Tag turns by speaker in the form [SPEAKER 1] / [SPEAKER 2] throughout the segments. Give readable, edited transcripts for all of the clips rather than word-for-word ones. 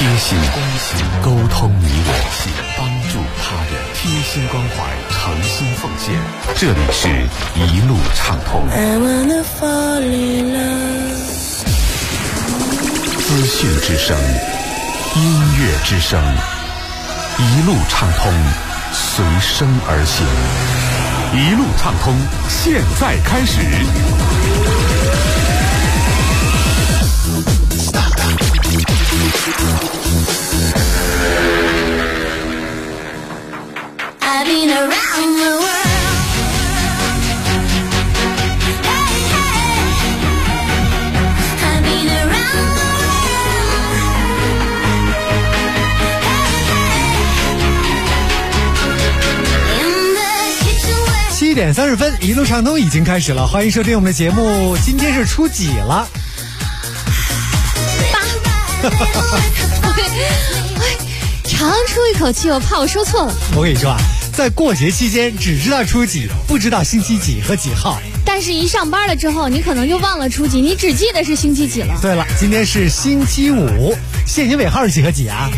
[SPEAKER 1] 心沟通你我，帮助他人，贴心关怀，诚心奉献。这里是一路畅通。资讯之声，音乐之声，一路畅通，随声而行。一路畅通，现在开始。
[SPEAKER 2] I've been around the world. Hey, hey. I've been around the world. Hey, hey. In the kitchen where
[SPEAKER 3] 7点30分，一路畅通已经开始了，欢迎收听我们的节目。今天是初几了？
[SPEAKER 4] 长出一口气，我怕我说错了。
[SPEAKER 3] 我跟你说啊，在过节期间只知道初几，不知道星期几和几号。
[SPEAKER 4] 但是一上班了之后，你可能就忘了初几，你只记得是星期几了。
[SPEAKER 3] 对了，今天是星期五，现行尾号是几和几啊？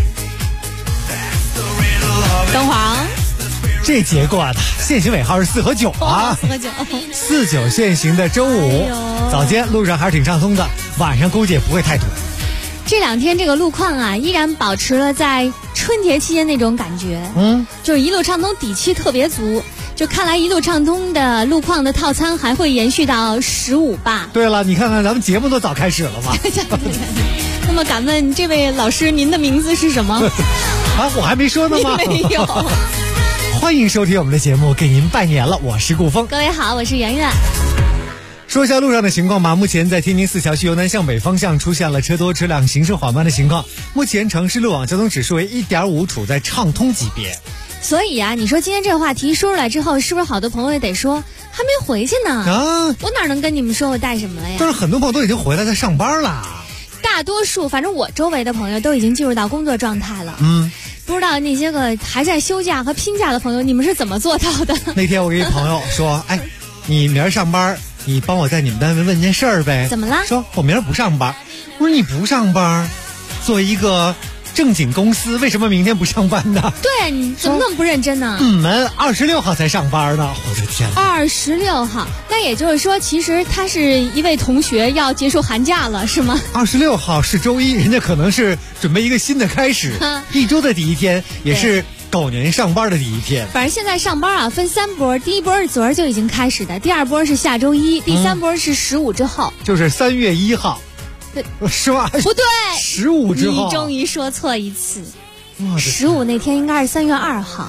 [SPEAKER 4] 等会儿啊，
[SPEAKER 3] 这节过的现行尾号是4和9啊。
[SPEAKER 4] 4和9
[SPEAKER 3] ，4、9现行的周五，早间路上还是挺畅通的，晚上估计也不会太堵。
[SPEAKER 4] 这两天这个路况啊，依然保持了在春节期间那种感觉，就是一路畅通底气特别足。就看来一路畅通的路况的套餐还会延续到15吧。
[SPEAKER 3] 对了，你看看咱们节目都早开始了嘛。
[SPEAKER 4] 那么敢问这位老师您的名字是什么？
[SPEAKER 3] 啊，我还没说呢吗？
[SPEAKER 4] 没有。
[SPEAKER 3] 欢迎收听我们的节目，给您拜年了，我是顾峰。
[SPEAKER 4] 各位好，我是圆圆。
[SPEAKER 3] 说一下路上的情况吧。目前在天津4桥区由南向北方向出现了车多车辆行驶缓慢的情况，目前城市路网交通指数为 1.5， 处在畅通级别。
[SPEAKER 4] 所以啊，你说今天这个话题说出来之后，是不是好多朋友也得说还没回去呢？
[SPEAKER 3] 啊，
[SPEAKER 4] 我哪能跟你们说我带什么了呀？
[SPEAKER 3] 但是很多朋友都已经回来在上班了。
[SPEAKER 4] 大多数，反正我周围的朋友都已经进入到工作状态了。不知道那些个还在休假和拼假的朋友，你们是怎么做到的？
[SPEAKER 3] 那天我给一朋友说，哎，你明儿上班，你帮我在你们单位问件事儿呗。
[SPEAKER 4] 怎么了？
[SPEAKER 3] 说我明儿不上班。我说你不上班，作为一个正经公司，为什么明天不上班呢？
[SPEAKER 4] 对，你怎么那么不认真呢？
[SPEAKER 3] 我们26号才上班呢。我的天
[SPEAKER 4] ！26号，那也就是说，其实他是一位同学要结束寒假了，是吗
[SPEAKER 3] ？26号是周一，人家可能是准备一个新的开始，一周的第一天，也是狗年上班的第一天。
[SPEAKER 4] 反正现在上班啊，分3波，第一波是昨儿就已经开始的，第2波是下周一，第3波是15之后，
[SPEAKER 3] 就是3月1号。是吧？
[SPEAKER 4] 不对
[SPEAKER 3] ，15之后。
[SPEAKER 4] 你终于说错一次。15那天应该是3月2号。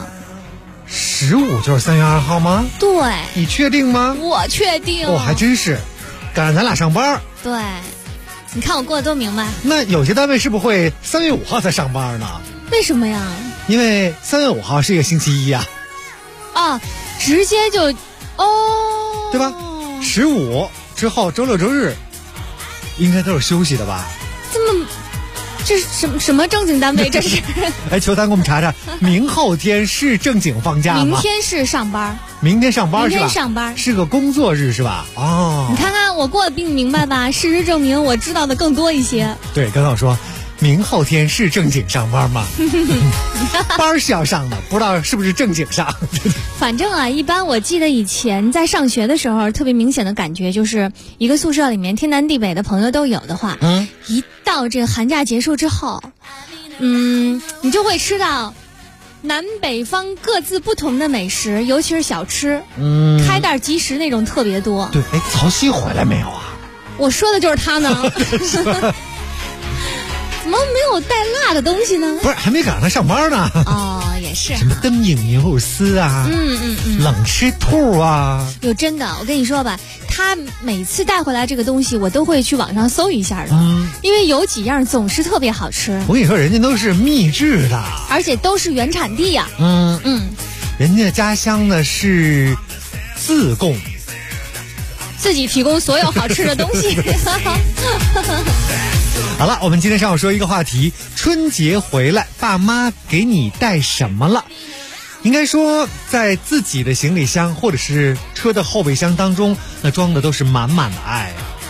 [SPEAKER 3] 15就是3月2号吗？
[SPEAKER 4] 对。
[SPEAKER 3] 你确定吗？
[SPEAKER 4] 我确定。
[SPEAKER 3] 哦，还真是，赶上咱俩上班。
[SPEAKER 4] 对，你看我过得多明白。
[SPEAKER 3] 那有些单位是不是会3月5号才上班呢？
[SPEAKER 4] 为什么呀？
[SPEAKER 3] 因为3月5号是一个星期一呀。
[SPEAKER 4] 啊，直接就，
[SPEAKER 3] 对吧？15之后周六周日。应该都是休息的吧？
[SPEAKER 4] 这是什么正经单位？这是？
[SPEAKER 3] 哎，求咱给我们查查，明后天是正经放假吗？
[SPEAKER 4] 明天是上班。
[SPEAKER 3] 明天上班是吧？
[SPEAKER 4] 明天上班
[SPEAKER 3] 是个工作日是吧？哦，
[SPEAKER 4] 你看看我过得比你明白吧？事实证明我知道的更多一些。
[SPEAKER 3] 对，刚才我说明后天是正经上班吗？班是要上的，不知道是不是正经上。
[SPEAKER 4] 反正啊，一般我记得以前在上学的时候，特别明显的感觉就是一个宿舍里面天南地北的朋友都有的话，一到这个寒假结束之后，你就会吃到南北方各自不同的美食，尤其是小吃，开袋即食那种特别多。
[SPEAKER 3] 对，哎，曹曦回来没有啊？
[SPEAKER 4] 我说的就是他呢。怎么没有带辣的东西呢？
[SPEAKER 3] 不是，还没赶上他上班呢。
[SPEAKER 4] 哦，也是。
[SPEAKER 3] 什么灯影牛肉丝啊，冷吃兔啊。
[SPEAKER 4] 有真的，我跟你说吧，他每次带回来这个东西，我都会去网上搜一下的，因为有几样总是特别好吃。
[SPEAKER 3] 我跟你说，人家都是秘制的，
[SPEAKER 4] 而且都是原产地呀。
[SPEAKER 3] 人家家乡呢是自贡，
[SPEAKER 4] 自己提供所有好吃的东西。
[SPEAKER 3] 好了，我们今天上午说一个话题，春节回来爸妈给你带什么了？应该说在自己的行李箱或者是车的后备箱当中，那装的都是满满的爱。
[SPEAKER 4] 对，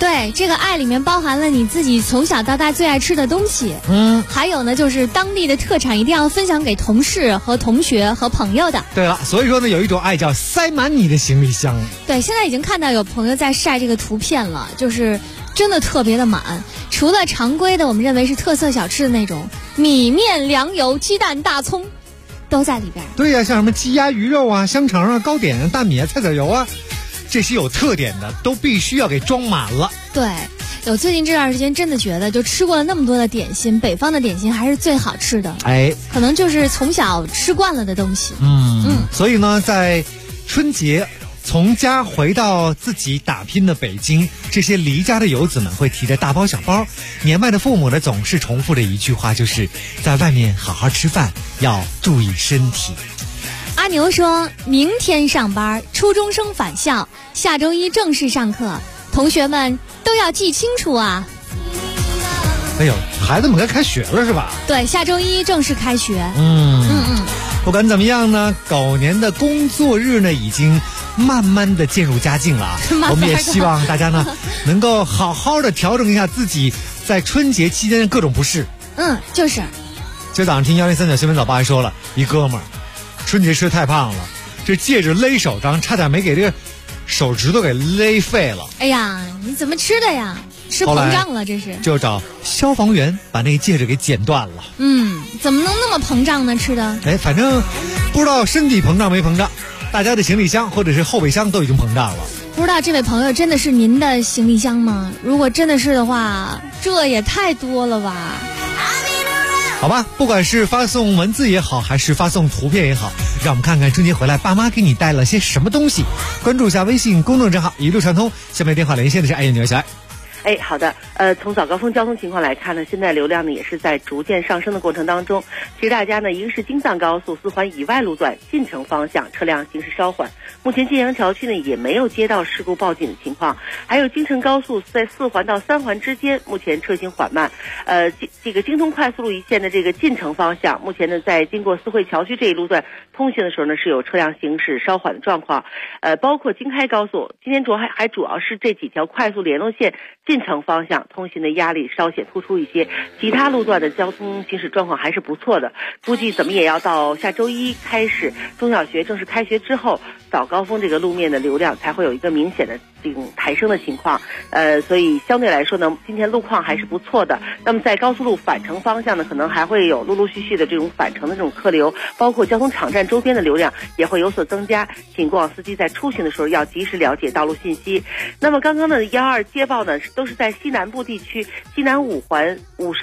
[SPEAKER 4] 对，这个爱里面包含了你自己从小到大最爱吃的东西，还有呢就是当地的特产一定要分享给同事和同学和朋友的。
[SPEAKER 3] 对了，所以说呢，有一种爱叫塞满你的行李箱。
[SPEAKER 4] 对，现在已经看到有朋友在晒这个图片了，就是真的特别的满。除了常规的我们认为是特色小吃的那种米面粮油鸡蛋大葱都在里边。
[SPEAKER 3] 对呀，像什么鸡鸭鱼肉啊、香肠啊、糕点啊、大米啊、菜籽油啊，这些有特点的都必须要给装满了。
[SPEAKER 4] 对，我最近这段时间真的觉得，就吃过了那么多的点心，北方的点心还是最好吃的。
[SPEAKER 3] 哎，
[SPEAKER 4] 可能就是从小吃惯了的东西。
[SPEAKER 3] 所以呢，在春节从家回到自己打拼的北京，这些离家的游子们会提着大包小包，年迈的父母呢总是重复着一句话，就是在外面好好吃饭，要注意身体。
[SPEAKER 4] 阿牛说，明天上班，初中生返校，下周一正式上课，同学们都要记清楚啊。
[SPEAKER 3] 哎呦，孩子们该开学了是吧？
[SPEAKER 4] 对，下周一正式开学。
[SPEAKER 3] 不管怎么样呢，狗年的工作日呢已经慢慢的渐入佳境了啊。我们也希望大家呢能够好好的调整一下自己在春节期间的各种不适。
[SPEAKER 4] 就是。
[SPEAKER 3] 今早上听103.9新闻早报还说了，一哥们儿春节吃得太胖了，这戒指勒手上，差点没给这个手指头给勒废了。
[SPEAKER 4] 哎呀，你怎么吃的呀？吃膨胀了，这是。
[SPEAKER 3] 就找消防员把那个戒指给剪断了。
[SPEAKER 4] 怎么能那么膨胀呢？吃的？
[SPEAKER 3] 哎，反正不知道身体膨胀没膨胀，大家的行李箱或者是后备箱都已经膨胀了。
[SPEAKER 4] 不知道这位朋友真的是您的行李箱吗？如果真的是的话，这也太多了吧。
[SPEAKER 3] 好吧，不管是发送文字也好，还是发送图片也好，让我们看看春节回来爸妈给你带了些什么东西。关注一下微信公众账号一路畅通，下面电话连线的是爱燕女儿小爱。
[SPEAKER 5] 哎，好的，从早高峰交通情况来看呢，现在流量呢也是在逐渐上升的过程当中。其实大家呢，一个是京藏高速4环以外路段进城方向车辆行驶稍缓，目前晋阳桥区呢也没有接到事故报警的情况。还有京承高速在4环到3环之间，目前车行缓慢。这个京通快速路一线的这个进城方向，目前呢在经过四惠桥区这一路段通行的时候呢，是有车辆行驶稍缓的状况。包括京开高速，今天主要是这几条快速联络线进城方向通行的压力稍显突出一些，其他路段的交通行驶状况还是不错的。估计怎么也要到下周一开始中小学正式开学之后，早高峰这个路面的流量才会有一个明显的这种抬升的情况。所以相对来说呢，今天路况还是不错的。那么在高速路返程方向呢，可能还会有陆陆续续的这种返程的这种客流，包括交通场站周边的流量也会有所增加，请过往司机在出行的时候要及时了解道路信息。那么刚刚的122接报呢，都是在西南部地区西南5环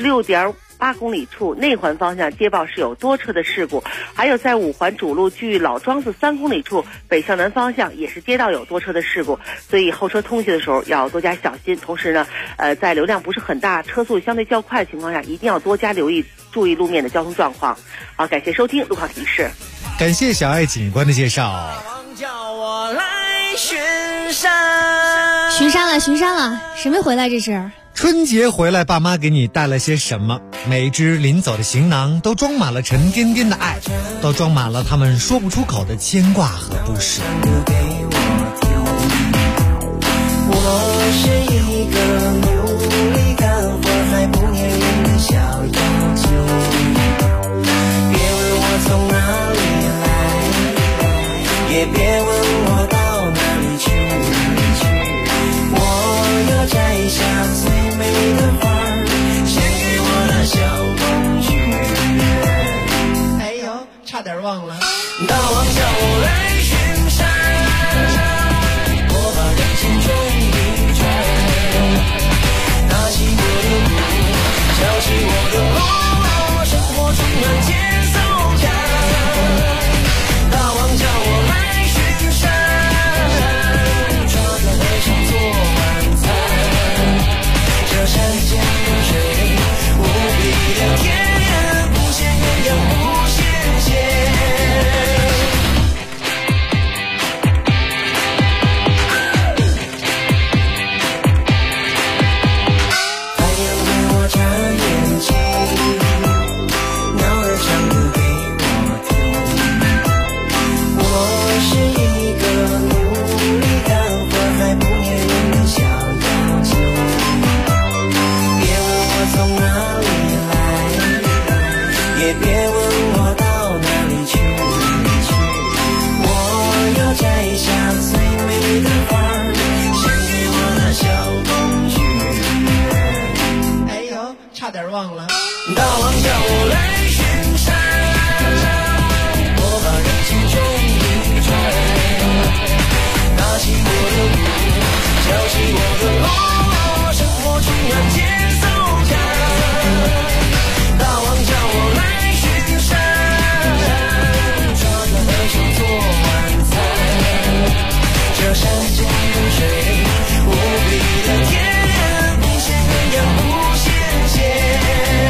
[SPEAKER 5] 56.8公里处内环方向接报是有多车的事故，还有在5环主路距老庄子3公里处北向南方向也是接到有多车的事故，所以后车通行的时候要多加小心。同时呢，在流量不是很大、车速相对较快的情况下，一定要多加留意，注意路面的交通状况。好，感谢收听路况提示。
[SPEAKER 3] 感谢小爱警官的介绍。
[SPEAKER 4] 巡山了，谁没回来这是？
[SPEAKER 3] 春节回来，爸妈给你带了些什么？每只临走的行囊都装满了沉甸甸的爱，都装满了他们说不出口的牵挂和不舍。
[SPEAKER 6] 我是一个努力干活还不粘人的小妖精，别问我从哪里来，也别问我到哪里去，我要摘下最美的花，献给我的小公举。哎呦，差点忘了，大王叫我来巡山，我把人生转一转，
[SPEAKER 3] 差点忘了。
[SPEAKER 6] 大王叫我来巡山，我把人群中一转，拿起我的鼓，敲起我的锣，生活充满节奏感。大王叫我来巡山，抓个和尚做晚餐，这山间的水无比的甜，不显鸳鸯不显仙。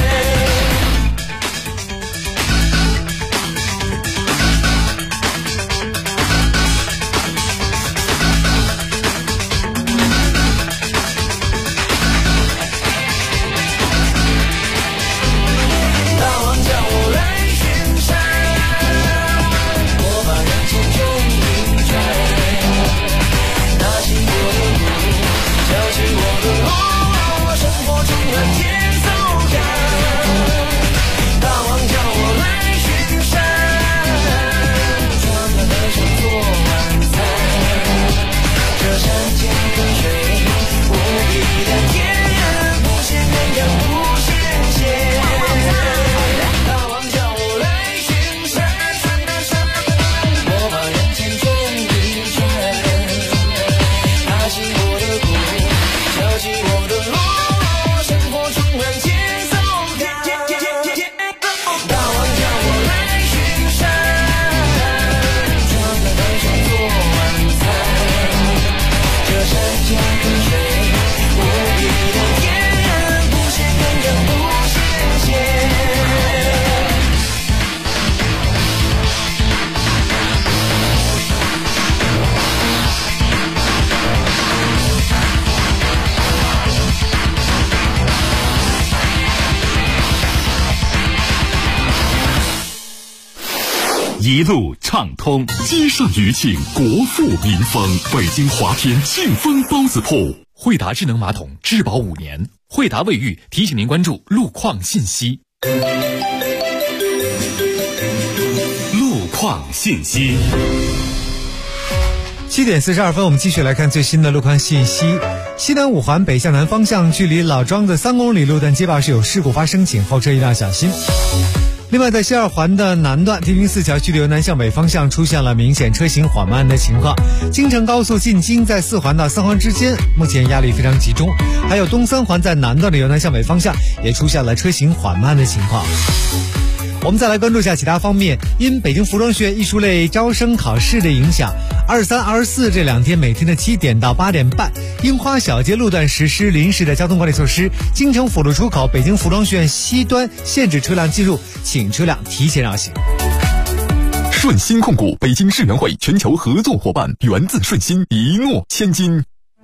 [SPEAKER 1] 一路畅通，街上余庆，国富民丰。北京华天庆丰包子铺，惠达智能马桶质保5年。惠达卫浴提醒您关注路况信息。路况信息。
[SPEAKER 3] 7点42分，我们继续来看最新的路况信息。西南5环北向南方向，距离老庄的3公里路段街道是有事故发生，请后车一定要小心。另外，在西2环的南段，天津4桥距离由南向北方向出现了明显车行缓慢的情况。京承高速进京在4环到3环之间，目前压力非常集中。还有东3环在南段的由南向北方向也出现了车行缓慢的情况。我们再来关注一下其他方面。因北京服装学院艺术类招生考试的影响，23、24这2天每天的7点到8点半，樱花小街路段实施临时的交通管理措施。京承辅路出口北京服装学院西端限制车辆进入，请车辆提前绕行。
[SPEAKER 1] 顺鑫控股北京世园会全球合作伙伴，源自顺鑫，一诺千金。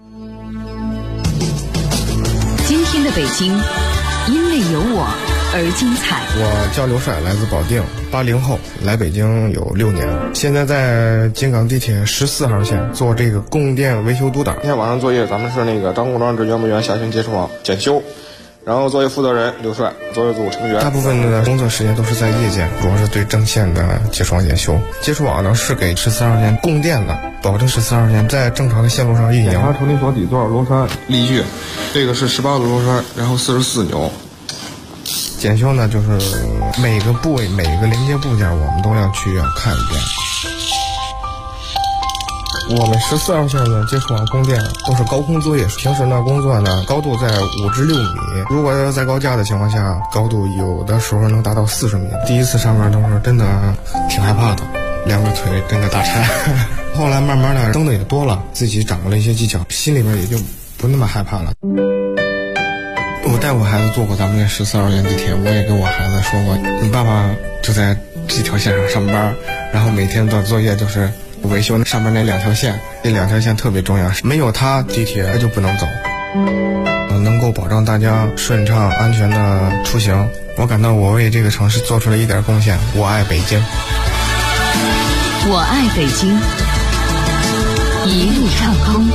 [SPEAKER 7] 今天的北京，因为有我而精彩。
[SPEAKER 8] 我叫刘帅，来自保定，80后，来北京有6年，现在在京港地铁14号线做这个供电维修督导。今天晚上作业咱们是那个张公庄至园博园下行接触网检修，然后作业负责人刘帅，作业组成员。大部分的工作时间都是在夜间，主要是对正线的接触网检修。接触网呢是给14号线供电的，保证14号线在正常的线路上运营。检查处理锁底座、螺栓、力矩，这个是18度螺栓，然后44扭。检修呢，就是每个部位、每个连接部件，我们都要看一遍。我们14号线的接触网供电都是高空作业，平时呢工作呢高度在5至6米，如果要在高架的情况下，高度有的时候能达到40米。第一次上班都是真的挺害怕的，2个腿跟着打颤。后来慢慢的蹬的也多了，自己掌握了一些技巧，心里边也就不那么害怕了。我带我孩子坐过咱们那14号线地铁，我也跟我孩子说过，你爸爸就在这条线上上班，然后每天的作业就是维修上面那2条线，这2条线特别重要，没有它地铁就不能走。能够保障大家顺畅安全的出行，我感到我为这个城市做出了一点贡献。我爱北京，
[SPEAKER 7] 我爱北京，一路畅通。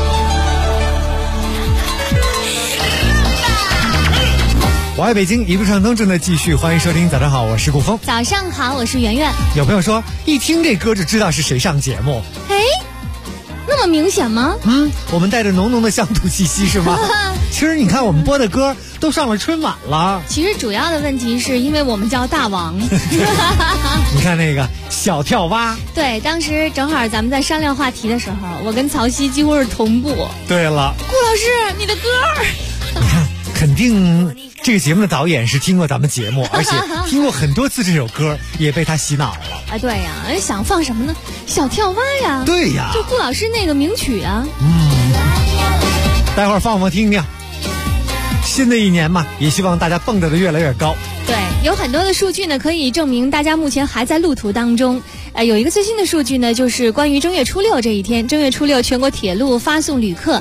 [SPEAKER 3] 我爱北京，一路畅通正在继续，欢迎收听。早上好，我是顾峰。
[SPEAKER 4] 早上好，我是圆圆。
[SPEAKER 3] 有朋友说，一听这歌就知道是谁上节目。
[SPEAKER 4] 哎，那么明显吗？
[SPEAKER 3] 我们带着浓浓的乡土气息是吗？其实你看我们播的歌都上了春晚了。
[SPEAKER 4] 其实主要的问题是因为我们叫大王。
[SPEAKER 3] 你看那个小跳蛙。
[SPEAKER 4] 对，当时正好咱们在商量话题的时候，我跟曹曦几乎是同步。
[SPEAKER 3] 对了，
[SPEAKER 4] 顾老师，你的歌儿。
[SPEAKER 3] 你看，肯定这个节目的导演是听过咱们节目，而且听过很多次这首歌，也被他洗脑了。
[SPEAKER 4] 啊，对呀，想放什么呢？小跳蛙呀。
[SPEAKER 3] 对呀，
[SPEAKER 4] 就顾老师那个名曲啊。
[SPEAKER 3] 待会儿放放听听。新的一年嘛，也希望大家蹦跶的越来越高。
[SPEAKER 4] 对，有很多的数据呢，可以证明大家目前还在路途当中。有一个最新的数据呢，就是关于正月初六这一天，正月初六全国铁路发送旅客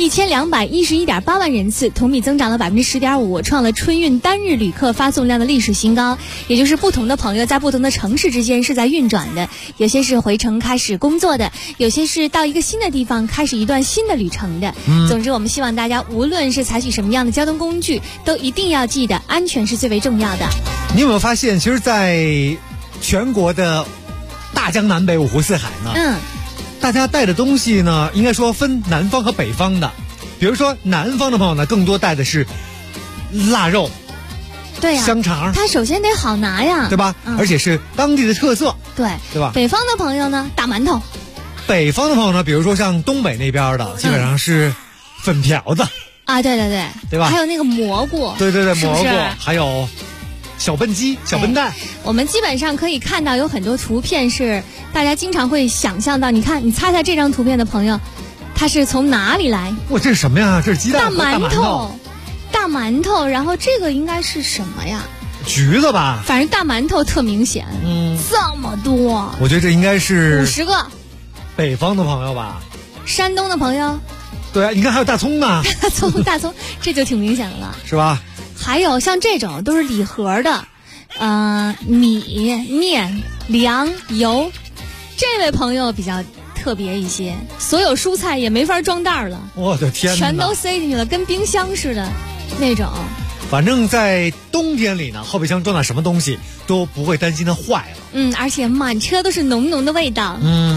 [SPEAKER 4] 1211.8万人次，同比增长了10.5%，创了春运单日旅客发送量的历史新高。也就是不同的朋友在不同的城市之间是在运转的，有些是回城开始工作的，有些是到一个新的地方开始一段新的旅程的。总之，我们希望大家无论是采取什么样的交通工具，都一定要记得安全是最为重要的。
[SPEAKER 3] 你有没有发现，其实在全国的大江南北五湖四海呢，大家带的东西呢，应该说分南方和北方的。比如说南方的朋友呢，更多带的是腊肉，
[SPEAKER 4] 对呀，
[SPEAKER 3] 香肠，
[SPEAKER 4] 它首先得好拿呀，
[SPEAKER 3] 对吧？而且是当地的特色，对吧？
[SPEAKER 4] 北方的朋友呢，大馒头。
[SPEAKER 3] 北方的朋友呢，比如说像东北那边的，基本上是粉条子
[SPEAKER 4] 啊，对
[SPEAKER 3] 吧？
[SPEAKER 4] 还有那个蘑菇，
[SPEAKER 3] 对，
[SPEAKER 4] 是
[SPEAKER 3] 蘑菇，还有小笨鸡、小笨蛋。
[SPEAKER 4] 我们基本上可以看到有很多图片是大家经常会想象到。你看，你猜猜这张图片的朋友，他是从哪里来？
[SPEAKER 3] 哇，这是什么呀？这是鸡蛋和
[SPEAKER 4] 大馒头。然后这个应该是什么呀？
[SPEAKER 3] 橘子吧。
[SPEAKER 4] 反正大馒头特明显，这么多。
[SPEAKER 3] 我觉得这应该是
[SPEAKER 4] 50个。
[SPEAKER 3] 北方的朋友吧。
[SPEAKER 4] 山东的朋友。
[SPEAKER 3] 对啊，你看还有大葱呢。
[SPEAKER 4] 大葱，这就挺明显的了，
[SPEAKER 3] 是吧？
[SPEAKER 4] 还有像这种都是礼盒的，米、面、粮、油，这位朋友比较特别一些，所有蔬菜也没法装袋了，
[SPEAKER 3] 我的天哪，
[SPEAKER 4] 全都塞进去了，跟冰箱似的那种。
[SPEAKER 3] 反正在冬天里呢，后备箱装点什么东西都不会担心它坏了。
[SPEAKER 4] 而且满车都是浓浓的味道。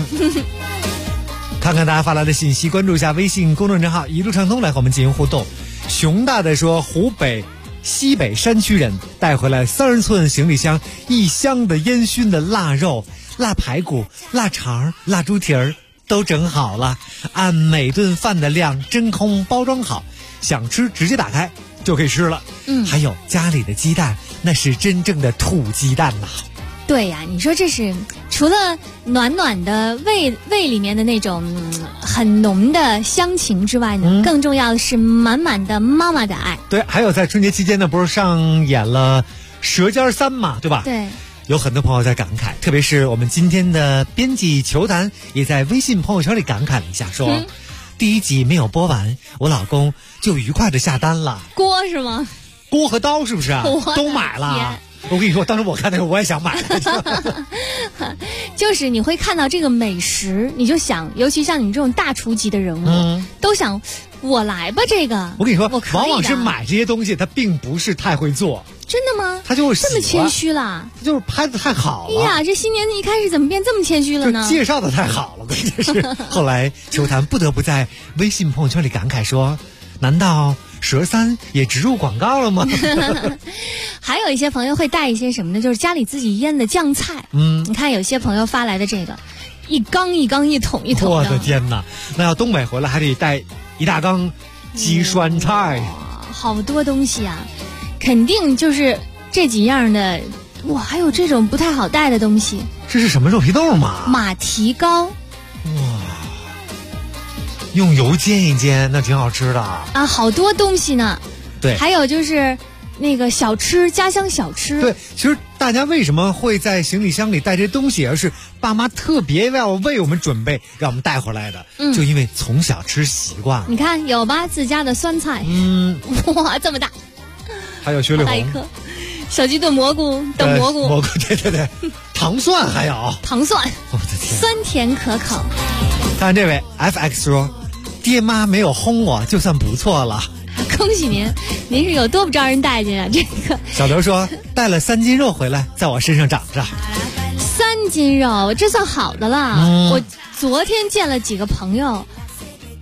[SPEAKER 3] 看看大家发来的信息，关注一下微信公众账号一路畅通，来和我们进行互动。熊大的说，湖北西北山区人带回来30寸行李箱，1箱的烟熏的腊肉、腊排骨、腊肠、腊猪蹄儿都整好了，按每顿饭的量真空包装好，想吃直接打开就可以吃了。还有家里的鸡蛋，那是真正的土鸡蛋呐。
[SPEAKER 4] 对呀，你说这是除了暖暖的胃里面的那种很浓的乡情之外呢，更重要的是满满的妈妈的爱。
[SPEAKER 3] 对，还有在春节期间呢，不是上演了《舌尖3》嘛，对吧？
[SPEAKER 4] 对，
[SPEAKER 3] 有很多朋友在感慨，特别是我们今天的编辑裘谈也在微信朋友圈里感慨了一下，说第1集没有播完，我老公就愉快的下单了。
[SPEAKER 4] 锅是吗？
[SPEAKER 3] 锅和刀是不是啊？都买了。我跟你说，当时我看那个我也想买
[SPEAKER 4] 就是你会看到这个美食，你就想，尤其像你这种大厨级的人物，都想我来吧。这个
[SPEAKER 3] 我跟你说，往往是买这些东西，他并不是太会做。
[SPEAKER 4] 真的吗？
[SPEAKER 3] 他就是
[SPEAKER 4] 这么谦虚了，
[SPEAKER 3] 他就是拍的太好了。
[SPEAKER 4] 哎呀，这新年一开始怎么变这么谦虚了呢？
[SPEAKER 3] 介绍的太好了，关键是后来裘谈不得不在微信朋友圈里感慨说：“难道舌3也植入广告了吗？”
[SPEAKER 4] 还有一些朋友会带一些什么呢？就是家里自己腌的酱菜。你看有些朋友发来的这个，一缸一缸、一桶一桶的。
[SPEAKER 3] 我的天哪！那要东北回来还得带一大缸鸡酸菜。
[SPEAKER 4] 好多东西啊！肯定就是这几样的。哇，还有这种不太好带的东西。
[SPEAKER 3] 这是什么肉皮豆吗？
[SPEAKER 4] 马蹄糕。
[SPEAKER 3] 哇，用油煎一煎，那挺好吃的
[SPEAKER 4] 啊！好多东西呢。
[SPEAKER 3] 对，
[SPEAKER 4] 还有就是那个小吃，家乡小吃。
[SPEAKER 3] 对，其实大家为什么会在行李箱里带这些东西，而是爸妈特别要为我们准备，让我们带回来的，就因为从小吃习惯了。
[SPEAKER 4] 你看有吧，自家的酸菜，哇，这么大，
[SPEAKER 3] 还有雪里红，
[SPEAKER 4] 一颗，小鸡炖蘑菇，等蘑菇，
[SPEAKER 3] 对，糖蒜还有
[SPEAKER 4] 糖蒜，
[SPEAKER 3] 我的天，
[SPEAKER 4] 酸甜可口。
[SPEAKER 3] 看这位 FX 说，爹妈没有轰我，就算不错了。
[SPEAKER 4] 恭喜您，您是有多不招人待见啊？这个
[SPEAKER 3] 小刘说带了3斤肉回来，在我身上长着。
[SPEAKER 4] 3斤肉，这算好的了。我昨天见了几个朋友，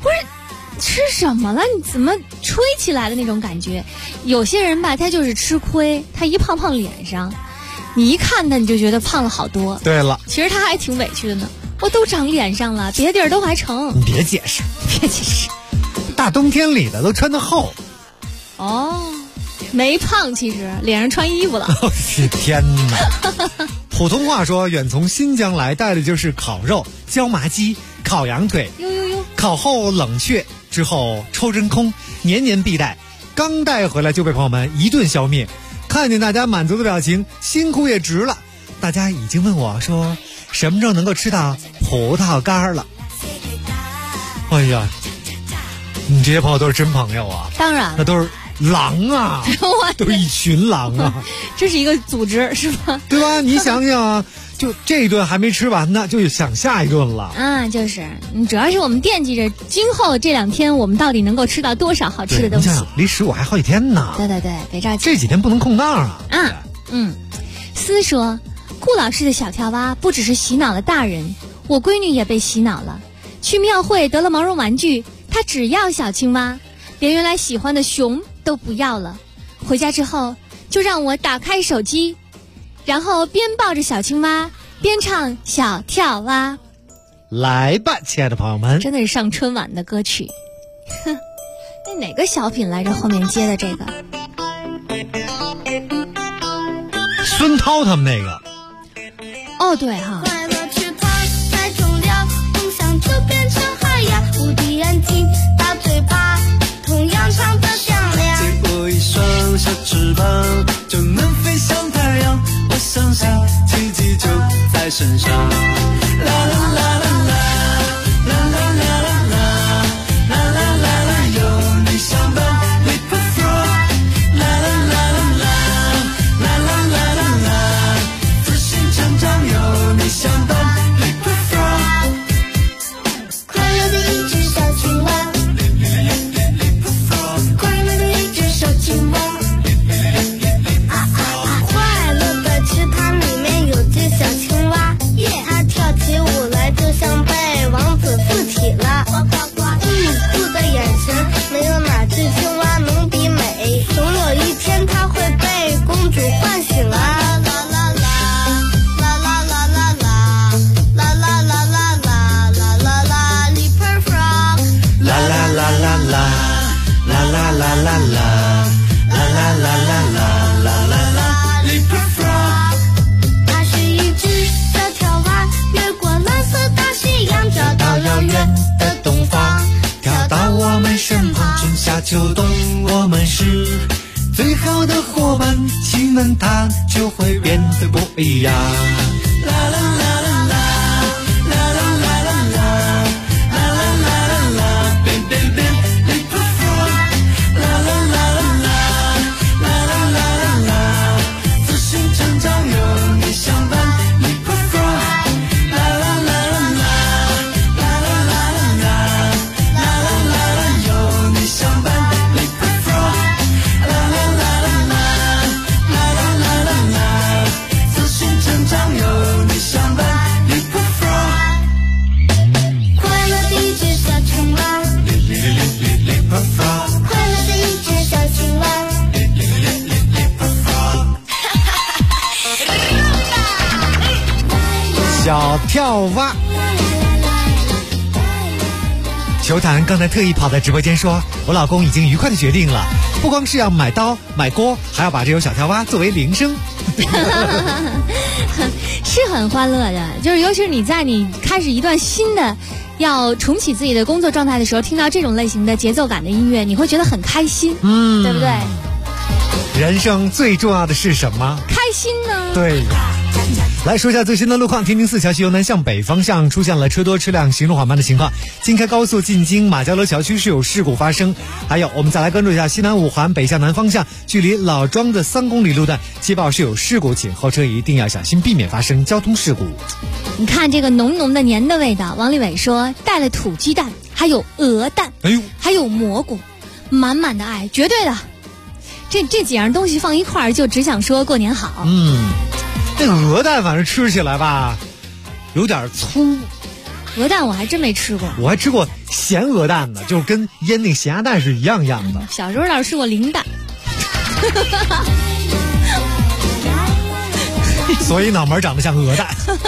[SPEAKER 4] 不是吃什么了？你怎么吹起来的那种感觉？有些人吧，他就是吃亏，他一胖胖脸上，你一看他你就觉得胖了好多。
[SPEAKER 3] 对了，
[SPEAKER 4] 其实他还挺委屈的呢，我都长脸上了，别的地儿都还成。
[SPEAKER 3] 你别解释，
[SPEAKER 4] 别解释。
[SPEAKER 3] 大冬天里的都穿得厚。
[SPEAKER 4] 哦，没胖，其实脸上穿衣服了。
[SPEAKER 3] 天哪！普通话说，远从新疆来，带的就是烤肉、椒麻鸡、烤羊腿，烤后冷却之后抽真空，年年必带。刚带回来就被朋友们一顿消灭。看见大家满足的表情，辛苦也值了。大家已经问我说，什么时候能够吃到葡萄干了？哎呀，你这些朋友都是真朋友啊！
[SPEAKER 4] 当然，
[SPEAKER 3] 那都是狼啊，都是一群狼啊！
[SPEAKER 4] 这是一个组织是吧？
[SPEAKER 3] 对吧？你想想啊，就这一顿还没吃完呢，就想下一顿了。
[SPEAKER 4] 啊，就是主要是我们惦记着今后这2天我们到底能够吃到多少好吃的东西。
[SPEAKER 3] 你想想，离15还好几天呢。
[SPEAKER 4] 对，别着急，
[SPEAKER 3] 这几天不能空档啊。
[SPEAKER 4] 思说，顾老师的小跳蛙不只是洗脑了大人，我闺女也被洗脑了。去庙会得了毛绒玩具，她只要小青蛙，连原来喜欢的熊都不要了。回家之后就让我打开手机，然后边抱着小青蛙边唱小跳蛙。
[SPEAKER 3] 来吧，亲爱的朋友们，
[SPEAKER 4] 真的是上春晚的歌曲。那哪个小品来着？后面接的这个
[SPEAKER 3] 孙涛他们那个。
[SPEAKER 4] 哦，对哈。
[SPEAKER 2] 快乐池塘太重了，梦想就变成海洋，无敌眼睛大嘴巴，同样唱得响亮。
[SPEAKER 6] 借我一双小翅膀，就能飞向太阳。我相信奇迹就在身上。啦啦啦啦啦，啦啦啦啦啦，啦啦啦啦，有你相伴 ，Leapfrog。啦啦啦啦啦，啦啦啦啦啦，自信成长有你相伴 ，Leapfrog。
[SPEAKER 2] 快乐的一只小青蛙，快乐的一只小青蛙。快乐的池塘里面有只小青蛙，它跳起舞来就像被王子附体了。酷的眼神，没有哪只青蛙能比美。总有一天它会被公主唤醒了。啦啦啦啦啦啦啦啦啦啦啦啦啦啦啦啦 Leapfrog。
[SPEAKER 6] 啦啦啦啦啦，啦啦啦啦啦，啦啦啦啦啦，啦啦啦 ，Leapfrog。
[SPEAKER 2] 它是一只小跳蛙，越过蓝色大西洋，找到遥远的东方，
[SPEAKER 6] 跳到我们身旁，春夏秋冬，我们是最好的伙伴，亲吻它就会变得不一样。啦啦啦啦啦，啦啦啦啦啦，啦啦啦啦啦，变变变 ，Leapfrog。啦啦啦啦啦，啦啦啦啦啦，自信成长有你相伴 ，Leapfrog。啦啦啦啦啦，啦啦啦啦啦，啦啦啦啦，有你相伴 ，Leapfrog。啦啦啦啦啦，啦啦啦啦啦，自信成长有你相伴 ，Leapfrog。
[SPEAKER 2] 快乐的一只小青蛙，
[SPEAKER 6] Leapfrog。
[SPEAKER 2] 快乐的一只小青蛙。
[SPEAKER 3] 小跳蛙。球坛刚才特意跑在直播间说，我老公已经愉快的决定了，不光是要买刀买锅，还要把这首小跳蛙作为铃声。
[SPEAKER 4] 是很欢乐的，就是尤其是你在你开始一段新的要重启自己的工作状态的时候，听到这种类型的节奏感的音乐，你会觉得很开心，对不对？
[SPEAKER 3] 人生最重要的是什么？
[SPEAKER 4] 开心呢？
[SPEAKER 3] 对呀。来说一下最新的路况，天津4桥西由南向北方向出现了车多车辆行驶缓慢的情况，京开高速进京马家楼桥区是有事故发生。还有我们再来关注一下西南5环北向南方向距离老庄的3公里路段接报是有事故，请后车一定要小心，避免发生交通事故。
[SPEAKER 4] 你看这个浓浓的年的味道，王立伟说带了土鸡蛋，还有鹅蛋，还有蘑菇，满满的爱，绝对的。这几样东西放一块儿，就只想说过年好。
[SPEAKER 3] 那个鹅蛋反正吃起来吧，有点粗，
[SPEAKER 4] 鹅蛋我还真没吃过，
[SPEAKER 3] 我还吃过咸鹅蛋呢，就跟腌那咸鸭蛋是一样的。
[SPEAKER 4] 小时候倒是吃过零蛋。
[SPEAKER 3] 所以脑门长得像鹅蛋。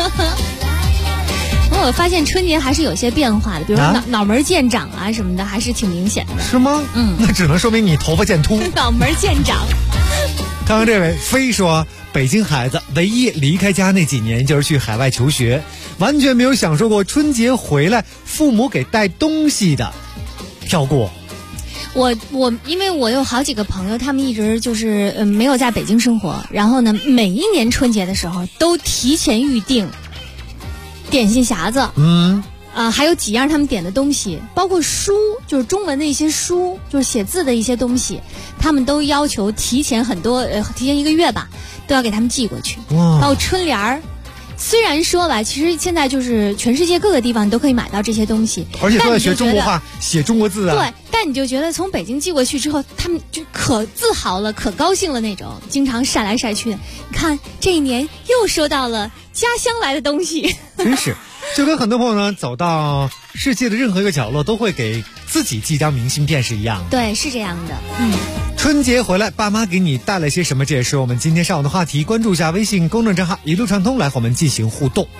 [SPEAKER 4] 我发现春节还是有些变化的，比如说脑门见长啊什么的，还是挺明显的。
[SPEAKER 3] 是吗？那只能说明你头发见秃。
[SPEAKER 4] 脑门见长。
[SPEAKER 3] 看看这位飞说，北京孩子唯一离开家那几年就是去海外求学，完全没有享受过春节回来父母给带东西的。跳过。
[SPEAKER 4] 我因为我有好几个朋友，他们一直就是没有在北京生活，然后呢，每一年春节的时候都提前预定点心匣子，还有几样他们点的东西，包括书，就是中文的一些书，就是写字的一些东西，他们都要求提前很多，提前1个月吧，都要给他们寄过去。包括春联儿。虽然说吧，其实现在就是全世界各个地方都可以买到这些东西，
[SPEAKER 3] 而且都在学中国话，写中国字啊。
[SPEAKER 4] 对，但你就觉得从北京寄过去之后，他们就可自豪了，可高兴了那种，经常晒来晒去的。你看这一年又收到了家乡来的东西，
[SPEAKER 3] 真是，就跟很多朋友呢走到世界的任何一个角落，都会给自己寄张明信片是一样的。
[SPEAKER 4] 对，是这样的。
[SPEAKER 3] 春节回来，爸妈给你带来些什么？这也是我们今天上午的话题。关注一下微信公众账号一路畅通，来和我们进行互动。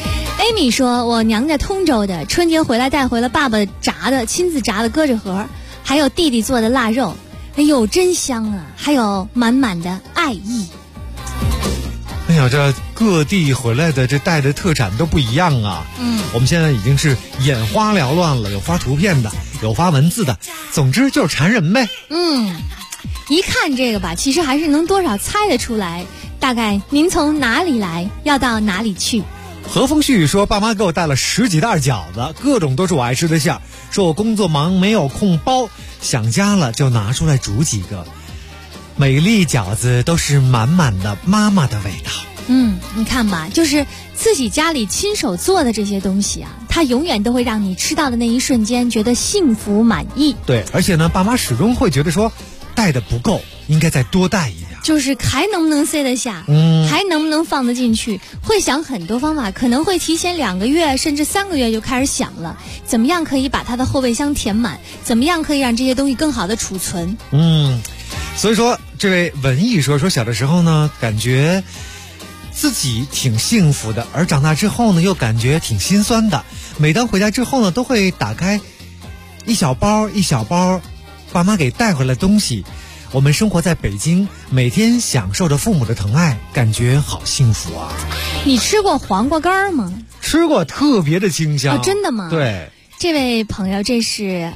[SPEAKER 4] Amy 说，我娘家通州的，春节回来带回了爸爸亲自炸的鸽子盒，还有弟弟做的腊肉，哎呦真香啊，还有满满的爱意。
[SPEAKER 3] 哎呀，这各地回来的这带的特产都不一样啊。我们现在已经是眼花缭乱了，有发图片的，有发文字的，总之就是馋人呗。
[SPEAKER 4] 一看这个吧，其实还是能多少猜得出来，大概您从哪里来，要到哪里去。
[SPEAKER 3] 何风旭说，爸妈给我带了10几袋饺子，各种都是我爱吃的馅儿，说我工作忙没有空包，想家了就拿出来煮几个。每粒饺子都是满满的妈妈的味道。
[SPEAKER 4] 你看吧，就是自己家里亲手做的这些东西啊，它永远都会让你吃到的那一瞬间觉得幸福满意。
[SPEAKER 3] 对，而且呢，爸妈始终会觉得说带的不够，应该再多带一点，
[SPEAKER 4] 就是还能不能塞得下，还能不能放得进去，会想很多方法，可能会提前2个月甚至3个月就开始想了，怎么样可以把它的后备箱填满，怎么样可以让这些东西更好的储存。
[SPEAKER 3] 所以说这位文艺说小的时候呢，感觉自己挺幸福的，而长大之后呢，又感觉挺心酸的。每当回家之后呢，都会打开一小包一小包爸妈给带回来的东西。我们生活在北京，每天享受着父母的疼爱，感觉好幸福啊。
[SPEAKER 4] 你吃过黄瓜干吗？
[SPEAKER 3] 吃过，特别的清香。
[SPEAKER 4] 真的吗？
[SPEAKER 3] 对，
[SPEAKER 4] 这位朋友，这是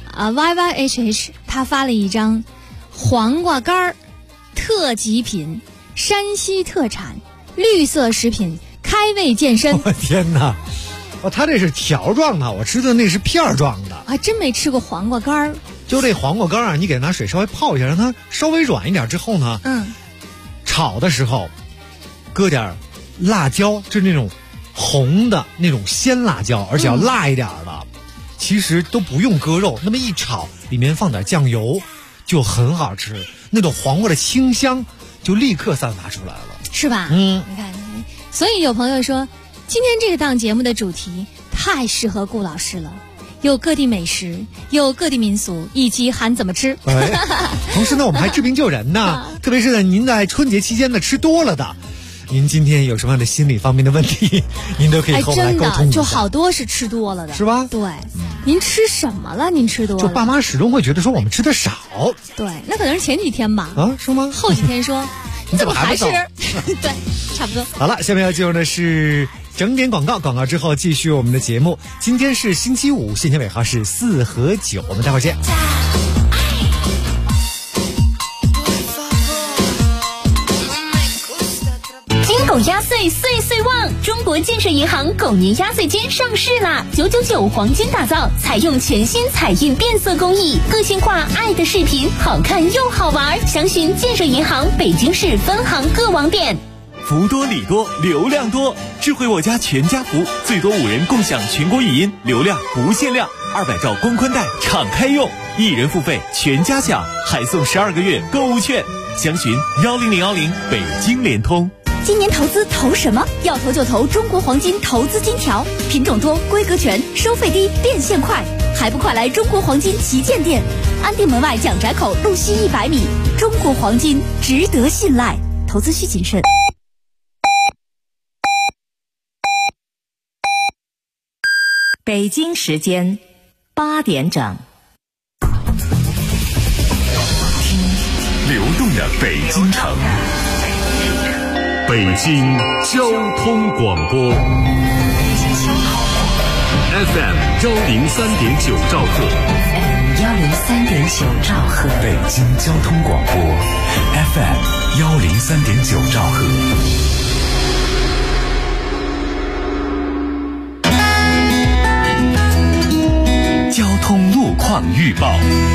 [SPEAKER 4] YYHH， 他发了一张黄瓜干特级品，山西特产，绿色食品，开胃健身。
[SPEAKER 3] 我天哪！他这是条状的，我吃的那是片状的。
[SPEAKER 4] 还真没吃过黄瓜干。
[SPEAKER 3] 就这黄瓜干啊，你给它拿水稍微泡一下，让它稍微软一点之后呢，炒的时候搁点辣椒，就是那种红的那种鲜辣椒，而且要辣一点的。其实都不用搁肉，那么一炒，里面放点酱油，就很好吃。那种黄瓜的清香就立刻散发出来了，
[SPEAKER 4] 是吧？你看，所以有朋友说，今天这个档节目的主题太适合顾老师了。有各地美食，有各地民俗，以及喊怎么吃。
[SPEAKER 3] 同时呢，我们还治病救人呢。特别是呢，您在春节期间呢吃多了的，您今天有什么样的心理方面的问题，您都可以和我们来沟通一下。
[SPEAKER 4] 真的，就好多是吃多了的，
[SPEAKER 3] 是吧？
[SPEAKER 4] 对，您吃什么了？您吃多了？
[SPEAKER 3] 就爸妈始终会觉得说我们吃的少。
[SPEAKER 4] 对，那可能是前几天吧。
[SPEAKER 3] 是吗？
[SPEAKER 4] 后几天说
[SPEAKER 3] 你怎么还吃？
[SPEAKER 4] 对，差不多。
[SPEAKER 3] 好了，下面要进入的是整点广告，广告之后继续我们的节目。今天是星期五，现天尾号是4和9，我们待会儿见。
[SPEAKER 9] 金狗压岁岁岁旺！中国建设银行狗年压岁金上市啦！999黄金打造，采用全新彩印变色工艺，个性化爱的视频，好看又好玩。详询建设银行北京市分行各网点。
[SPEAKER 10] 福多礼多，流量多，智慧我家全家福，最多5人共享全国语音，流量不限量，200兆光宽带敞开用，1人付费全家享，还送12个月购物券。详询10010北京联通。
[SPEAKER 9] 今年投资投什么？要投就投中国黄金投资金条，品种多，规格全，收费低，变现快，还不快来中国黄金旗舰店，安定门外蒋宅口路西100米。中国黄金值得信赖，投资需谨慎。
[SPEAKER 11] 北京时间8点整。
[SPEAKER 1] 流动的北京城，北京交通广播 FM 103.9兆赫
[SPEAKER 11] 103.9兆赫，
[SPEAKER 1] 北京交通广播 FM 103.9兆赫。交通路况预报。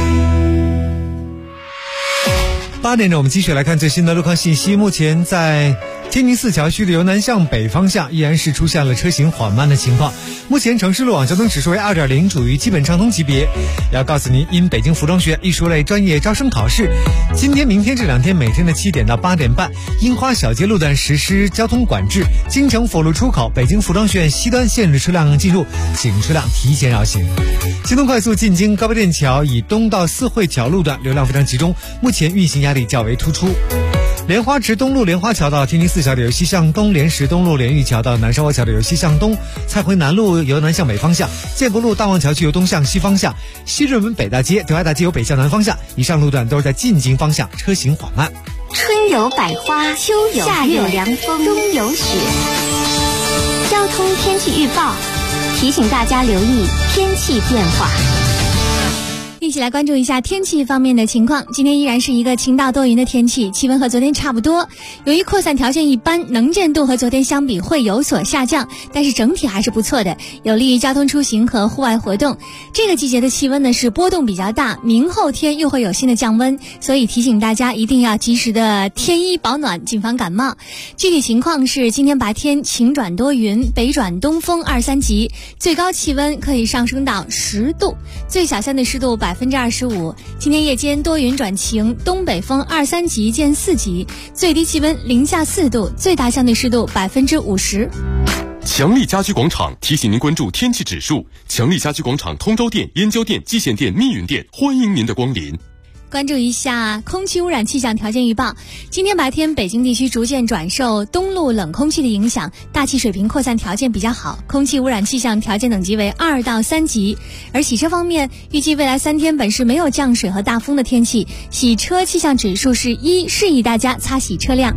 [SPEAKER 3] 8点钟，我们继续来看最新的路况信息。目前在天宁4桥区的由南向北方向依然是出现了车行缓慢的情况。目前城市路网交通指数为2.0，处于基本畅通级别。要告诉您，因北京服装学院艺术类专业招生考试，今天、明天这2天每天的7点到8点半，樱花小街路段实施交通管制，京城辅路出口北京服装学院西端限制车辆进入，请车辆提前绕行。京东快速进京高碑店桥以东到四惠桥路段流量非常集中，目前运行压力较为突出。莲花池东路莲花桥到天宁4桥的由西向东，莲石东路莲玉桥到南沙窝桥的由西向东，蔡回南路由南向北方向，建国路大望桥区由东向西方向，西直门北大街德爱大街由北向南方向，以上路段都是在进京方向车行缓慢。
[SPEAKER 9] 春有百花，秋有夏有凉风，冬有雪。交通天气预报提醒大家留意天气变化。
[SPEAKER 4] 一起来关注一下天气方面的情况。今天依然是一个晴到多云的天气，气温和昨天差不多。由于扩散条件一般，能见度和昨天相比会有所下降，但是整体还是不错的，有利于交通出行和户外活动。这个季节的气温呢是波动比较大，明后天又会有新的降温，所以提醒大家一定要及时的添衣保暖，谨防感冒。具体情况是，今天白天晴转多云，北转东风2、3级，最高气温可以上升到10度，最小相对湿度25%。今天夜间多云转晴，东北风2、3级见4级，最低气温零下4度，最大相对湿度50%。
[SPEAKER 12] 强力家居广场提醒您关注天气指数。强力家居广场通州店、燕郊店、蓟县店、密云店，欢迎您的光临。
[SPEAKER 4] 关注一下空气污染气象条件预报。今天白天北京地区逐渐转受东路冷空气的影响，大气水平扩散条件比较好，空气污染气象条件等级为2到3级。而洗车方面，预计未来3天本市没有降水和大风的天气，洗车气象指数是1，示意大家擦洗车辆。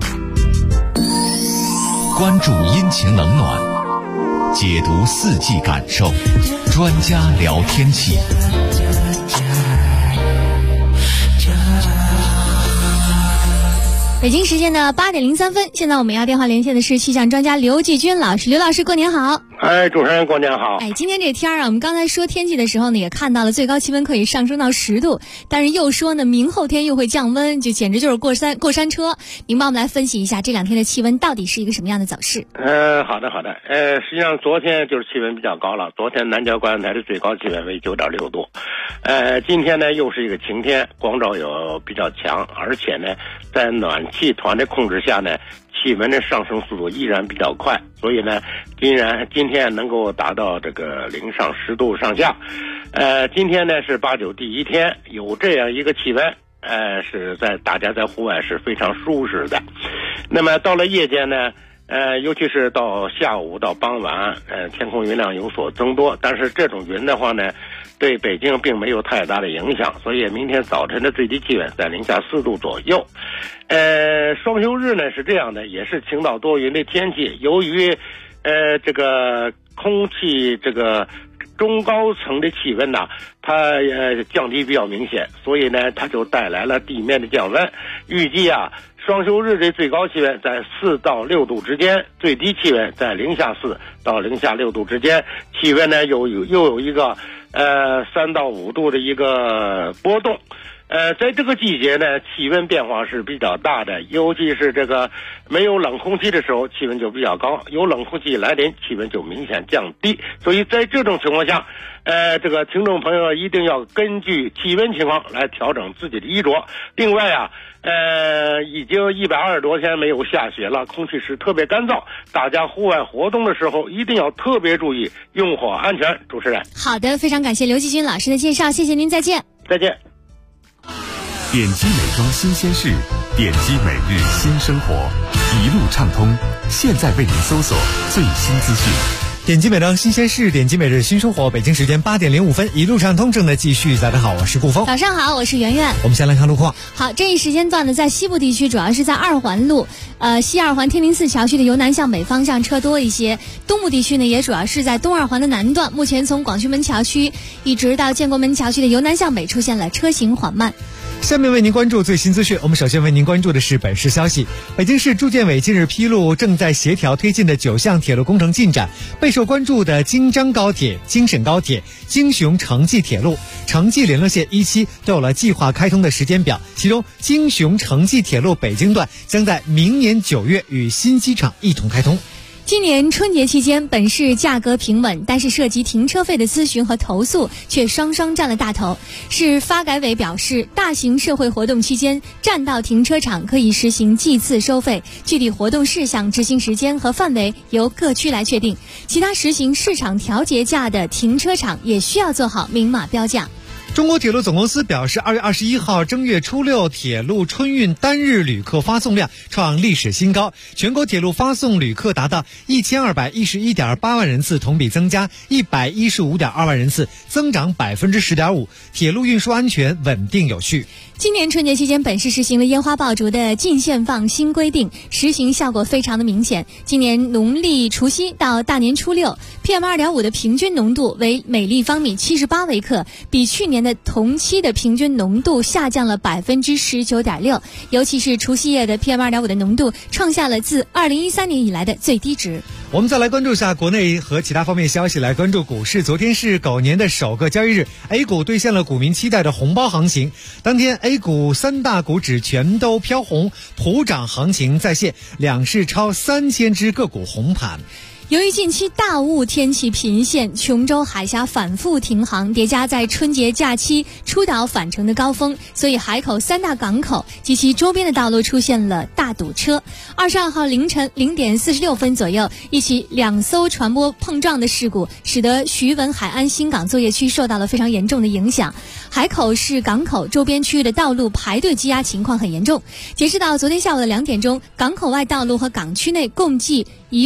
[SPEAKER 1] 关注阴晴冷暖，解读四季感受，专家聊天气。
[SPEAKER 4] 北京时间的8点03分，现在我们要电话连线的是气象专家刘继军老师。刘老师，过年好！
[SPEAKER 13] 主持人过年好！
[SPEAKER 4] 今天这天啊，我们刚才说天气的时候呢，也看到了最高气温可以上升到10度，但是又说呢，明后天又会降温，就简直就是过山车。您帮我们来分析一下这2天的气温到底是一个什么样的走势？
[SPEAKER 13] 好的。实际上昨天就是气温比较高了，昨天南郊观测台的最高气温为9.6度。今天呢又是一个晴天，光照有比较强，而且呢在暖气团的控制下呢，气温的上升速度依然比较快，所以呢今天能够达到这个零上10度上下。今天呢是8、9第一天，有这样一个气温，是大家在户外是非常舒适的。那么到了夜间呢，尤其是到下午到傍晚，天空云量有所增多，但是这种云的话呢，对北京并没有太大的影响，所以明天早晨的最低气温在零下4度左右。双休日呢是这样的，也是晴到多云的天气，由于这个空气这个中高层的气温呢，它降低比较明显，所以呢它就带来了地面的降温。预计啊，双休日的最高气温在4到6度之间，最低气温在零下4到零下6度之间，气温呢又有一个3到5度的一个波动。 在这个季节呢，气温变化是比较大的，尤其是这个没有冷空气的时候，气温就比较高；有冷空气来临，气温就明显降低。所以在这种情况下，这个听众朋友一定要根据气温情况来调整自己的衣着。另外啊，已经120多天没有下雪了，空气是特别干燥，大家户外活动的时候一定要特别注意用火安全。主持人，
[SPEAKER 4] 好的，非常感谢刘继军老师的介绍，谢谢您，再见。
[SPEAKER 13] 再见。
[SPEAKER 1] 点击美妆新鲜事，点击每日新生活，一路畅通。现在为您搜索最新资讯。点击美妆新鲜事，点击每日新生活。北京时间8点05分，一路畅通正在继续。大家好，我是顾峰。
[SPEAKER 4] 早上好，我是圆圆。
[SPEAKER 3] 我们先来看路况。
[SPEAKER 4] 好，这一时间段呢，在西部地区主要是在2环路，西2环天灵寺桥区的由南向北方向车多一些。东部地区呢，也主要是在东2环的南段，目前从广渠门桥区一直到建国门桥区的由南向北出现了车行缓慢。
[SPEAKER 3] 下面为您关注最新资讯。我们首先为您关注的是本市消息。北京市住建委近日披露，正在协调推进的9项铁路工程进展。备受关注的京张高铁、京沈高铁、京雄城际铁路、城际联络线1期都有了计划开通的时间表。其中，京雄城际铁路北京段将在明年9月与新机场一同开通。
[SPEAKER 4] 今年春节期间，本市价格平稳，但是涉及停车费的咨询和投诉却双双占了大头。市发改委表示，大型社会活动期间，占道停车场可以实行计次收费，具体活动事项、执行时间和范围由各区来确定。其他实行市场调节价的停车场也需要做好明码标价。
[SPEAKER 3] 中国铁路总公司表示，2月21号正月初6铁路春运单日旅客发送量创历史新高，全国铁路发送旅客达到1211.8万人次，同比增加115.2万人次，增长10.5%。铁路运输安全稳定有序。
[SPEAKER 4] 今年春节期间，本市实行了烟花爆竹的禁限放新规定，实行效果非常的明显。今年农历除夕到大年初6 ，PM2.5 的平均浓度为每立方米78微克，比去年的同期的平均浓度下降了19.6%。尤其是除夕夜的 PM2.5 的浓度创下了自2013年以来的最低值。
[SPEAKER 3] 我们再来关注一下国内和其他方面消息，来关注股市。昨天是狗年的首个交易日 ，A 股兑现了股民期待的红包行情。当天 A 股3大股指全都飘红，普涨行情再现，两市超3000只个股红盘。
[SPEAKER 4] 由于近期大雾天气频现，琼州海峡反复停航，叠加在春节假期出岛返程的高峰，所以海口3大港口及其周边的道路出现了大堵车。22号凌晨0点46分左右，一起2艘船舶碰撞的事故，使得徐闻海安新港作业区受到了非常严重的影响。海口市港口周边区域的道路排队积压情况很严重。截止到昨天下午的2点钟，港口外道路和港区内共计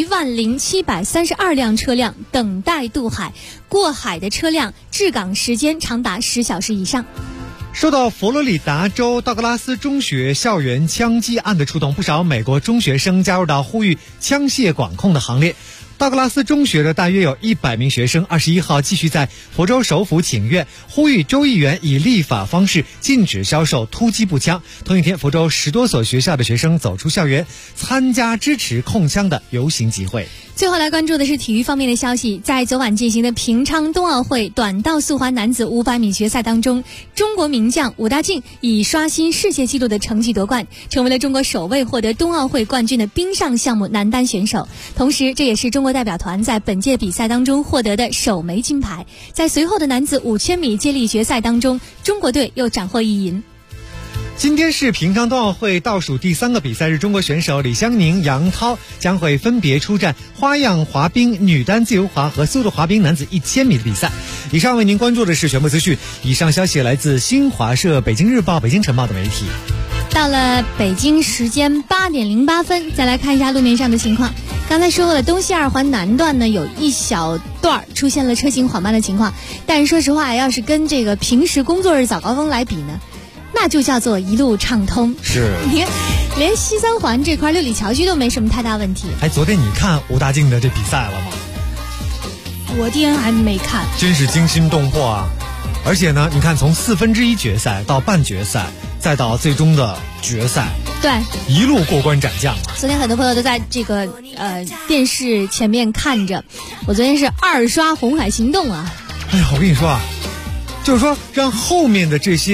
[SPEAKER 4] 10732辆车辆等待渡海，过海的车辆至港时间长达10小时以上。
[SPEAKER 3] 受到佛罗里达州道格拉斯中学校园枪击案的触动，不少美国中学生加入到呼吁枪械管控的行列。道格拉斯中学的大约有100名学生21号继续在佛州首府请愿，呼吁州议员以立法方式禁止销售突击步枪。同一天，佛州10多所学校的学生走出校园，参加支持控枪的游行集会。
[SPEAKER 4] 最后来关注的是体育方面的消息，在昨晚进行的平昌冬奥会短道速滑男子500米决赛当中，中国名将武大靖以刷新世界纪录的成绩夺冠，成为了中国首位获得冬奥会冠军的冰上项目男单选手，同时这也是中国代表团在本届比赛当中获得的首枚金牌。在随后的男子5000米接力决赛当中，中国队又斩获1银。
[SPEAKER 3] 今天是平昌冬奥会倒数第3个比赛日，中国选手李湘宁、杨涛将会分别出战花样滑冰女单自由滑和速度滑冰男子1000米的比赛。以上为您关注的是全部资讯，以上消息来自新华社、北京日报、北京晨报的媒体。
[SPEAKER 4] 到了北京时间8点08分，再来看一下路面上的情况。刚才说过了，东西2环南段呢有一小段出现了车行缓慢的情况，但是说实话，要是跟这个平时工作日早高峰来比呢，那就叫做一路畅通。
[SPEAKER 3] 是，
[SPEAKER 4] 你看，连西3环这块六里桥区都没什么太大问题。
[SPEAKER 3] 昨天你看武大靖的这比赛了吗？
[SPEAKER 4] 昨天还没看，
[SPEAKER 3] 真是惊心动魄啊！而且呢，你看从1/4决赛到半决赛，再到最终的决赛，
[SPEAKER 4] 对，
[SPEAKER 3] 一路过关斩将啊！
[SPEAKER 4] 昨天很多朋友都在这个电视前面看着，我昨天是2刷《红海行动》啊！
[SPEAKER 3] 哎呀，我跟你说啊，就是说让后面的这些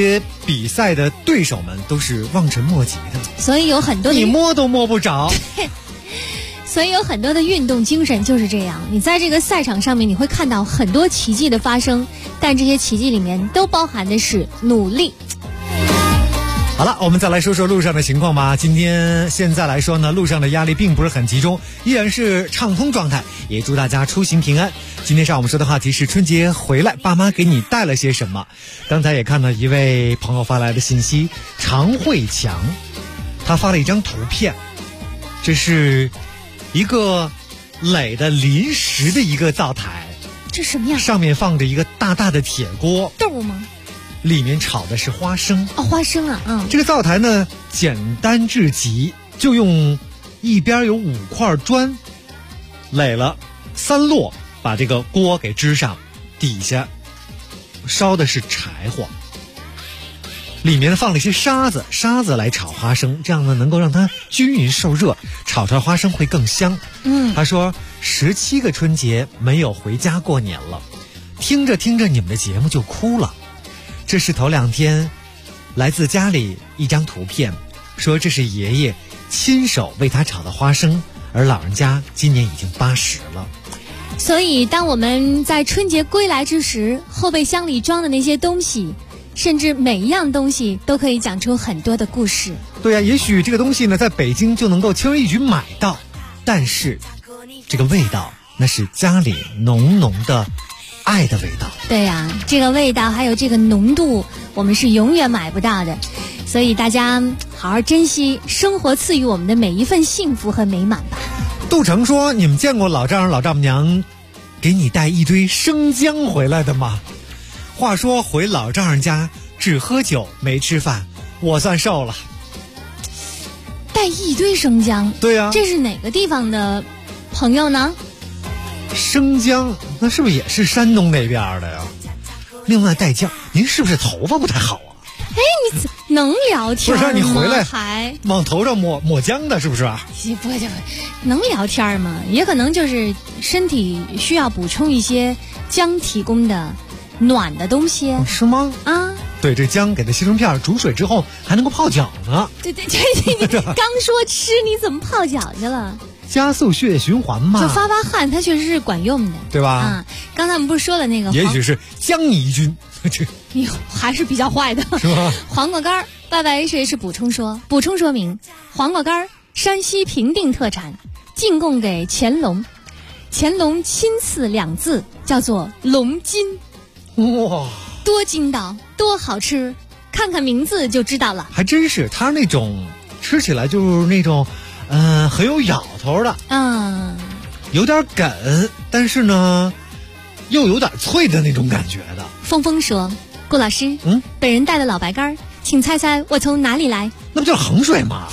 [SPEAKER 3] 比赛的对手们都是望尘莫及的，
[SPEAKER 4] 所以有很多
[SPEAKER 3] 你摸都摸不着。
[SPEAKER 4] 所以有很多的运动精神就是这样，你在这个赛场上面你会看到很多奇迹的发生，但这些奇迹里面都包含的是努力。
[SPEAKER 3] 好了，我们再来说说路上的情况吧。现在来说呢，路上的压力并不是很集中，依然是畅通状态，也祝大家出行平安。今天上午我们说的话题是春节回来爸妈给你带了些什么。刚才也看到一位朋友发来的信息，常慧强他发了一张图片，这是一个垒的临时的一个灶台，
[SPEAKER 4] 这什么样？
[SPEAKER 3] 上面放着一个大大的铁锅，
[SPEAKER 4] 豆吗？
[SPEAKER 3] 里面炒的是花生。
[SPEAKER 4] 哦，花生啊，嗯。
[SPEAKER 3] 这个灶台呢，简单至极，就用一边有5块砖垒了3摞，把这个锅给支上，底下烧的是柴火，里面放了一些沙子来炒花生，这样呢能够让它均匀受热，炒出来花生会更香。他说17个春节没有回家过年了，听着听着你们的节目就哭了。这是头2天来自家里一张图片，说这是爷爷亲手为他炒的花生，而老人家今年已经80了。
[SPEAKER 4] 所以当我们在春节归来之时，后备箱里装的那些东西，甚至每一样东西都可以讲出很多的故事。
[SPEAKER 3] 对呀，也许这个东西呢在北京就能够轻而易举买到，但是这个味道那是家里浓浓的爱的味道。
[SPEAKER 4] 对呀，这个味道还有这个浓度我们是永远买不到的，所以大家好好珍惜生活赐予我们的每一份幸福和美满吧。
[SPEAKER 3] 杜成说，你们见过老丈人老丈母娘给你带一堆生姜回来的吗？话说回老丈人家只喝酒没吃饭，我算瘦了。
[SPEAKER 4] 带一堆生姜？
[SPEAKER 3] 对呀，
[SPEAKER 4] 这是哪个地方的朋友呢？
[SPEAKER 3] 生姜那是不是也是山东那边的呀？另外带姜，您是不是头发不太好啊？
[SPEAKER 4] 哎，你能聊天吗？
[SPEAKER 3] 不是你回来
[SPEAKER 4] 还
[SPEAKER 3] 往头上抹姜的，是不是啊？
[SPEAKER 4] 不能聊天吗？也可能就是身体需要补充一些姜提供的暖的东西。
[SPEAKER 3] 是吗？
[SPEAKER 4] 啊，
[SPEAKER 3] 对，这姜给它切成片，煮水之后还能够泡脚呢。
[SPEAKER 4] 对，刚说吃，你怎么泡脚去了？
[SPEAKER 3] 加速血液循环嘛，
[SPEAKER 4] 就发汗，它确实是管用的，
[SPEAKER 3] 对吧？
[SPEAKER 4] 啊，刚才我们不是说了那个，
[SPEAKER 3] 也许是姜泥菌，
[SPEAKER 4] 你还是比较坏的，
[SPEAKER 3] 是吧？
[SPEAKER 4] 黄瓜干，YYH 补充说明，黄瓜干山西平定特产，进贡给乾隆，乾隆亲赐2字，叫做龙筋。
[SPEAKER 3] 哇，
[SPEAKER 4] 多筋道，多好吃，看看名字就知道了。
[SPEAKER 3] 还真是，它那种吃起来就是那种。很有咬头的，有点梗，但是呢，又有点脆的那种感觉的。
[SPEAKER 4] 峰峰说：“顾老师，本人带了老白干，请猜猜我从哪里来？”
[SPEAKER 3] 那不就是衡水吗？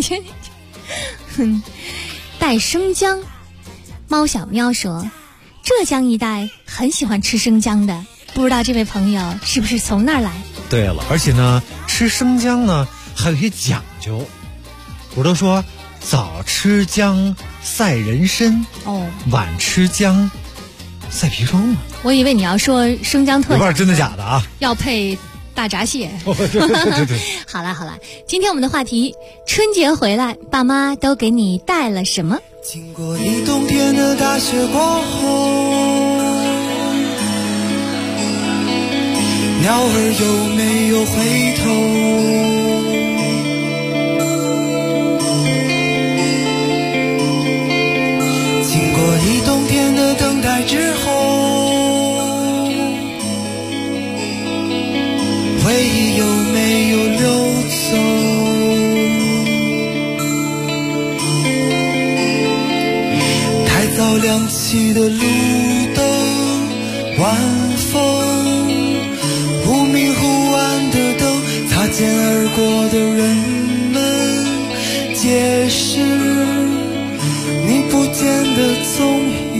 [SPEAKER 4] 带生姜。猫小喵说：“浙江一带很喜欢吃生姜的，不知道这位朋友是不是从那儿来？”
[SPEAKER 3] 对了，而且呢，吃生姜呢还有一些讲究，不都说早吃姜赛人参，晚吃姜赛砒霜吗？
[SPEAKER 4] 我以为你要说生姜特
[SPEAKER 3] 有点真的假的啊？
[SPEAKER 4] 要配大闸蟹。
[SPEAKER 3] 对。
[SPEAKER 4] 好了，今天我们的话题，春节回来，爸妈都给你带了什么？
[SPEAKER 6] 经过一冬天的大雪过后，鸟儿有没有回头？一冬天的等待之后，回忆有没有流走？太早亮起的路灯，晚风，忽明忽暗的灯，擦肩而过的人们，解释你不见的踪影。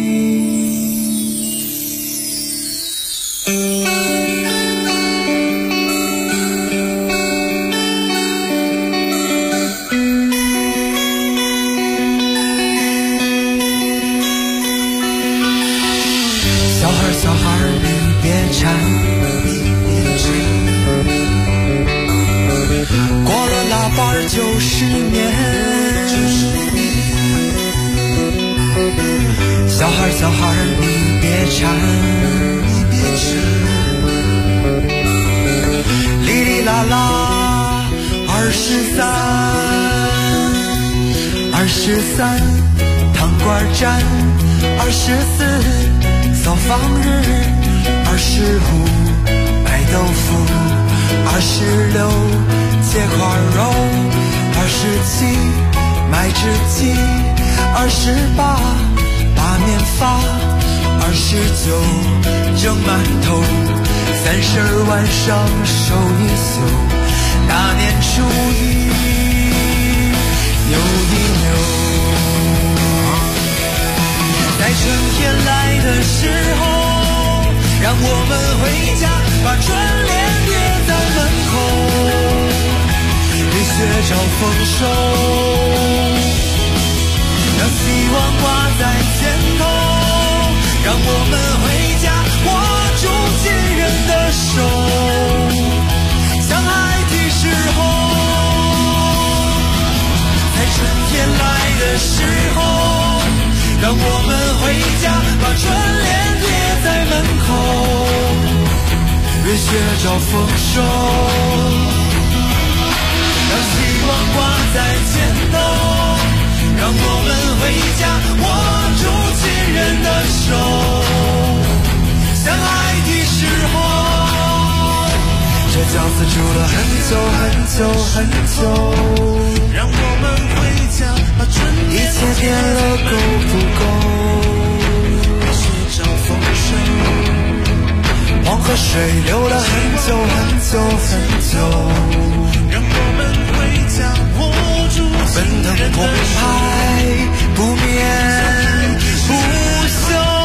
[SPEAKER 6] 小孩你别馋， 90年。小孩小孩你别馋，哩哩啦啦23糖罐粘，24扫房日，25买豆腐，26切块肉，27买只鸡，28把面发，29蒸馒头，30晚上守一宿，大年初1扭一扭。在春天来的时候，让我们回家，把春联贴在门口，别学着丰收，让希望挂在前头，让我们回家握住亲人的手，相爱的时候，在春天来的时候，让我们回家，把春联贴在门口，别学着丰收，让希望挂在前头，让我们回家握住亲人的手，相爱的时候，这饺子煮了很久很久很久，让我们回家把春联一切变了够不够？学着丰收，黄河水流了很久很久很久，让我们回家握住奔腾澎湃不眠不休。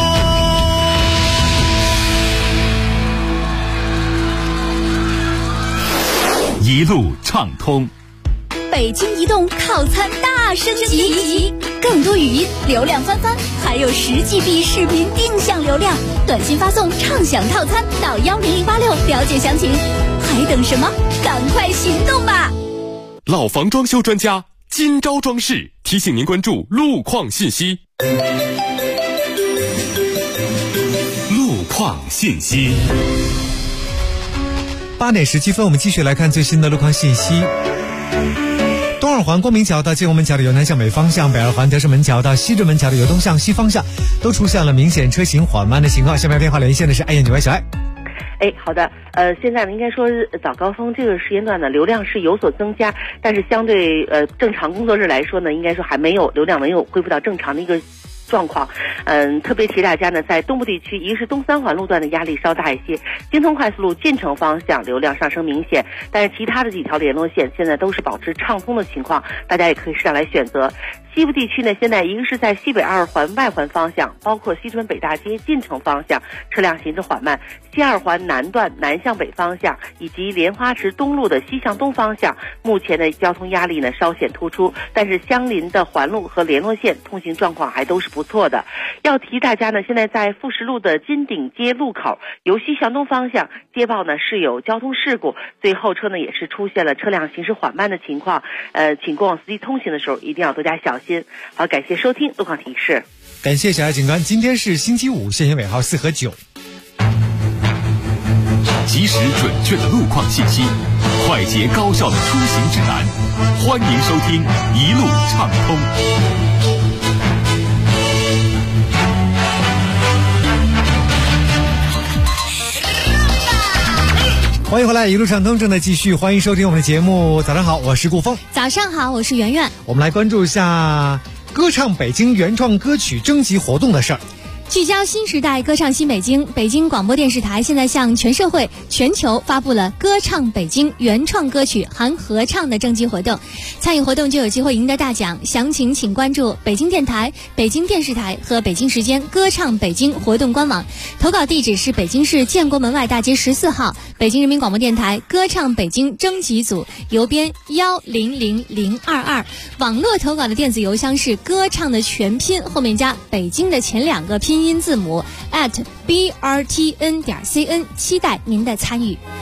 [SPEAKER 1] 一路畅通，
[SPEAKER 9] 北京移动套餐大升级，更多语音流量翻番，还有10GB 视频定向流量，短信发送畅享套餐到10086了解详情，还等什么？赶快行动吧！
[SPEAKER 12] 老房装修专家金招装饰提醒您关注路况信息。
[SPEAKER 1] 路况信息。
[SPEAKER 3] 8点17分，我们继续来看最新的路况信息。东二环光明桥到建国门桥的由南向北方向，北二环德胜门桥到西直门桥的由东向西方向，都出现了明显车行缓慢的情况。下面电话连线的是爱燕912小爱。
[SPEAKER 5] 好的，现在呢，应该说早高峰这个时间段呢，流量是有所增加，但是相对正常工作日来说呢，应该说还没有流量没有恢复到正常的一个状况。特别提示大家呢，在东部地区，一个是东三环路段的压力稍大一些，京通快速路进城方向流量上升明显，但是其他的几条联络线现在都是保持畅通的情况，大家也可以适当来选择。西部地区呢，现在一个是在西北2环外环方向，包括西直门北大街进城方向车辆行驶缓慢，西2环南段南向北方向以及莲花池东路的西向东方向，目前的交通压力呢稍显突出，但是相邻的环路和联络线通行状况还都是不错的。要提大家呢，现在在富士路的金鼎街路口，由西向东方向接报呢是有交通事故，所以后车呢也是出现了车辆行驶缓慢的情况，请过往司机通行的时候一定要多加小心。好，感谢收听路况提示。
[SPEAKER 3] 感谢小爱警官。今天是星期五，限行尾号4和9。
[SPEAKER 1] 及时准确的路况信息，快捷高效的出行指南，欢迎收听一路畅通。
[SPEAKER 3] 欢迎回来，一路畅通正在继续，欢迎收听我们的节目。早上好，我是顾峰。
[SPEAKER 4] 早上好，我是圆圆。
[SPEAKER 3] 我们来关注一下歌唱北京原创歌曲征集活动的事儿。
[SPEAKER 4] 聚焦新时代，歌唱新北京。北京广播电视台现在向全社会、全球发布了歌唱北京原创歌曲含合唱的征集活动，参与活动就有机会赢得大奖。详情请关注北京电台、北京电视台和北京时间歌唱北京活动官网。投稿地址是北京市建国门外大街14号，北京人民广播电台歌唱北京征集组，邮编100022。网络投稿的电子邮箱是歌唱的全拼后面加北京的前2个拼音字母 @brtn.cn， 期待您的参与。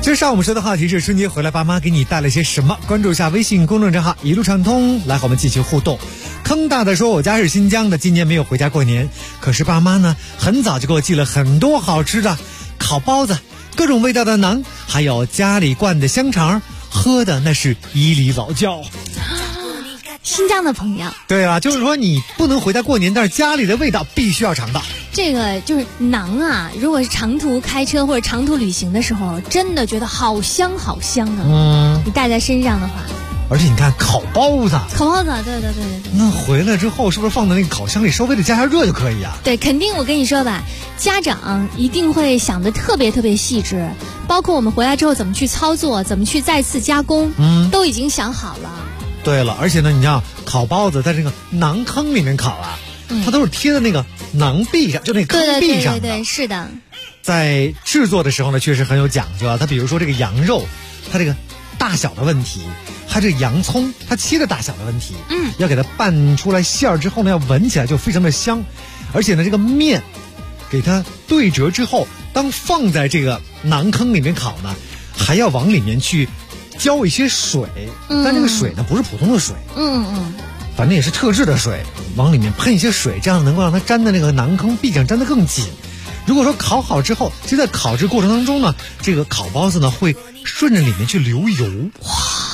[SPEAKER 3] 今儿上午我们说的话题是春节回来爸妈给你带了些什么？关注一下微信公众账号一路畅通，来和我们继续互动。坑大的说我家是新疆的，今年没有回家过年，可是爸妈呢很早就给我寄了很多好吃的，烤包子，各种味道的馕，还有家里灌的香肠，喝的那是伊犁老窖。
[SPEAKER 4] 新疆的朋友，
[SPEAKER 3] 对啊，就是说你不能回家过年，但是家里的味道必须要尝到。
[SPEAKER 4] 这个就是馕啊，如果是长途开车或者长途旅行的时候，真的觉得好香好香啊。你带在身上的话，
[SPEAKER 3] 而且你看烤包子，
[SPEAKER 4] 对，
[SPEAKER 3] 那回来之后是不是放在那个烤箱里稍微的加下热就可以啊？
[SPEAKER 4] 对，肯定。我跟你说吧，家长一定会想得特别特别细致，包括我们回来之后怎么去操作，怎么去再次加工，都已经想好了。
[SPEAKER 3] 对了，而且呢，你知道烤包子在这个馕坑里面烤啊，它都是贴在那个馕壁上，就那坑壁上的。
[SPEAKER 4] 对，是的。
[SPEAKER 3] 在制作的时候呢，确实很有讲究啊。它比如说这个羊肉，它这个大小的问题，还有这个洋葱，它切的大小的问题，要给它拌出来馅儿之后呢，要闻起来就非常的香。而且呢，这个面给它对折之后，当放在这个馕坑里面烤呢，还要往里面去浇一些水，但这个水呢不是普通的水，反正也是特制的水，往里面喷一些水，这样能够让它粘在那个馕坑壁上粘得更紧。如果说烤好之后，就在烤制过程当中呢，这个烤包子呢会顺着里面去流油，哇，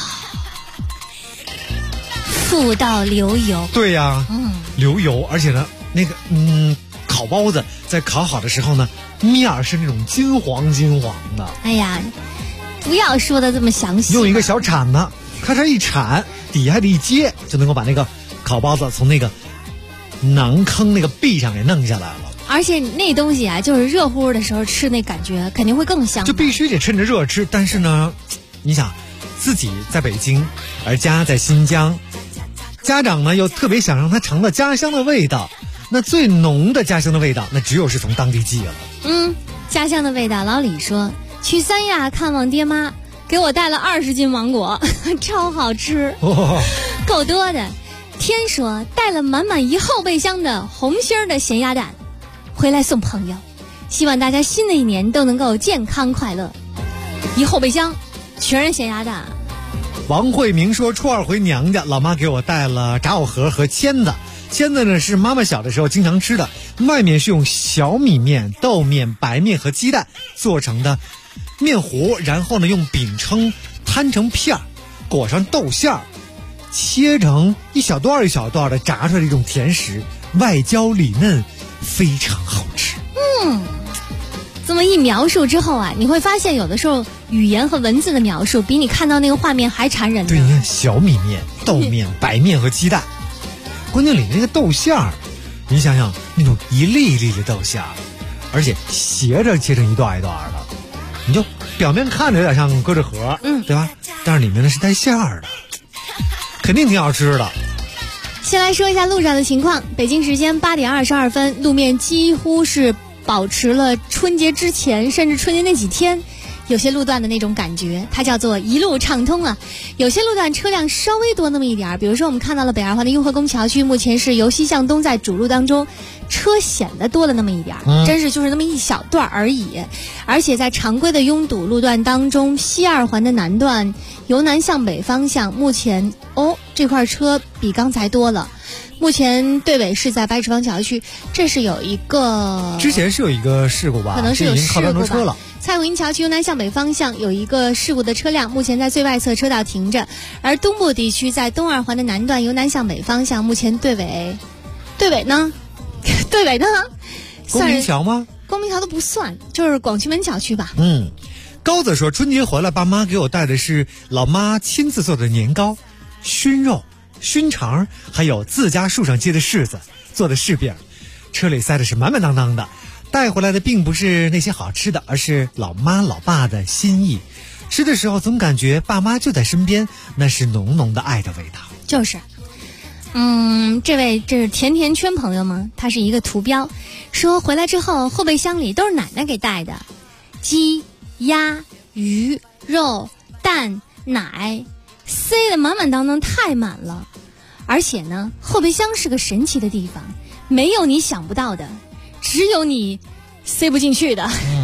[SPEAKER 4] 富到流油。
[SPEAKER 3] 对呀，流油，而且呢，那个烤包子在烤好的时候呢，面儿是那种金黄的。
[SPEAKER 4] 哎呀，不要说的这么详细。
[SPEAKER 3] 用一个小铲子，咔嚓一铲，底下还得一接，就能够把那个烤包子从那个馕坑那个壁上给弄下来了。
[SPEAKER 4] 而且那东西啊，就是热乎乎的时候吃，那感觉肯定会更香。
[SPEAKER 3] 就必须得趁着热吃。但是呢，你想，自己在北京，而家在新疆，家长呢又特别想让他尝到家乡的味道。那最浓的家乡的味道，那只有是从当地寄了。
[SPEAKER 4] 家乡的味道。老李说，去三亚看望爹妈，给我带了20斤芒果，超好吃，够多的。天说带了满满一后备箱的红心的咸鸭蛋回来送朋友，希望大家新的一年都能够健康快乐。一后备箱全是咸鸭蛋。
[SPEAKER 3] 王慧明说，初二回娘家，老妈给我带了炸藕盒和签子。签子呢是妈妈小的时候经常吃的，外面是用小米面、豆面、白面和鸡蛋做成的面糊，然后呢用饼铛摊成片儿，裹上豆馅儿，切成一小段一小段的炸出来的一种甜食，外焦里嫩，非常好吃。
[SPEAKER 4] 这么一描述之后啊，你会发现有的时候语言和文字的描述比你看到那个画面还馋人。
[SPEAKER 3] 对，你看小米面、豆面、白面和鸡蛋，关键里面那个豆馅儿，你想想那种一粒一粒的豆馅儿，而且斜着切成一段一段的，你就表面看着有点像搁着盒，对吧？但是里面呢是带馅儿的，肯定挺好吃的。
[SPEAKER 4] 先来说一下路上的情况。北京时间8点22分，路面几乎是保持了春节之前甚至春节那几天有些路段的那种感觉，它叫做一路畅通啊。有些路段车辆稍微多那么一点，比如说我们看到了北二环的雍和宫桥区，目前是由西向东在主路当中车显得多了那么一点，真是就是那么一小段而已。而且在常规的拥堵路段当中，西二环的南段由南向北方向，目前这块车比刚才多了。目前队尾是在白纸坊桥区，这是有一个
[SPEAKER 3] 之前是有一个事故吧，
[SPEAKER 4] 可能是有事故吧。
[SPEAKER 3] 车了。
[SPEAKER 4] 蔡胡营桥区由南向北方向有一个事故的车辆，目前在最外侧车道停着。而东部地区在东二环的南段由南向北方向，目前队尾呢？队尾呢？
[SPEAKER 3] 公民桥吗？
[SPEAKER 4] 公民桥都不算，就是广渠门桥区吧。
[SPEAKER 3] 高子说，春节回来，爸妈给我带的是老妈亲自做的年糕、熏肉、熏肠，还有自家树上结的柿子做的柿饼，车里塞的是满满当当的。带回来的并不是那些好吃的，而是老妈老爸的心意。吃的时候总感觉爸妈就在身边，那是浓浓的爱的味道。
[SPEAKER 4] 就是这是甜甜圈朋友吗？他是一个图标，说回来之后后备箱里都是奶奶给带的，鸡、鸭、鱼、肉、蛋、奶，塞得满满当当，太满了。而且呢，后备箱是个神奇的地方，没有你想不到的，只有你塞不进去的。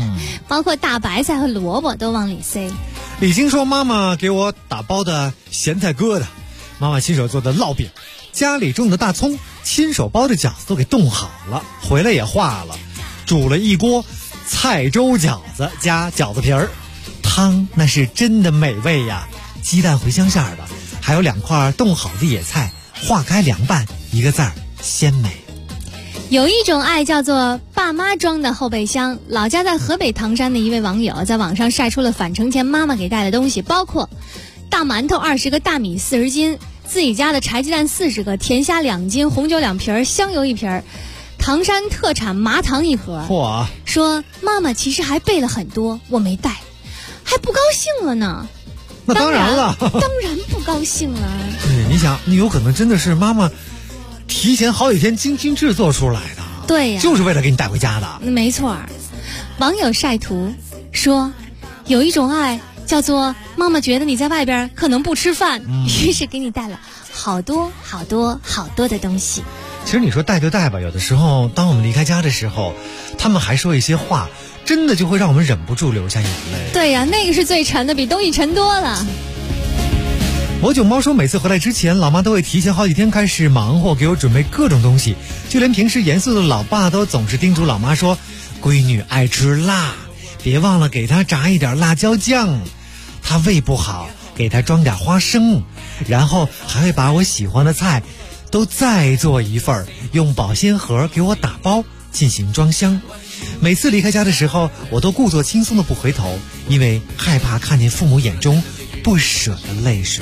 [SPEAKER 4] 包括大白菜和萝卜都往里塞。
[SPEAKER 3] 李晶说，妈妈给我打包的咸菜疙瘩，妈妈亲手做的烙饼，家里种的大葱，亲手包的饺子都给冻好了，回来也化了，煮了一锅菜粥饺子加饺子皮儿，汤那是真的美味呀，鸡蛋茴香馅儿的，还有2块冻好的野菜，化开凉拌，1个字儿鲜美。
[SPEAKER 4] 有一种爱叫做爸妈装的后备箱。老家在河北唐山的一位网友在网上晒出了返程前妈妈给带的东西，包括大馒头20个，大米40斤，自己家的柴鸡蛋40个，甜虾2斤，红酒2瓶，香油1瓶，唐山特产麻糖1盒。
[SPEAKER 3] 嚯！
[SPEAKER 4] 说妈妈其实还备了很多，我没带，还不高兴了呢。
[SPEAKER 3] 那当然了，
[SPEAKER 4] 当然不高兴了。
[SPEAKER 3] 对，你想，你有可能真的是妈妈提前好几天精心制作出来的，
[SPEAKER 4] 对呀，
[SPEAKER 3] 就是为了给你带回家的。
[SPEAKER 4] 没错。网友晒图说，有一种爱叫做妈妈觉得你在外边可能不吃饭，于是给你带了好多好多好多的东西。
[SPEAKER 3] 其实你说带就带吧，有的时候当我们离开家的时候，他们还说一些话，真的就会让我们忍不住流下眼泪。
[SPEAKER 4] 对呀，那个是最沉的，比东西沉多了。
[SPEAKER 3] 魔九猫说，每次回来之前，老妈都会提前好几天开始忙活，给我准备各种东西，就连平时严肃的老爸都总是叮嘱老妈说，闺女爱吃辣，别忘了给她炸一点辣椒酱，她胃不好，给她装点花生，然后还会把我喜欢的菜都再做一份，用保鲜盒给我打包进行装箱。每次离开家的时候，我都故作轻松的不回头，因为害怕看见父母眼中不舍的泪水。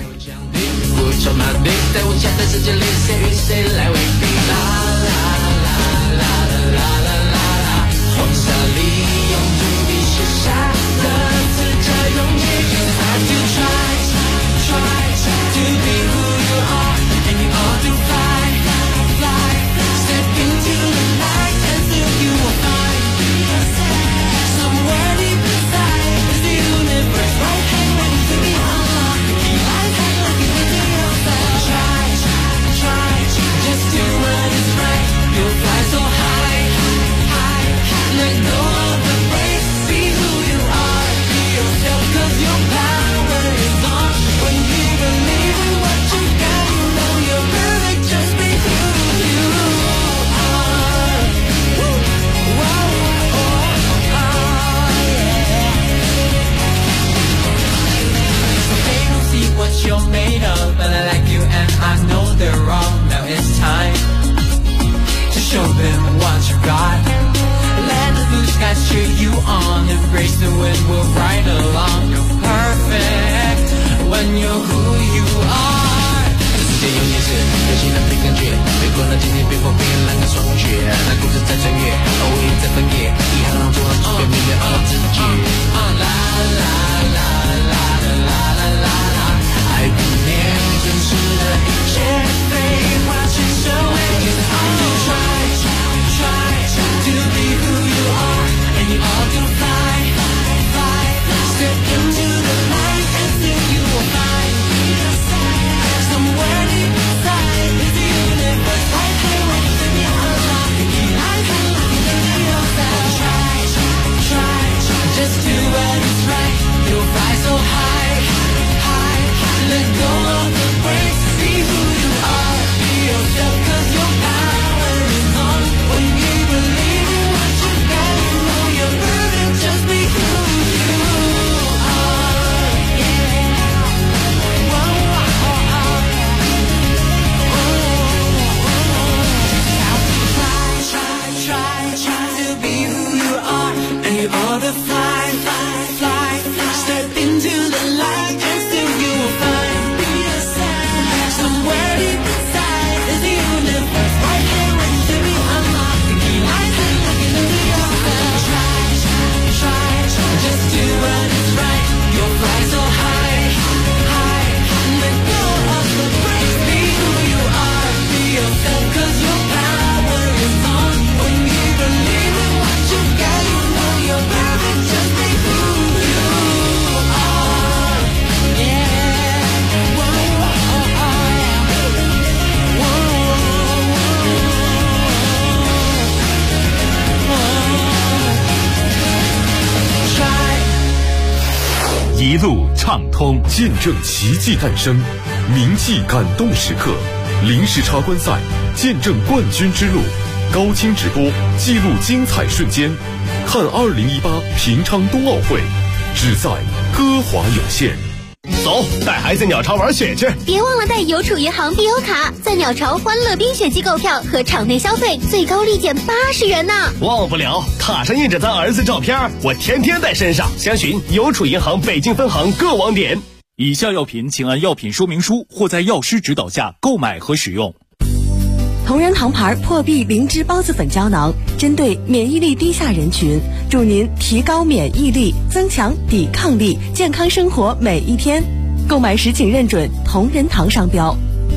[SPEAKER 1] 畅通，见证奇迹诞生，铭记感动时刻。临时插观赛，见证冠军之路。高清直播，记录精彩瞬间。看2018平昌冬奥会，只在歌华有线。
[SPEAKER 14] 走，带孩子鸟巢玩雪去！
[SPEAKER 9] 别忘了带邮储银行必优卡，在鸟巢欢乐冰雪季购票和场内消费最高立减80元呢！
[SPEAKER 14] 忘不了，卡上印着咱儿子照片，我天天带身上。详询邮储银行北京分行各网点。
[SPEAKER 10] 以下药品请按药品说明书或在药师指导下购买和使用。
[SPEAKER 15] 同仁堂牌破壁灵芝孢子粉胶囊，针对免疫力低下人群，助您提高免疫力，增强抵抗力，健康生活每一天。购买时请认准同仁堂商标。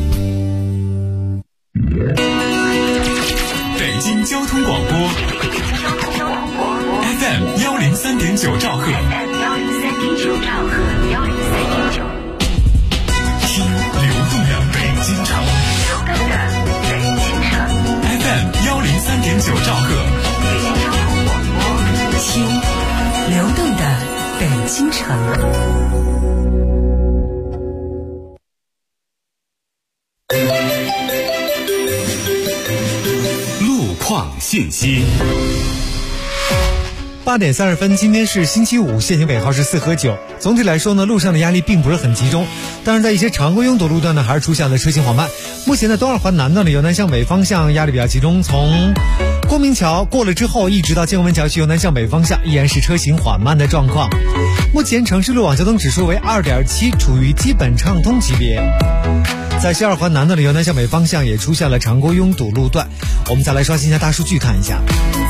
[SPEAKER 1] 北京交通广播 FM 103.9兆赫，听流动的北京城。FM 103.9兆赫，
[SPEAKER 11] 听流动的北京城。
[SPEAKER 1] 路况信息。
[SPEAKER 3] 8点30分，今天是星期五，限行尾号是4和9。总体来说呢，路上的压力并不是很集中，但是在一些常规拥堵路段呢，还是出现了车行缓慢。目前的东二环南段的由南向北方向压力比较集中，从光明桥过了之后，一直到建文桥区由南向北方向依然是车行缓慢的状况。目前城市路网交通指数为2.7，处于基本畅通级别。在西二环南段的由南向北方向也出现了常规拥堵路段。我们再来刷新一下大数据看一下。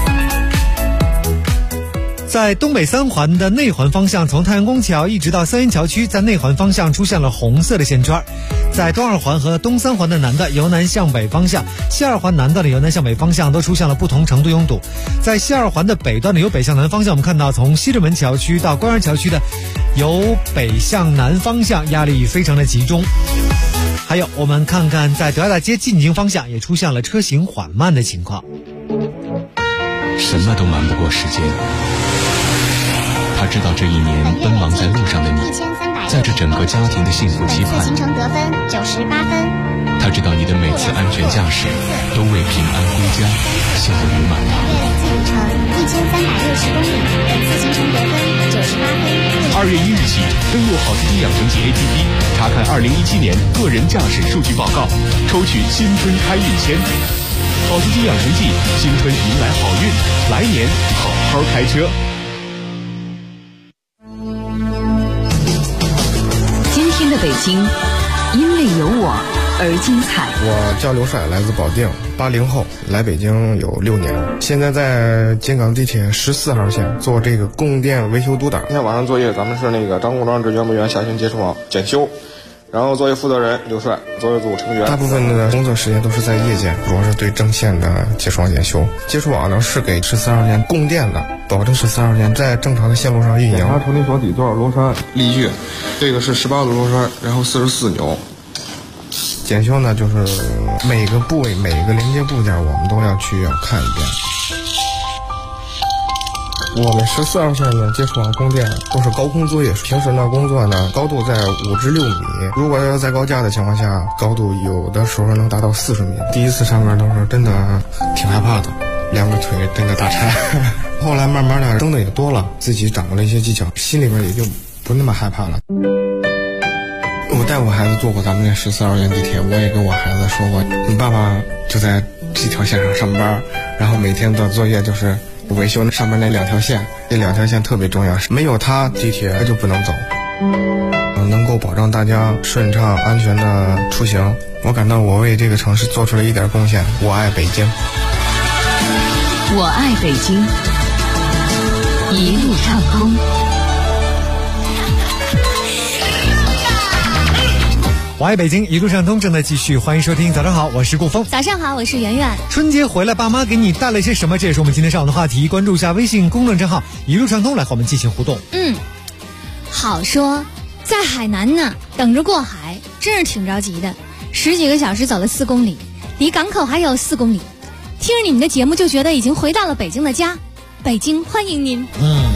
[SPEAKER 3] 在东北3环的内环方向，从太阳宫桥一直到三元桥区，在内环方向出现了红色的线圈。在东2环和东3环的南段由南向北方向，西2环南段的由南向北方向都出现了不同程度拥堵。在西2环的北段的由北向南方向，我们看到从西直门桥区到官园桥区的由北向南方向压力非常的集中。还有我们看看在德大街进京方向也出现了车行缓慢的情况。
[SPEAKER 16] 什么都瞒不过时间，他知道这一年奔忙在路上的你，在这整个家庭的幸福期盼，
[SPEAKER 17] 行程得分98分。
[SPEAKER 16] 他知道你的每次安全驾驶都为平安归家献得圆满堂。
[SPEAKER 17] 计程1360公里，本次行程得分98分。
[SPEAKER 12] 2月1日起，登录好司机养成记 APP， 查看2017年个人驾驶数据报告，抽取新春开运签。好司机养成记，新春迎来好运，来年好好开车。
[SPEAKER 7] 今天的北京，因为有我而精彩。
[SPEAKER 8] 我叫刘帅，来自保定，80后，来北京有6年，现在在京港地铁14号线做这个供电维修督导。今天晚上作业，咱们是那个张公庄至园博园下行接触网检修。然后作业负责人刘帅，作业组成员。大部分的工作时间都是在夜间，主要是对正线的接触网检修。接触网呢是给14号线供电的，保证14号线在正常的线路上运营。检查头顶锁底多少螺栓力矩，这个是18的螺栓，然后44扭。检修呢就是每个部位每个连接部件我们都要看一遍。我们14号线的接触网供电都是高空作业，平时呢工作呢高度在5至6米，如果要在高架的情况下，高度有的时候能达到40米。第一次上班都是真的挺害怕的，两个腿真的打颤。后来慢慢的蹬的也多了，自己掌握了一些技巧，心里面也就不那么害怕了。我带我孩子坐过咱们那14号线地铁，我也跟我孩子说过，你爸爸就在这条线上上班，然后每天的作业就是维修上面那2条线，这2条线特别重要，没有它地铁就不能走。能够保障大家顺畅安全的出行，我感到我为这个城市做出了一点贡献。我爱北京，
[SPEAKER 7] 我爱北京，一路畅通。
[SPEAKER 3] 我爱北京，一路畅通正在继续，欢迎收听。早上好，我是顾峰。
[SPEAKER 4] 早上好，我是圆圆。
[SPEAKER 3] 春节回来，爸妈给你带了些什么？这也是我们今天上午的话题。关注一下微信公众账号一路畅通，来和我们进行互动。
[SPEAKER 4] 好说，在海南呢，等着过海，真是挺着急的。10几个小时走了4公里，离港口还有4公里。听着你们的节目，就觉得已经回到了北京的家。北京欢迎您。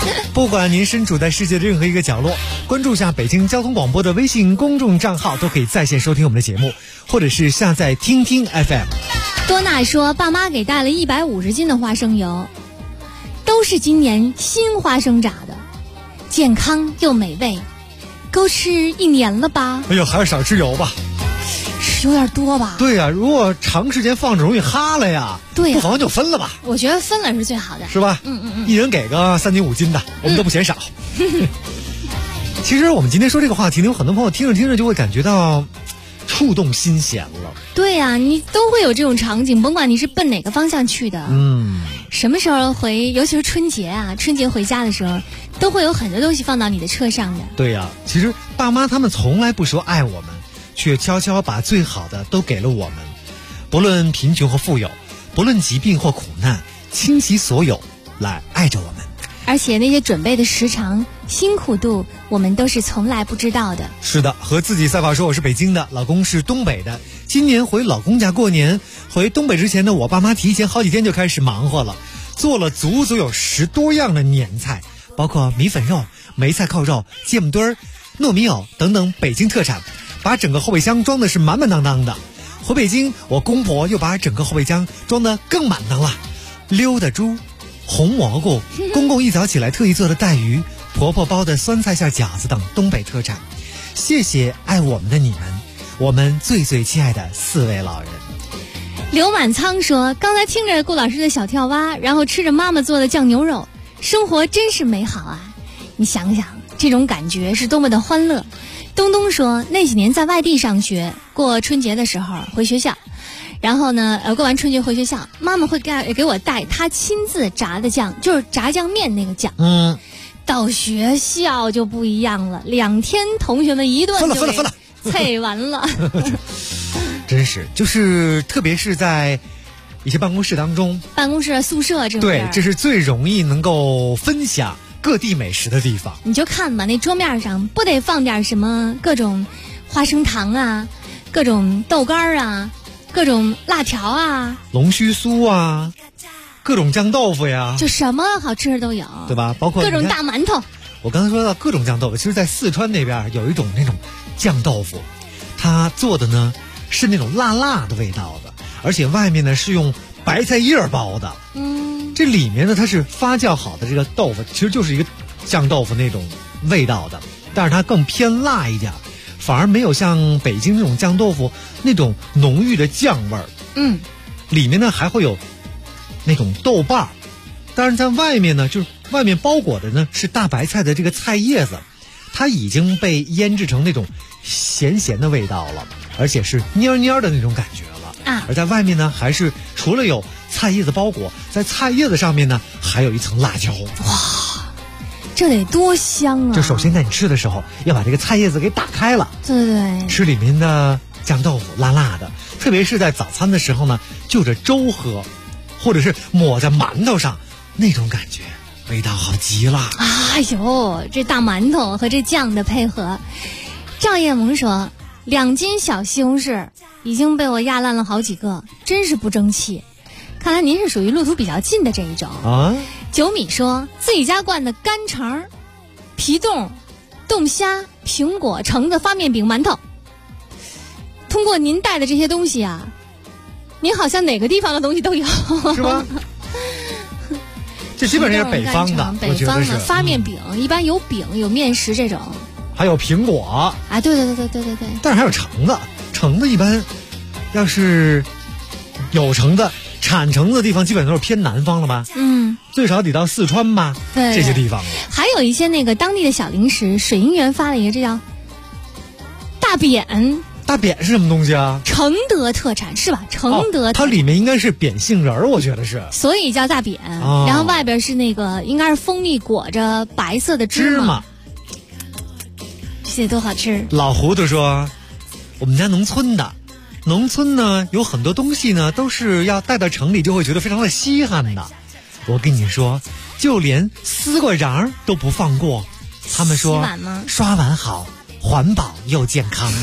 [SPEAKER 3] 不管您身处在世界的任何一个角落，关注下北京交通广播的微信公众账号，都可以在线收听我们的节目，或者是下载听听 FM。
[SPEAKER 4] 多娜说，爸妈给带了150斤的花生油，都是今年新花生榨的，健康又美味，够吃1年了吧？
[SPEAKER 3] 哎呦，还是少吃油吧。
[SPEAKER 4] 有点多吧？
[SPEAKER 3] 对呀、如果长时间放着容易哈了呀。
[SPEAKER 4] 对、
[SPEAKER 3] 不妨就分了吧。
[SPEAKER 4] 我觉得分了是最好的，
[SPEAKER 3] 是吧？一人给个3斤5斤的，我们都不嫌少。其实我们今天说这个话题呢，有很多朋友听着听着就会感觉到触动心弦了。
[SPEAKER 4] 对呀、你都会有这种场景，甭管你是奔哪个方向去的，什么时候回，尤其是春节啊，春节回家的时候，都会有很多东西放到你的车上的。
[SPEAKER 3] 对呀、其实爸妈他们从来不说爱我们，却悄悄把最好的都给了我们，不论贫穷或富有，不论疾病或苦难，倾其所有来爱着我们。
[SPEAKER 4] 而且那些准备的时长、辛苦度，我们都是从来不知道的。
[SPEAKER 3] 是的，和自己赛跑说我是北京的，老公是东北的，今年回老公家过年。回东北之前呢，我爸妈提前好几天就开始忙活了，做了足足有10多样的年菜，包括米粉肉、梅菜扣肉、芥末墩儿、糯米藕等等北京特产，把整个后备箱装的是满满当当的。回北京，我公婆又把整个后备箱装得更满当了，溜达猪、红蘑菇，公公一早起来特意做的带鱼，婆婆包的酸菜馅饺子等东北特产。谢谢爱我们的你们，我们最最亲爱的4位老人。
[SPEAKER 4] 刘满仓说，刚才听着顾老师的小跳蛙，然后吃着妈妈做的酱牛肉，生活真是美好啊！你想想，这种感觉是多么的欢乐。东东说，那几年在外地上学，过春节的时候回学校，然后呢，过完春节回学校，妈妈会给我带她亲自炸的酱，就是炸酱面那个酱。到学校就不一样了，2天同学们一顿就给菜完了。
[SPEAKER 3] 真是，就是特别是在一些办公室当中，
[SPEAKER 4] 办公室、宿舍这种，
[SPEAKER 3] 对，这是最容易能够分享各地美食的地方。
[SPEAKER 4] 你就看吧，那桌面上不得放点什么各种花生糖啊，各种豆干啊，各种辣条啊，
[SPEAKER 3] 龙须酥啊，各种酱豆腐呀，
[SPEAKER 4] 就什么好吃的都有，
[SPEAKER 3] 对吧？包括
[SPEAKER 4] 各种大馒头。
[SPEAKER 3] 我刚才说到各种酱豆腐，其实在四川那边有一种那种酱豆腐，它做的呢是那种辣辣的味道的，而且外面呢是用白菜叶包的。这里面呢它是发酵好的这个豆腐，其实就是一个酱豆腐那种味道的，但是它更偏辣一点，反而没有像北京那种酱豆腐那种浓郁的酱味儿。里面呢还会有那种豆瓣儿，但是在外面呢，就是外面包裹的呢是大白菜的这个菜叶子，它已经被腌制成那种咸咸的味道了，而且是蔫蔫的那种感觉了。而在外面呢，还是除了有菜叶子包裹，在菜叶子上面呢还有一层辣椒。
[SPEAKER 4] 哇，这得多香啊！
[SPEAKER 3] 就首先在你吃的时候要把这个菜叶子给打开了，
[SPEAKER 4] 对，
[SPEAKER 3] 吃里面的酱豆腐辣辣的，特别是在早餐的时候呢，就着粥喝，或者是抹在馒头上，那种感觉味道好极了。
[SPEAKER 4] 哎呦，这大馒头和这酱的配合。赵叶萌说，2斤小西红柿已经被我压烂了好几个，真是不争气。看来您是属于路途比较近的这一种
[SPEAKER 3] 啊。
[SPEAKER 4] 9米说，自己家灌的干肠、皮冻、冻虾、苹果、橙子、发面饼、馒头。通过您带的这些东西啊，您好像哪个地方的东西都有，
[SPEAKER 3] 是吧？这基本上是北方的，
[SPEAKER 4] 北方的发面饼，一般有饼有面食这种，
[SPEAKER 3] 还有苹果
[SPEAKER 4] 啊，对，
[SPEAKER 3] 但是还有橙子，橙子一般要是有橙子产橙子的地方，基本都是偏南方了吧？最少得到四川吧，
[SPEAKER 4] 对，
[SPEAKER 3] 这些地方了。
[SPEAKER 4] 还有一些那个当地的小零食，水银园发了一个，这叫大扁。
[SPEAKER 3] 大扁是什么东西啊？
[SPEAKER 4] 承德特产是吧？承德特产，
[SPEAKER 3] 它里面应该是扁杏仁儿，我觉得是，
[SPEAKER 4] 所以叫大扁。然后外边是那个应该是蜂蜜裹着白色的芝麻，这些多好吃。
[SPEAKER 3] 老胡子说，我们家农村呢有很多东西呢都是要带到城里就会觉得非常的稀罕的。我跟你说，就连丝瓜瓤都不放过。他们说刷碗好，环保又健康。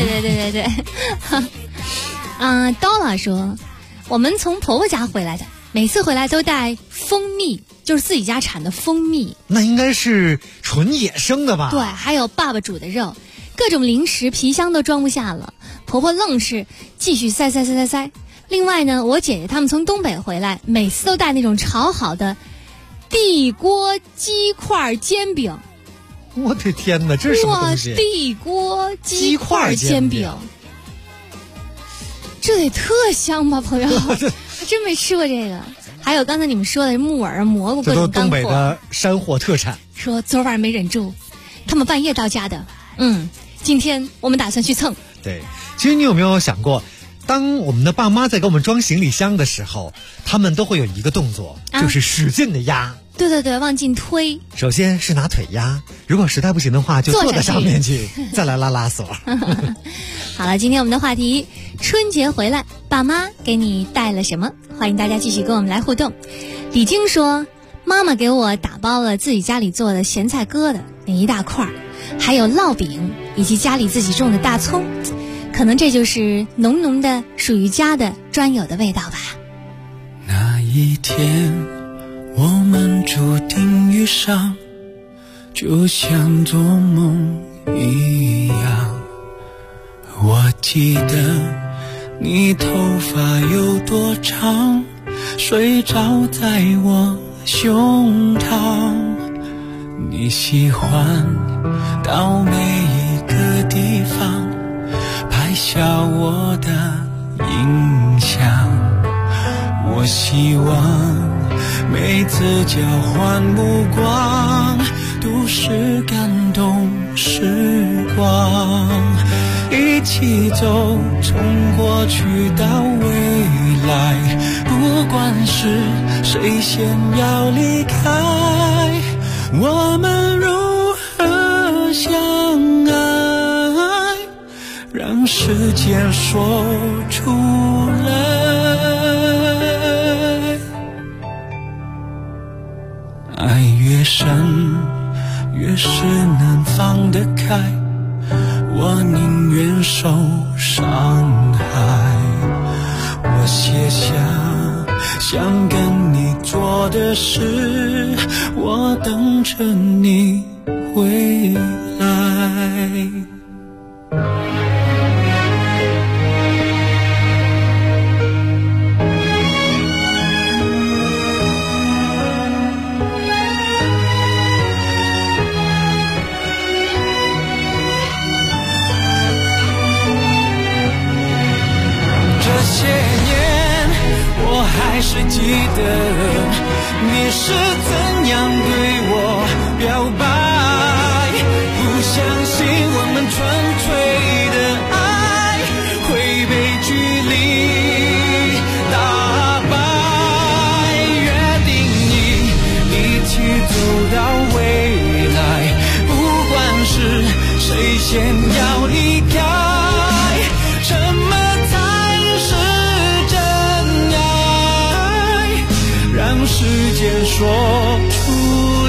[SPEAKER 4] 对。刀老说，我们从婆婆家回来的， 每次回来都带蜂蜜，就是自己家产的蜂蜜。
[SPEAKER 3] 那应该是纯野生的吧？
[SPEAKER 4] 对，还有爸爸煮的肉，各种零食皮箱都装不下了，婆婆愣是继续塞。另外呢，我姐姐他们从东北回来，每次都带那种炒好的地锅鸡块煎饼。
[SPEAKER 3] 我的天哪，这是什么东西？
[SPEAKER 4] 哇，地锅鸡块煎饼，这得特香吧，朋友？还真没吃过这个。还有刚才你们说的木耳、蘑菇，各种干货，
[SPEAKER 3] 这都东北的山货特产。
[SPEAKER 4] 说昨晚没忍住，他们半夜到家的。今天我们打算去蹭。
[SPEAKER 3] 对，其实你有没有想过，当我们的爸妈在给我们装行李箱的时候，他们都会有一个动作，就是使劲的压。
[SPEAKER 4] 对，往进推。
[SPEAKER 3] 首先是拿腿压，如果实在不行的话，就坐在上面去，再来拉锁。
[SPEAKER 4] 好了，今天我们的话题，春节回来，爸妈给你带了什么？欢迎大家继续跟我们来互动。李晶说，妈妈给我打包了自己家里做的咸菜疙瘩，那一大块，还有烙饼，以及家里自己种的大葱，可能这就是浓浓的属于家的专有的味道吧。
[SPEAKER 6] 那一天我们注定遇上，就像做梦一样。我记得你头发有多长，睡着在我胸膛。你喜欢到每一个地方拍下我的印象。我希望每次交换目光都是感动时光，一起走从过去到未来，不管是谁先要离开，我们如何相爱，让时间说出来。爱越深越是能放得开，我宁愿受伤害。我写下想跟你做的事，我等着你回来。还是记得你是怎样对我表白，不相信我们纯粹的爱会被距离打败，约定一起走到未来，不管是谁先要离开，什么让时间说出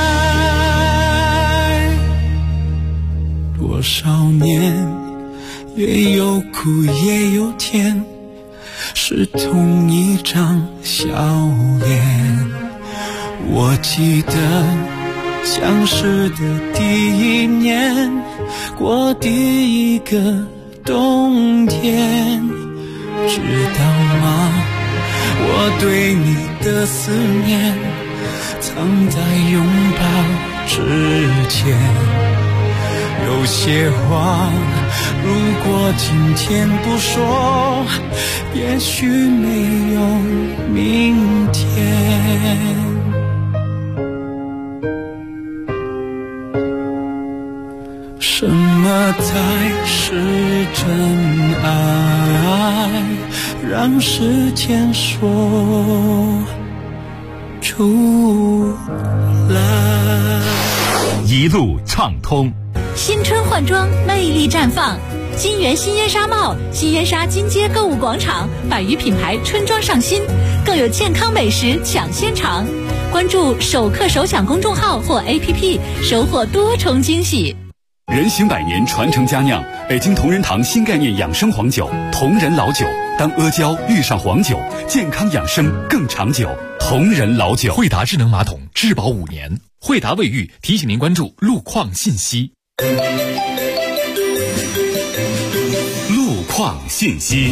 [SPEAKER 6] 来。多少年也有苦也有甜，是同一张笑脸。我记得相识的第一年，过第一个冬天，知道吗？我对你的思念藏在拥抱之前，有些话如果今天不说，也许没有明天。什么才是真爱？让时间说出来。
[SPEAKER 1] 一路畅通，
[SPEAKER 9] 新春换装，魅力绽放。金源新烟纱帽、新烟纱金街购物广场百余品牌春装上新，更有健康美食抢先尝。关注首客首享公众号或 APP， 收获多重惊喜。
[SPEAKER 12] 人行百年，传承佳酿，北京同仁堂新概念养生黄酒，同仁老酒，
[SPEAKER 1] 当阿胶遇上黄酒，健康养生更长久。同仁老酒，
[SPEAKER 12] 惠达智能马桶质保5年。惠达卫浴提醒您关注路况信息。
[SPEAKER 1] 路况信息。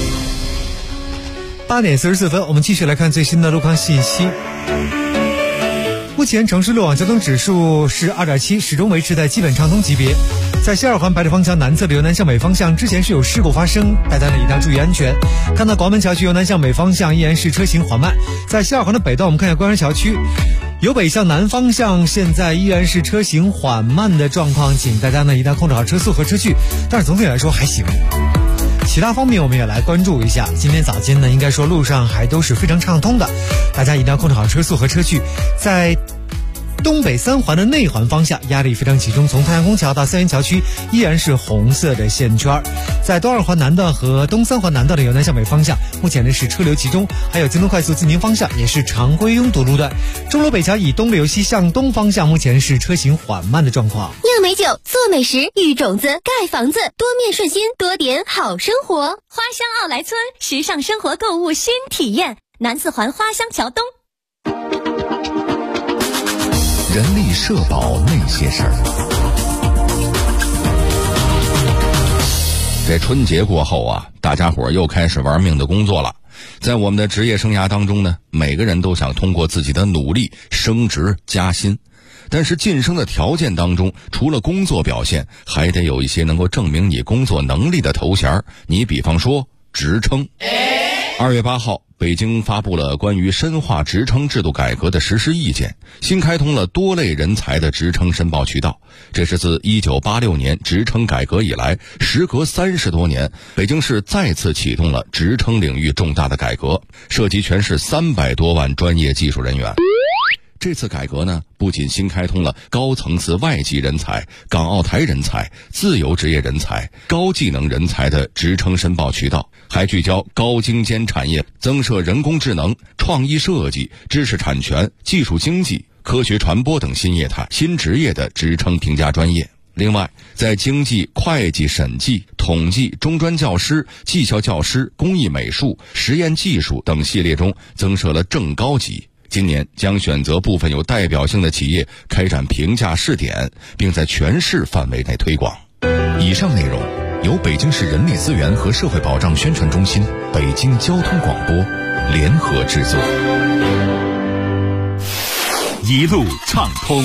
[SPEAKER 3] 8点44分，我们继续来看最新的路况信息。目前城市路网交通指数是2.7，始终维持在基本畅通级别。在西二环白堤方向南侧的由南向北方向，之前是有事故发生，大家呢一定要注意安全。看到广门桥区由南向北方向依然是车行缓慢。在西二环的北段，我们看一下关山桥区由北向南方向，现在依然是车行缓慢的状况，请大家呢一定要控制好车速和车距，但是总体来说还行。其他方面我们也来关注一下，今天早间呢应该说路上还都是非常畅通的，大家一定要控制好车速和车距。在东北3环的内环方向压力非常集中，从太阳宫桥到三元桥区依然是红色的线圈。在东2环南段和东3环南段的由南向北方向，目前呢是车流集中，还有京东快速自宁方向也是常规拥堵路段。钟楼北桥以东的由西向东方向，目前是车行缓慢的状况。
[SPEAKER 9] 酿美酒，做美食，育种子，盖房子，多面顺心，多点好生活。花乡奥莱村，时尚生活购物新体验，南4环花乡桥东。
[SPEAKER 16] 人力社保那些事儿。这春节过后啊，大家伙又开始玩命的工作了。在我们的职业生涯当中呢，每个人都想通过自己的努力升职加薪，但是晋升的条件当中，除了工作表现，还得有一些能够证明你工作能力的头衔。你比方说职称。2月8号，北京发布了关于深化职称制度改革的实施意见，新开通了多类人才的职称申报渠道。这是自1986年职称改革以来，时隔30多年，北京市再次启动了职称领域重大的改革，涉及全市300多万专业技术人员。这次改革呢，不仅新开通了高层次外籍人才、港澳台人才、自由职业人才、高技能人才的职称申报渠道，还聚焦高精尖产业，增设人工智能、创意设计、知识产权、技术经济、科学传播等新业态、新职业的职称评价专业。另外，在经济、会计、审计、统计、中专教师、技校教师、工艺美术、实验技术等系列中增设了正高级。今年将选择部分有代表性的企业开展评价试点，并在全市范围内推广。
[SPEAKER 12] 以上内容由北京市人力资源和社会保障宣传中心、北京交通广播联合制作。
[SPEAKER 1] 一路畅通。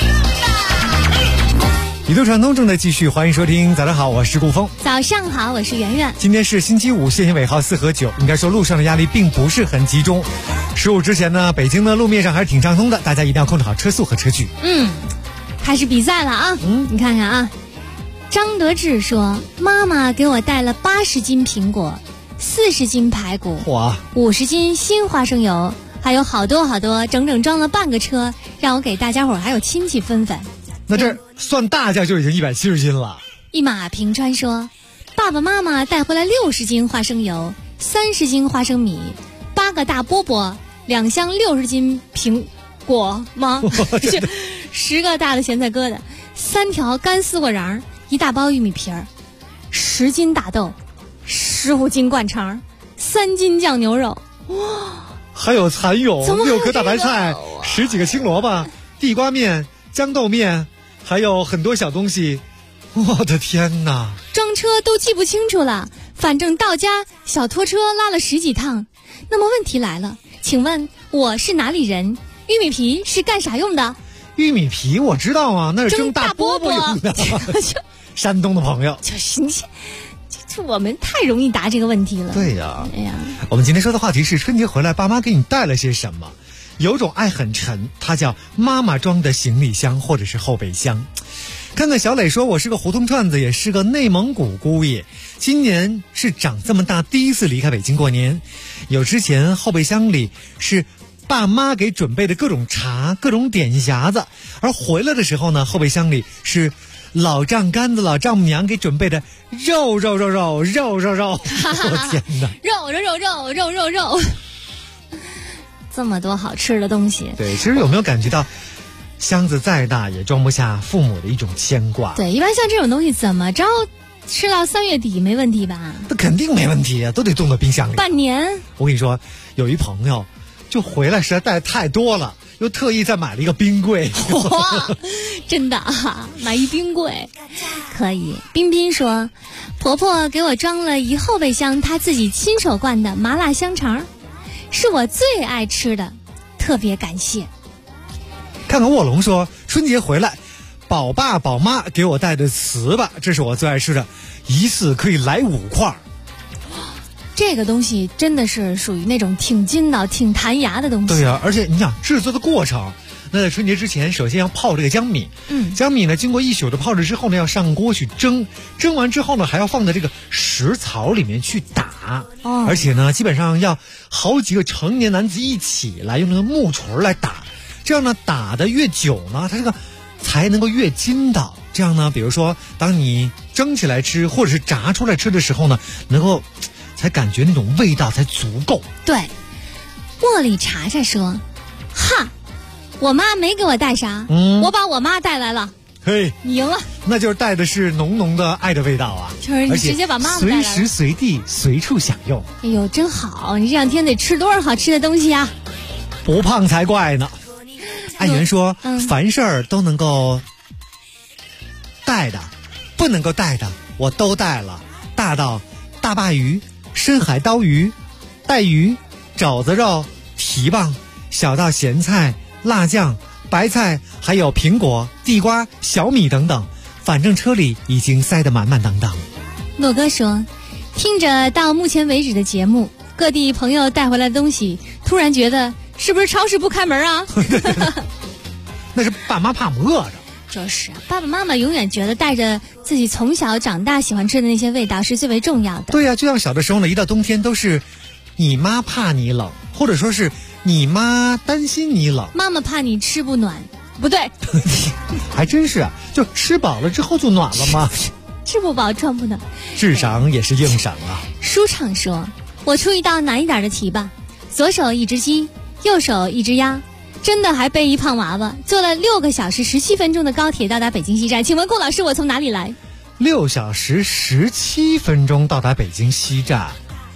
[SPEAKER 3] 一路畅通正在继续，欢迎收听。早上好，我是顾峰。
[SPEAKER 4] 早上好，我是圆圆。
[SPEAKER 3] 今天是星期五，限行尾号4和9，应该说路上的压力并不是很集中。15之前呢，北京的路面上还是挺畅通的，大家一定要控制好车速和车距。
[SPEAKER 4] 开始比赛了啊！你看看啊，张德志说，妈妈给我带了80斤苹果，40斤排骨，
[SPEAKER 3] 哇
[SPEAKER 4] ，50斤新花生油，还有好多好多，整整装了半个车，让我给大家伙还有亲戚分分。
[SPEAKER 3] 那这算大价就已经170斤了。
[SPEAKER 4] 一马平川说，爸爸妈妈带回来60斤花生油，30斤花生米，8个大饽饽，2箱60斤苹果吗？10个大的咸菜疙瘩，3条干丝瓜瓤，1大包玉米皮儿，10斤大豆，15斤灌肠，3斤酱牛肉，哇，
[SPEAKER 3] 还有蚕蛹，6颗大白菜，10几个青萝卜，地瓜面、豇豆面，还有很多小东西。我的天哪，
[SPEAKER 4] 装车都记不清楚了，反正到家小拖车拉了10几趟。那么问题来了，请问我是哪里人？玉米皮是干啥用的？
[SPEAKER 3] 玉米皮我知道啊，那是蒸大饽饽用的。山东的朋友，
[SPEAKER 4] 就是我们太容易答这个问题了。
[SPEAKER 3] 对呀，
[SPEAKER 4] 哎呀，
[SPEAKER 3] 我们今天说的话题是春节回来，爸妈给你带了些什么？有种爱很沉，它叫妈妈装的行李箱或者是后备箱。看看小磊说，我是个胡同串子，也是个内蒙古姑爷，今年是长这么大第一次离开北京过年。有之前后备箱里是爸妈给准备的各种茶、各种点心匣子，而回来的时候呢，后备箱里是老丈杆子、老丈母娘给准备的肉，我天哪，
[SPEAKER 4] 肉，这么多好吃的东西。
[SPEAKER 3] 对，其实有没有感觉到箱子再大也装不下父母的一种牵挂？
[SPEAKER 4] 对，一般像这种东西怎么着吃到3月底没问题吧？
[SPEAKER 3] 那肯定没问题啊，都得冻到冰箱里。
[SPEAKER 4] 半年。
[SPEAKER 3] 我跟你说，有一朋友就回来实在带太多了，又特意再买了一个冰柜。
[SPEAKER 4] 哇，真的啊，买一冰柜可以。彬彬说，婆婆给我装了一后备箱她自己亲手灌的麻辣香肠，是我最爱吃的，特别感谢。
[SPEAKER 3] 看看卧龙说，春节回来，宝爸宝妈给我带的糍粑，这是我最爱吃的，一次可以来5块。
[SPEAKER 4] 这个东西真的是属于那种挺筋道、挺弹牙的东西。
[SPEAKER 3] 对呀，而且你想制作的过程，那在春节之前，首先要泡这个江米。江米呢，经过1宿的泡制之后呢，要上锅去蒸，蒸完之后呢，还要放在这个食槽里面去打。而且呢，基本上要好几个成年男子一起来用那个木锤来打，这样呢，打得越久呢，它这个才能够越筋道。这样呢，比如说当你蒸起来吃或者是炸出来吃的时候呢，能够才感觉那种味道才足够。
[SPEAKER 4] 对，茉莉茶茶说，哈，我妈没给我带啥，我把我妈带来了。
[SPEAKER 3] 嘿，
[SPEAKER 4] 你赢了。
[SPEAKER 3] 那就是带的是浓浓的爱的味道啊！
[SPEAKER 4] 就是你直接把妈妈带来了，
[SPEAKER 3] 随时随地随处享用。
[SPEAKER 4] 哎呦，真好！你这2天得吃多少好吃的东西啊？
[SPEAKER 3] 不胖才怪呢。爱媛说，凡事儿都能够带的，不能够带的我都带了，大到大鲅鱼、深海刀鱼、带鱼、肘子肉、蹄膀，小到咸菜、辣酱、白菜，还有苹果、地瓜、小米等等，反正车里已经塞得满满当当。
[SPEAKER 4] 诺哥说，听着到目前为止的节目，各地朋友带回来的东西，突然觉得是不是超市不开门啊？
[SPEAKER 3] 那是爸妈怕我们饿着。
[SPEAKER 4] 就是爸爸妈妈永远觉得带着自己从小长大喜欢吃的那些味道是最为重要的。
[SPEAKER 3] 对呀，就像小的时候呢，一到冬天都是你妈怕你冷，或者说是你妈担心你冷，
[SPEAKER 4] 妈妈怕你吃不暖。不对，
[SPEAKER 3] 还真是啊，就吃饱了之后就暖了吗？
[SPEAKER 4] 吃不饱穿不暖，
[SPEAKER 3] 智商也是硬赏啊。
[SPEAKER 4] 舒畅说，我出一道难一点的题吧，左手一只鸡，右手一只鸭，真的还背一胖娃娃，坐了6个小时17分钟的高铁到达北京西站，请问顾老师我从哪里来
[SPEAKER 3] ？6小时17分钟到达北京西站，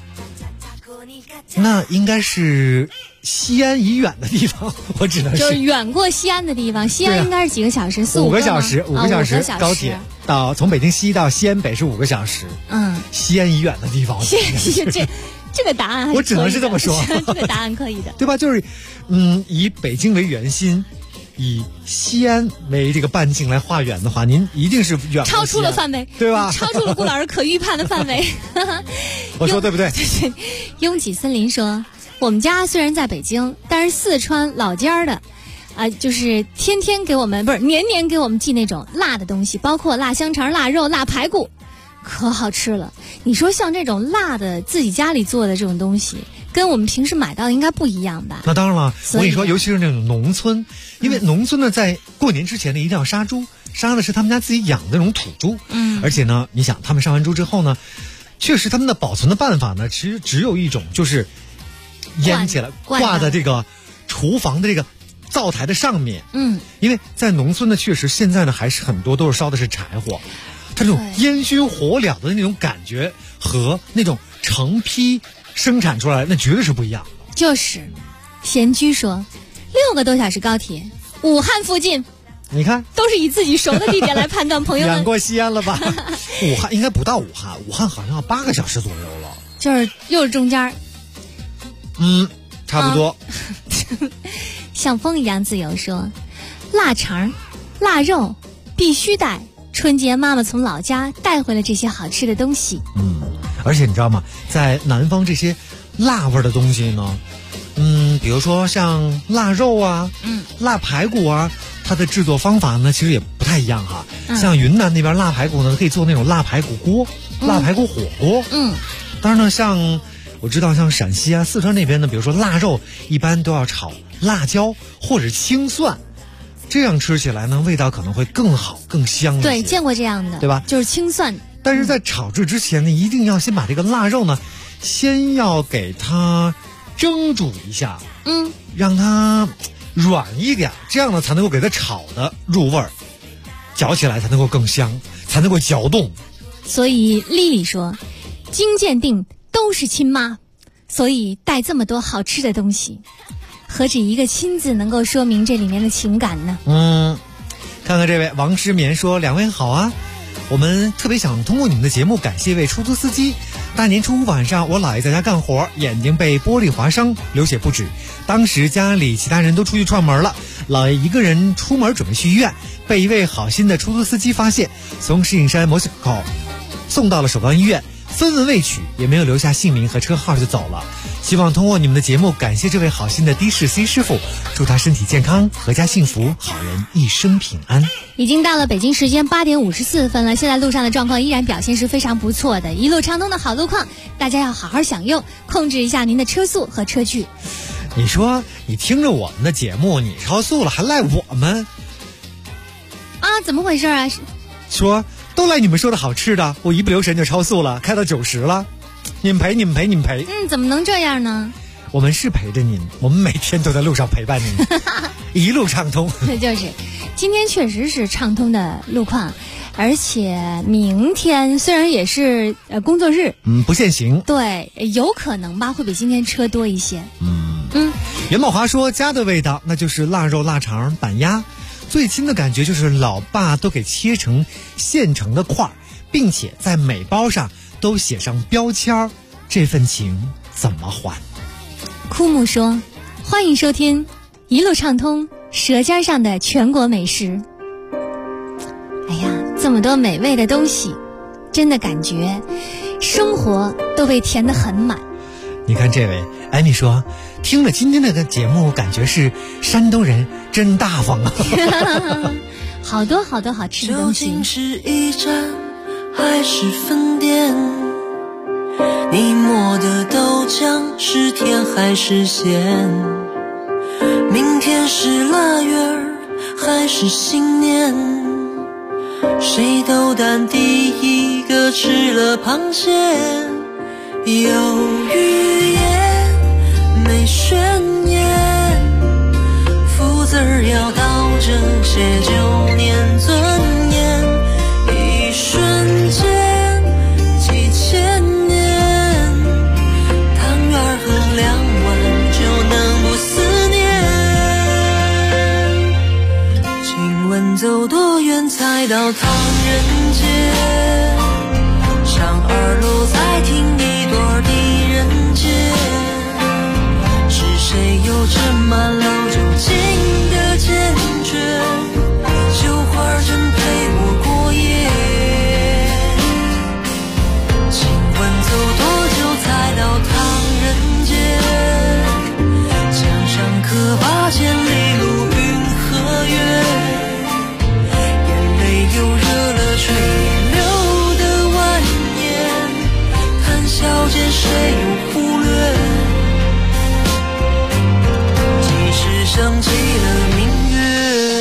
[SPEAKER 3] 那应该是西安以远的地方，我只能是
[SPEAKER 4] 就是远过西安的地方。西安应该是几个小时？4-5
[SPEAKER 3] 个小时，5个小时高铁到从北京西到西安北是5个小时。西安以远的地方，
[SPEAKER 4] 这个答案
[SPEAKER 3] 我只能是这么说，
[SPEAKER 4] 这个答案可以的，
[SPEAKER 3] 对吧？就是以北京为圆心，以西安为这个半径来画远的话，您一定是远
[SPEAKER 4] 超出了范围，对吧？超出了顾老师可预判的范围。
[SPEAKER 3] 我说对不对？
[SPEAKER 4] 拥挤森林说，我们家虽然在北京，但是四川老家的就是天天给我们年年给我们寄那种辣的东西，包括辣香肠、辣肉、辣排骨，可好吃了。你说像这种辣的自己家里做的这种东西，跟我们平时买到的应该不一样吧？
[SPEAKER 3] 那当然了，我跟你说，尤其是那种农村，因为农村呢，在过年之前呢，一定要杀猪，杀的是他们家自己养的那种土猪。而且呢，你想他们杀完猪之后呢，确实他们的保存的办法呢，其实只有一种，就是腌起来，挂在这个厨房的这个灶台的上面。因为在农村呢，确实现在呢还是很多都是烧的是柴火，它这种烟熏火燎的那种感觉和那种成批生产出来那绝对是不一样的。
[SPEAKER 4] 就是闲居说6个多小时高铁，武汉附近，
[SPEAKER 3] 你看
[SPEAKER 4] 都是以自己熟的地点来判断。朋友们
[SPEAKER 3] 远过西安了吧？武汉应该不到武汉，武汉好像要8个小时左右了，
[SPEAKER 4] 就是又是中间。
[SPEAKER 3] 差不多。
[SPEAKER 4] 像风一样自由说，腊肠、腊肉必须带，春节妈妈从老家带回了这些好吃的东西。
[SPEAKER 3] 而且你知道吗，在南方这些辣味的东西呢，比如说像腊肉啊，腊排骨啊，它的制作方法呢其实也不太一样哈。像云南那边腊排骨呢，可以做那种腊排骨锅、腊排骨火锅。当然呢，像我知道像陕西啊、四川那边呢，比如说腊肉一般都要炒辣椒或者青蒜，这样吃起来呢味道可能会更好更香一些。
[SPEAKER 4] 对，见过这样的，
[SPEAKER 3] 对吧？
[SPEAKER 4] 就是青蒜。
[SPEAKER 3] 但是在炒制之前呢，一定要先把这个腊肉呢，先要给它蒸煮一下，让它软一点，这样呢才能够给它炒的入味儿，嚼起来才能够更香，才能够嚼动。
[SPEAKER 4] 所以丽丽说，经鉴定都是亲妈，所以带这么多好吃的东西，何止一个亲字能够说明这里面的情感呢？
[SPEAKER 3] 看看这位王失眠说，两位好啊，我们特别想通过你们的节目感谢一位出租司机。大年初五晚上，我姥爷在家干活，眼睛被玻璃划伤，流血不止。当时家里其他人都出去串门了，姥爷一个人出门准备去医院，被一位好心的出租司机发现，从石景山某小口送到了首钢医院，分文未取，也没有留下姓名和车号就走了。希望通过你们的节目感谢这位好心的的士 C 师傅，祝他身体健康，阖家幸福，好人一生平安。
[SPEAKER 4] 已经到了北京时间8点54分了，现在路上的状况依然表现是非常不错的，一路畅通的好路况，大家要好好享用，控制一下您的车速和车距。
[SPEAKER 3] 你说你听着我们的节目，你超速了还赖我们
[SPEAKER 4] 啊？怎么回事啊？
[SPEAKER 3] 说都赖你们说的好吃的，我一不留神就超速了，开到90了，你们赔。
[SPEAKER 4] 怎么能这样呢？
[SPEAKER 3] 我们是陪着您，我们每天都在路上陪伴您，一路畅通。
[SPEAKER 4] 就是今天确实是畅通的路况，而且明天虽然也是工作日，
[SPEAKER 3] 不限行，
[SPEAKER 4] 对，有可能吧，会比今天车多一些。
[SPEAKER 3] 袁宝华说，家的味道那就是腊肉、腊肠、板鸭，最亲的感觉就是老爸都给切成现成的块，并且在每包上都写上标签，这份情怎么还？
[SPEAKER 4] 枯木说，欢迎收听一路畅通舌尖上的全国美食。哎呀，这么多美味的东西，真的感觉生活都被填得很满。
[SPEAKER 3] 你看这位艾米说，听了今天的节目，感觉是山东人真大方啊。
[SPEAKER 4] 好多好多好吃的东西。
[SPEAKER 6] 究竟是一站还是分店？你磨的豆浆是甜还是咸？明天是腊月儿还是新年？谁都胆第一个吃了螃蟹，有语言没宣言，福字儿要倒着写，就念尊严，一瞬间几千年，汤圆儿和2碗就能不思念。请问走多远才到唐人街？上2楼再听一段狄仁杰，是谁又斟满了酒精的坚决？酒花真陪我过夜。请问走多久才到唐人街？墙上刻8千里路云和月，眼泪又热了吹也流的蜿蜒，谈笑间谁又忽略？即使升起了明月。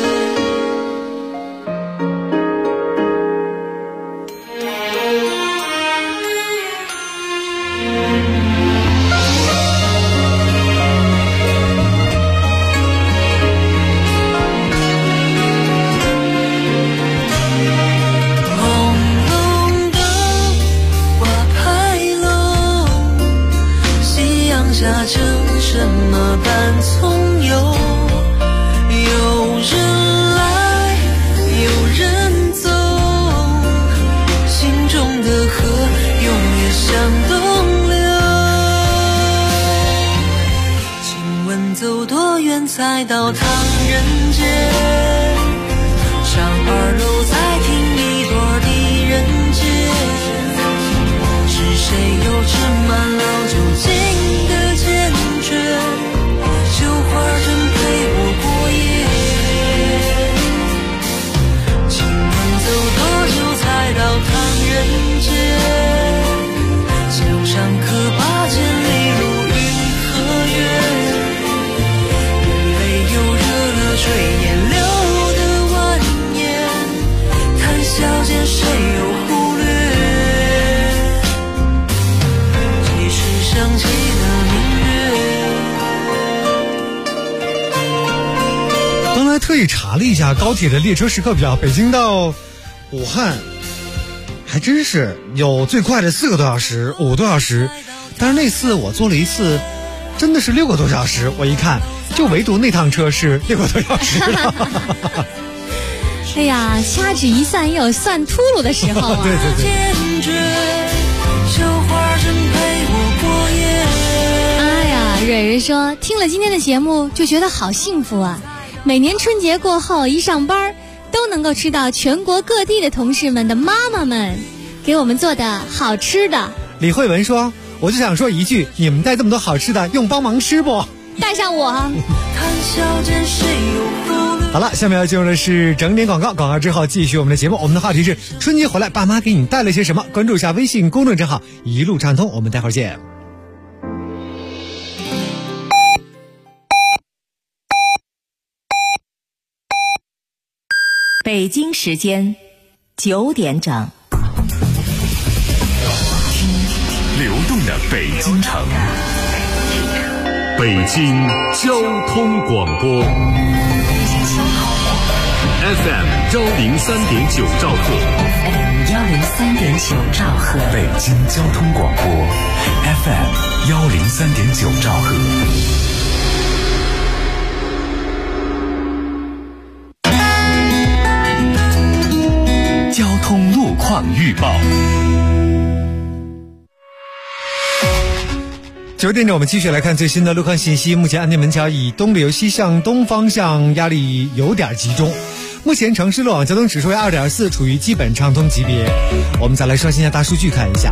[SPEAKER 6] 成什么般从容？有人来，有人走，心中的河永远向东流。请问走多远才到唐人街？上2楼再听一段狄仁杰，是谁又斟满了酒精？酒花真陪我过夜。请问走多久才到唐人街？墙上刻8千里路云和月，眼泪又热了吹眼流的蜿蜒，谈笑间谁又忽略？即使升起了明月。
[SPEAKER 3] 刚才特意查了一下高铁的列车时刻表，北京到武汉还还真是有最快的4个多小时、5个多小时，但是那次我坐了一次，真的是6个多小时。我一看，就唯独那趟车是6个多小时了。
[SPEAKER 4] 哎呀，掐指一算也有算秃噜的时候啊。
[SPEAKER 3] 对对对。
[SPEAKER 4] 哎呀，蕊蕊说听了今天的节目就觉得好幸福啊！每年春节过后一上班，都能够吃到全国各地的同事们的妈妈们给我们做的好吃的。
[SPEAKER 3] 李慧文说，我就想说一句，你们带这么多好吃的，用帮忙吃不？
[SPEAKER 4] 带上我。
[SPEAKER 3] 好了，下面要进入的是整点广告，广告之后继续我们的节目。我们的话题是春节回来爸妈给你带了些什么？关注一下微信公众账号一路畅通，我们待会儿见。
[SPEAKER 11] 北京时间9点整。
[SPEAKER 1] 流动的北京城，北京交通广播 FM 103.9兆赫，
[SPEAKER 11] 103.9兆赫，
[SPEAKER 1] 北京交通广播 FM 103.9兆赫。交通路况预报。
[SPEAKER 3] 9点整，我们继续来看最新的路况信息。目前安定门桥以东流西向东方向压力有点集中，目前城市路网交通指数为 2.4， 处于基本畅通级别。我们再来刷新一下大数据看一下。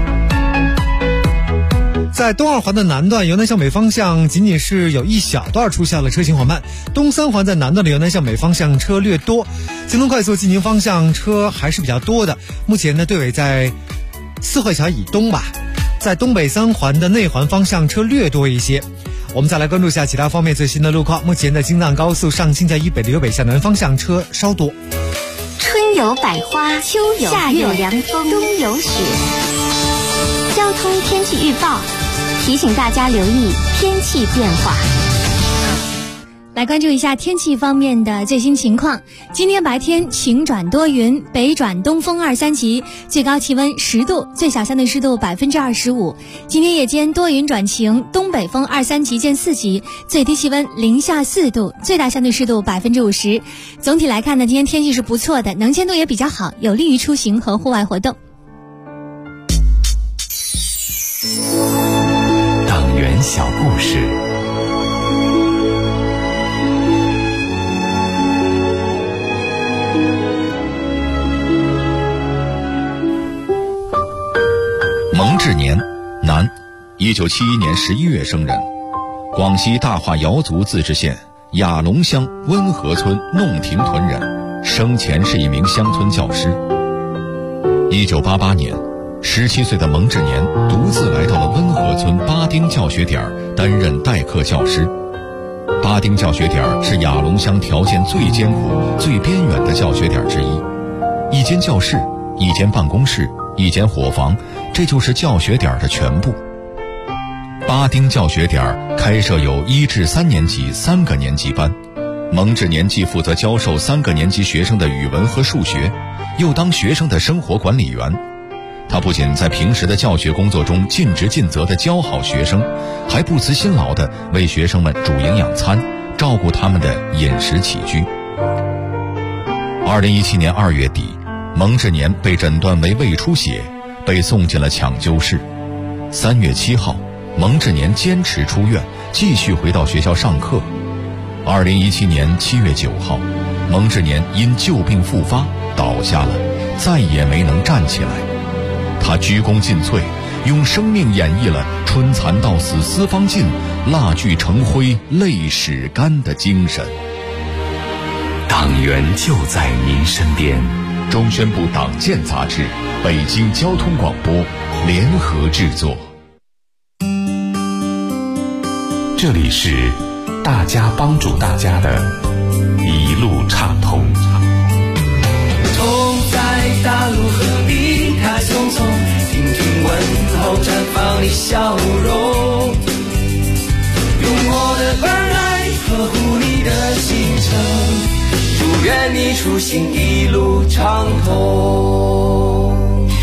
[SPEAKER 3] 在东2环的南段由南向北方向仅仅是有一小段出现了车行缓慢，东3环在南段的由南向北方向车略多，京东快速进京方向车还是比较多的。目前呢，队尾在四惠桥以东吧，在东北3环的内环方向车略多一些。我们再来关注一下其他方面最新的路况。目前的京藏高速上清桥以北的由北向南方向车稍多。
[SPEAKER 17] 春有百花，秋有夏有凉风，冬有雪。交通天气预报提醒大家留意天气变化。
[SPEAKER 4] 来关注一下天气方面的最新情况。今天白天晴转多云，北转东风2、3级，最高气温10度，最小相对湿度25%。今天夜间多云转晴，东北风2、3级见4级，最低气温零下4度，最大相对湿度50%。总体来看呢，今天天气是不错的，能见度也比较好，有利于出行和户外活动。
[SPEAKER 1] 党员小故事。
[SPEAKER 16] 蒙志年，男，1971年11月生人，广西大化瑶族自治县雅龙乡温和村弄亭屯人，生前是一名乡村教师。1988年，17岁的蒙志年独自来到了温和村巴丁教学点担任代课教师。巴丁教学点是雅龙乡条件最艰苦、最边远的教学点之一，一间教室，一间办公室，一间伙房，这就是教学点的全部。巴丁教学点开设有1至3年级3个年级班，蒙志年既负责教授3个年级学生的语文和数学，又当学生的生活管理员。他不仅在平时的教学工作中尽职尽责地教好学生，还不辞辛劳地为学生们煮营养餐，照顾他们的饮食起居。2017年2月底，蒙志年被诊断为胃出血，被送进了抢救室。3月7号，蒙志年坚持出院，继续回到学校上课。2017年7月9号，蒙志年因旧病复发倒下了，再也没能站起来。他鞠躬尽瘁，用生命演绎了春蚕到死丝方尽，蜡炬成灰泪始干的精神。
[SPEAKER 1] 党员就在您身边。
[SPEAKER 16] 中宣部党建杂志、北京交通广播联合制作。
[SPEAKER 1] 这里是大家帮助大家的一路畅通。
[SPEAKER 6] 走在大路和离开匆匆，听听问候，绽放你笑容，用我的关爱呵护你的行程，祝愿你出行一路畅通。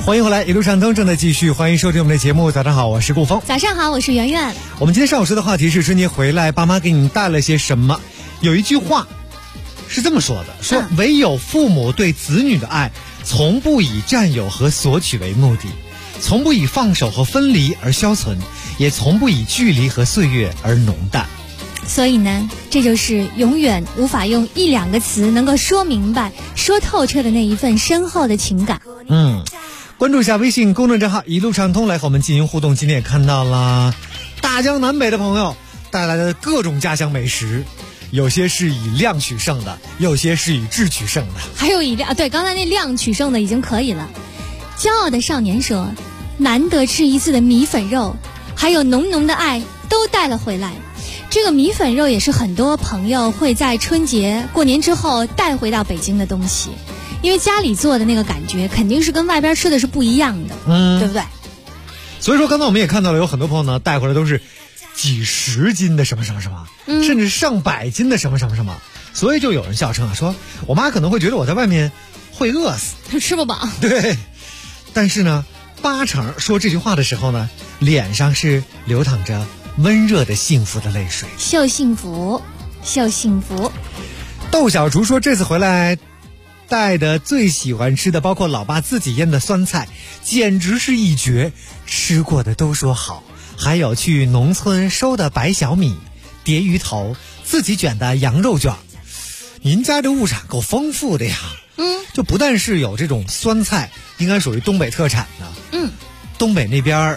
[SPEAKER 3] 欢迎回来，一路畅通正在继续，欢迎收听我们的节目。早上好，我是顾峰。
[SPEAKER 4] 早上好，我是圆圆。
[SPEAKER 3] 我们今天上午说的话题是春节回来，爸妈给你带了些什么？有一句话是这么说的，说唯有父母对子女的爱，从不以占有和索取为目的，从不以放手和分离而消存，也从不以距离和岁月而浓淡。
[SPEAKER 4] 所以呢，这就是永远无法用一两个词能够说明白、说透彻的那一份深厚的情感。
[SPEAKER 3] 关注一下微信公众账号一路畅通来和我们进行互动。今天也看到了大江南北的朋友带来的各种家乡美食，有些是以量取胜的，有些是以质取胜的，
[SPEAKER 4] 还有以量，对，刚才那量取胜的已经可以了。骄傲的少年说，难得吃一次的米粉肉，还有浓浓的爱都带了回来。这个米粉肉也是很多朋友会在春节过年之后带回到北京的东西，因为家里做的那个感觉肯定是跟外边吃的是不一样的，对不对？
[SPEAKER 3] 所以说刚才我们也看到了，有很多朋友呢带回来都是几十斤的什么什么什么，甚至上百斤的什么什么什么，所以就有人笑称说我妈可能会觉得我在外面会饿死，
[SPEAKER 4] 吃不饱。
[SPEAKER 3] 对，但是呢80%说这句话的时候呢，脸上是流淌着温热的幸福的泪水，
[SPEAKER 4] 秀幸福，秀幸福。
[SPEAKER 3] 窦小竹说，这次回来带的最喜欢吃的包括老爸自己腌的酸菜，简直是一绝，吃过的都说好。还有去农村收的白小米、蝶鱼头，自己卷的羊肉卷。您家这物产够丰富的呀。就不但是有这种酸菜，应该属于东北特产的。东北那边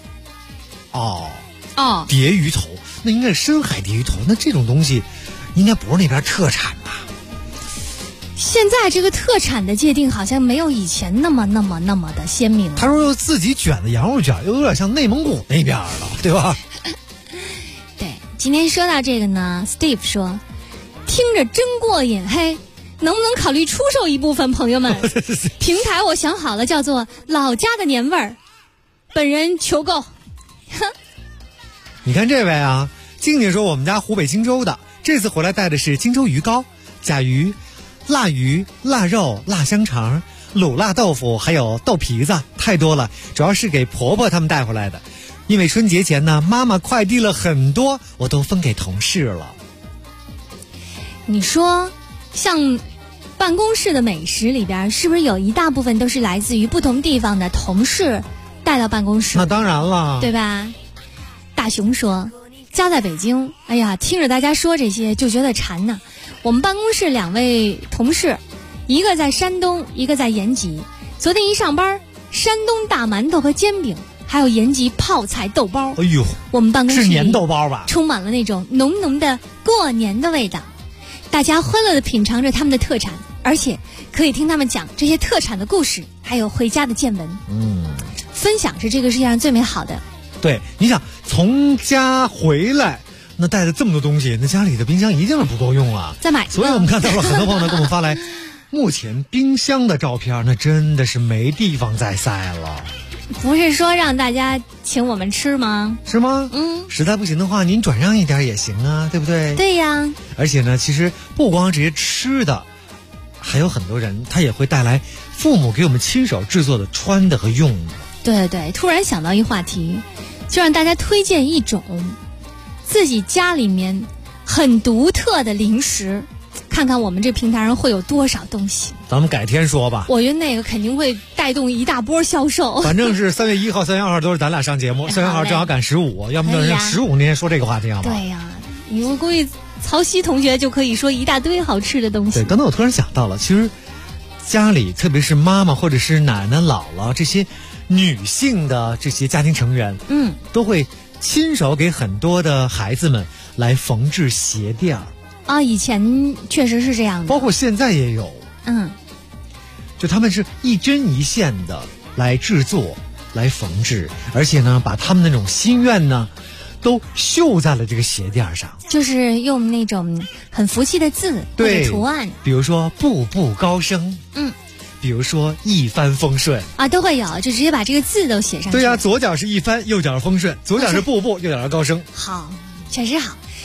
[SPEAKER 3] 蝶鱼头，那应该是深海蝶鱼头，那这种东西应该不是那边特产吧？
[SPEAKER 4] 现在这个特产的界定好像没有以前那么的鲜明了。
[SPEAKER 3] 他说自己卷的羊肉卷又有点像内蒙古那边了，对吧？
[SPEAKER 4] 对，今天说到这个呢 Steve 说听着真过瘾，嘿，能不能考虑出售一部分？朋友们平台我想好了，叫做老家的年味儿，本人求购。
[SPEAKER 3] 你看这位啊，静静说我们家湖北荆州的，这次回来带的是荆州鱼糕、甲鱼、腊鱼、腊肉、腊香肠、卤腊豆腐，还有豆皮子，太多了，主要是给婆婆他们带回来的。因为春节前呢，妈妈快递了很多，我都分给同事了。
[SPEAKER 4] 你说像办公室的美食里边，是不是有一大部分都是来自于不同地方的同事带到办公室？
[SPEAKER 3] 那当然了，
[SPEAKER 4] 对吧？大熊说家在北京，哎呀，听着大家说这些就觉得馋呢。我们办公室2位同事，一个在山东，一个在延吉。昨天一上班，山东大馒头和煎饼，还有延吉泡菜豆包。
[SPEAKER 3] 哎呦，
[SPEAKER 4] 我们办公室
[SPEAKER 3] 是年豆包吧？
[SPEAKER 4] 充满了那种浓浓的过年的味道。大家欢乐地品尝着他们的特产，而且可以听他们讲这些特产的故事，还有回家的见闻。分享是这个世界上最美好的。
[SPEAKER 3] 对，你想从家回来，那带了这么多东西，那家里的冰箱一定是不够用啊，
[SPEAKER 4] 再买。
[SPEAKER 3] 所以我们看到了很多朋友呢给我们发来目前冰箱的照片，那真的是没地方再塞了。
[SPEAKER 4] 不是说让大家请我们吃吗？
[SPEAKER 3] 是吗？实在不行的话，您转让一点也行啊，对不对？
[SPEAKER 4] 对呀。
[SPEAKER 3] 而且呢，其实不光这些吃的，还有很多人他也会带来父母给我们亲手制作的穿的和用的。
[SPEAKER 4] 对对，突然想到一话题，就让大家推荐一种自己家里面很独特的零食，看看我们这平台上会有多少东西。
[SPEAKER 3] 咱们改天说吧。
[SPEAKER 4] 我觉得那个肯定会带动一大波销售。
[SPEAKER 3] 反正是3月1号、3月2号都是咱俩上节目，3月2号正好赶15，要不就15那天说这个话题好吗？
[SPEAKER 4] 对呀，我估计曹曦同学就可以说一大堆好吃的东西。
[SPEAKER 3] 对，刚才我突然想到了，其实家里特别是妈妈或者是奶奶、姥姥这些女性的这些家庭成员，都会亲手给很多的孩子们来缝制鞋垫
[SPEAKER 4] 啊。以前确实是这样的，
[SPEAKER 3] 包括现在也有。就他们是一针一线的来制作、来缝制，而且呢，把他们那种心愿呢，都绣在了这个鞋垫上，
[SPEAKER 4] 就是用那种很福气的字或者图案，
[SPEAKER 3] 比如说步步高升，比如说一帆风顺
[SPEAKER 4] 啊，都会有，就直接把这个字都写上去。
[SPEAKER 3] 对呀，左脚是一帆，右脚是风顺，左脚是步步，右脚是高升。
[SPEAKER 4] 好，确实好。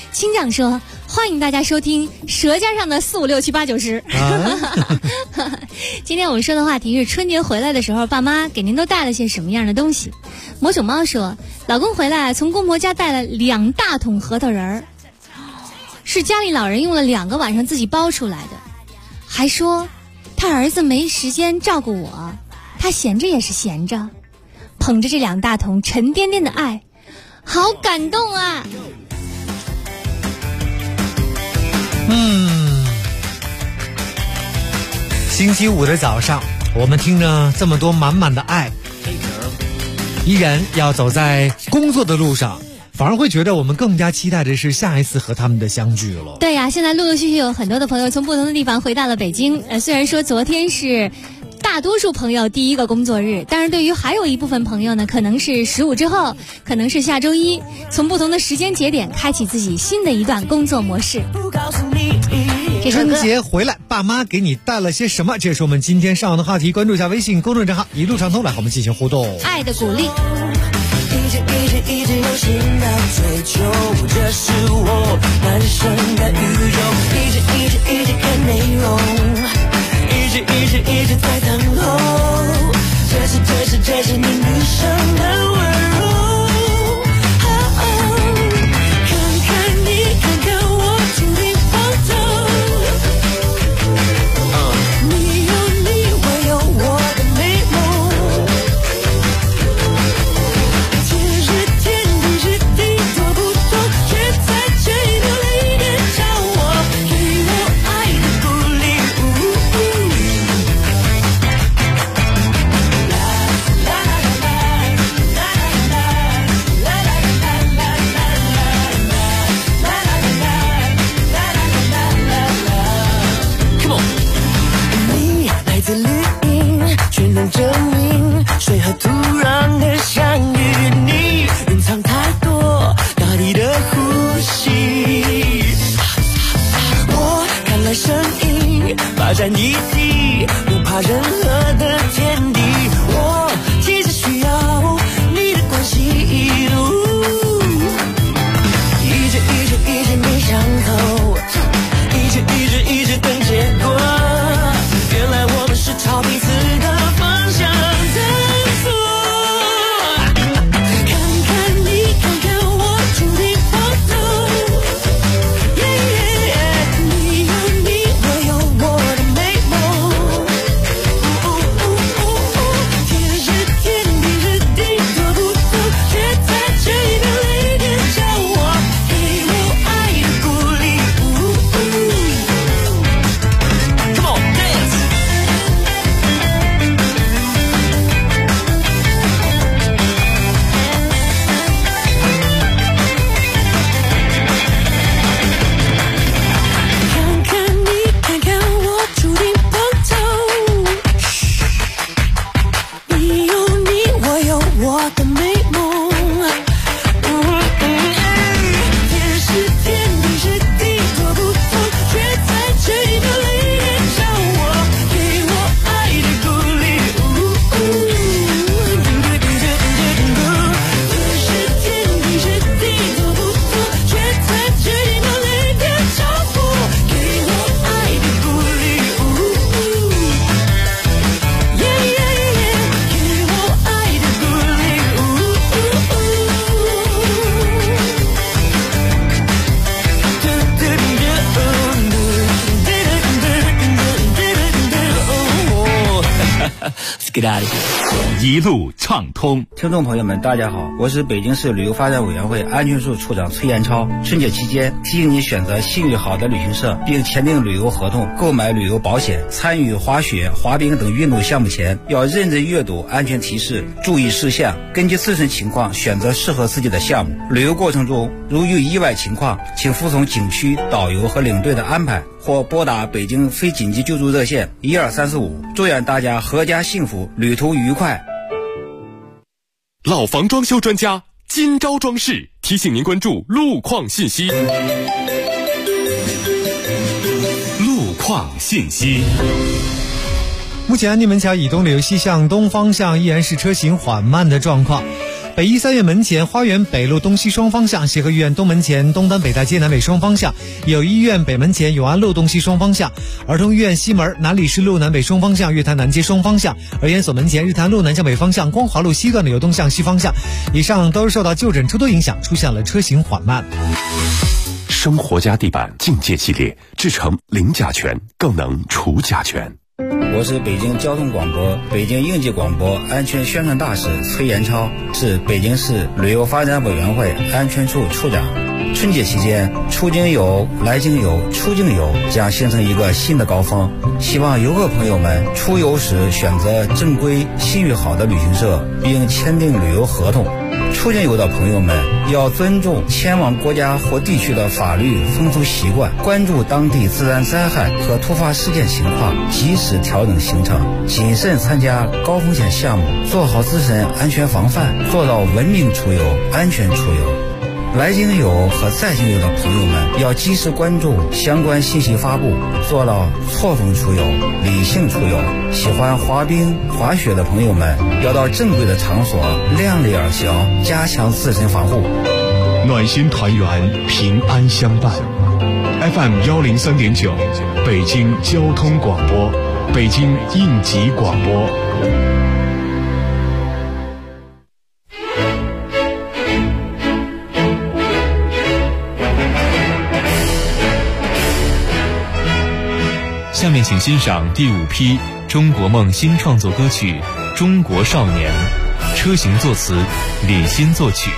[SPEAKER 4] 青酱说：“欢迎大家收听《舌尖上的4、5、6、7、8、9、10》。今天我们说的话题是春节回来的时候，爸妈给您都带了些什么样的东西？魔手猫说，老公回来从公婆家带了2大桶核桃仁儿，是家里老人用了2个晚上自己包出来的，还说他儿子没时间照顾我，他闲着也是闲着，捧着这2大桶沉甸甸的爱，好感动啊！
[SPEAKER 3] 星期五的早上，我们听着这么多满满的爱，依然要走在工作的路上，反而会觉得我们更加期待的是下一次和他们的相聚了。
[SPEAKER 4] 对呀，现在陆陆续续有很多的朋友从不同的地方回到了北京。虽然说昨天是大多数朋友第一个工作日，但是对于还有一部分朋友呢，可能是15之后，可能是下周一，从不同的时间节点开启自己新的一段工作模式。
[SPEAKER 3] 春节回来，爸妈给你带了些什么？这是我们今天上的话题，关注一下微信公众账号一路畅通，来和我们进行互动。
[SPEAKER 4] 爱的鼓励。
[SPEAKER 6] 一直有心的追求，这是我满身的宇宙。一直看内容，一直在等候。这是你女生的温柔。看看你，看看我，注定放纵。你有你，我有我的美梦。天是天，地是地，做不懂，却在这里留了一点笑我，给我爱的鼓励。你来自绿荫，却能证明水和土壤的相遇。你蕴藏太多大地的呼吸。我看来声音发展一体，不怕任何的天敌。我其实需要你的关心。一直没想透，一直等结果。原来我们是朝彼此的方向在走。看看你，看看我，注定放纵。你有你，我有我的美梦。天是天，地是地，做不懂，却在这里留了一点笑我，给我爱的鼓励。Come on, dance. 看看你，看看我，注定放纵。你有你，我有我的美梦。天是天，地是地，做不懂，却在这里留了一点笑我，给我爱的鼓励。天是天，地是地，做不懂，却在这里留了一点笑我，给我爱的鼓励。给我爱的鼓励。
[SPEAKER 10] 一路畅通。
[SPEAKER 18] 听众朋友们，大家好，我是北京市旅游发展委员会安全处处长崔延超。春节期间，提醒你选择信誉好的旅行社，并签订旅游合同，购买旅游保险。参与滑雪、滑冰等运动项目前，要认真阅读安全提示，注意事项，根据自身情况选择适合自己的项目。旅游过程中，如遇意外情况，请服从景区导游和领队的安排，或拨打北京非紧急救助热线12345。祝愿大家阖家幸福，旅途愉快。
[SPEAKER 12] 老房装修专家金招装饰提醒您关注路况信息。路况信息。
[SPEAKER 3] 目前安定门桥以东流西向东方向依然是车行缓慢的状况。 北医三院门前花园北路东西双方向，协和医院东门前东单北大街南北双方向，友谊医院北门前永安路东西双方向，儿童医院西门南礼士路南北双方向，月坛南街双方向，儿研所门前日坛路南向北方向，光华路西段的由东向西方向。以上都是受到就诊车多影响，出现了车行缓慢。
[SPEAKER 1] 生活家地板境界系列，制成零甲醛，更能除甲醛。
[SPEAKER 18] 我是北京交通广播、北京应急广播安全宣传大使崔延超，是北京市旅游发展委员会安全处处长。春节期间，出境游、来境游、出境游将形成一个新的高峰，希望游客朋友们出游时选择正规、信誉好的旅行社，并签订旅游合同。出境游的朋友们要尊重前往国家或地区的法律风俗习惯，关注当地自然灾害和突发事件情况，及时调整行程，谨慎参加高风险项目，做好自身安全防范，做到文明出游、安全出游。来境游和在境游的朋友们要及时关注相关信息发布，做到错峰出游、理性出游。喜欢滑冰、滑雪的朋友们要到正规的场所，量力而行，加强自身防护。
[SPEAKER 12] 暖心团圆，平安相伴。FM 103.9，北京交通广播，北京应急广播。
[SPEAKER 10] 下面请欣赏第5批中国梦新创作歌曲《中国少年》，车行作词，李欣作曲。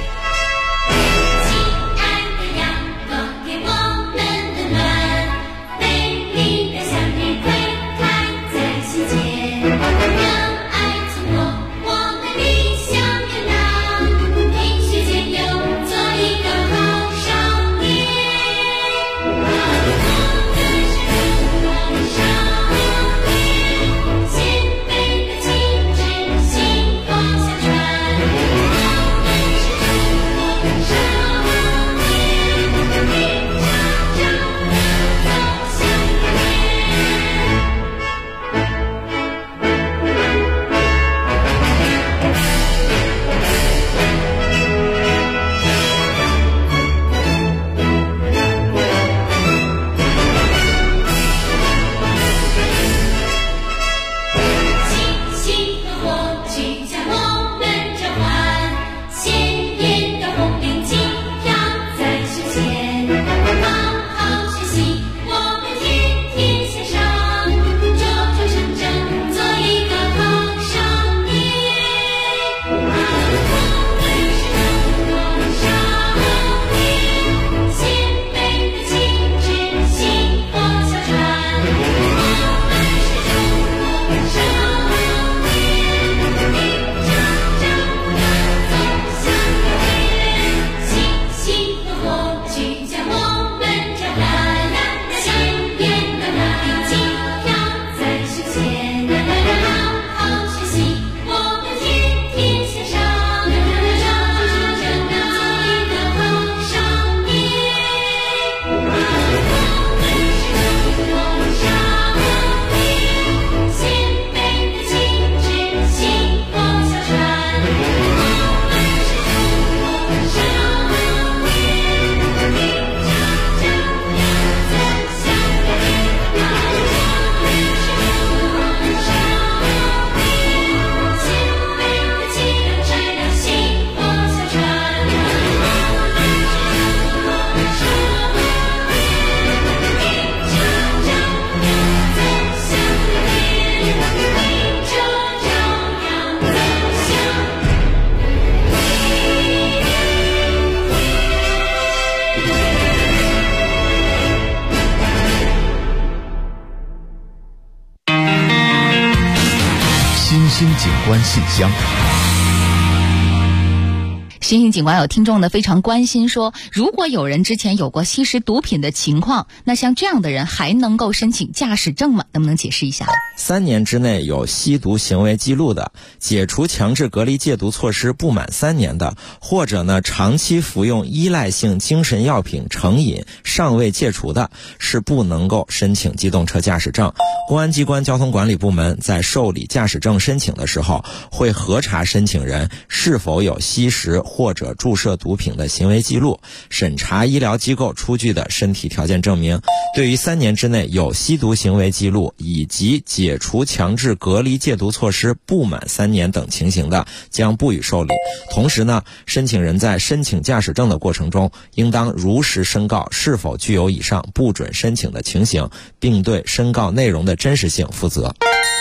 [SPEAKER 12] 新景观信箱。
[SPEAKER 19] 刑警警官有听众呢非常关心说，如果有人之前有过吸食毒品的情况，那像这样的人还能够申请驾驶证吗？能不能解释一下
[SPEAKER 20] ？3年之内有吸毒行为记录的，解除强制隔离戒毒措施不满3年的，或者呢长期服用依赖性精神药品成瘾尚未戒除的，是不能够申请机动车驾驶证。公安机关交通管理部门在受理驾驶证申请的时候，会核查申请人是否有吸食或者注射毒品的行为记录，审查医疗机构出具的身体条件证明。对于3年之内有吸毒行为记录以及解除强制隔离戒毒措施不满3年等情形的，将不予受理。同时呢，申请人在申请驾驶证的过程中，应当如实申告是否具有以上不准申请的情形，并对申告内容的真实性负责。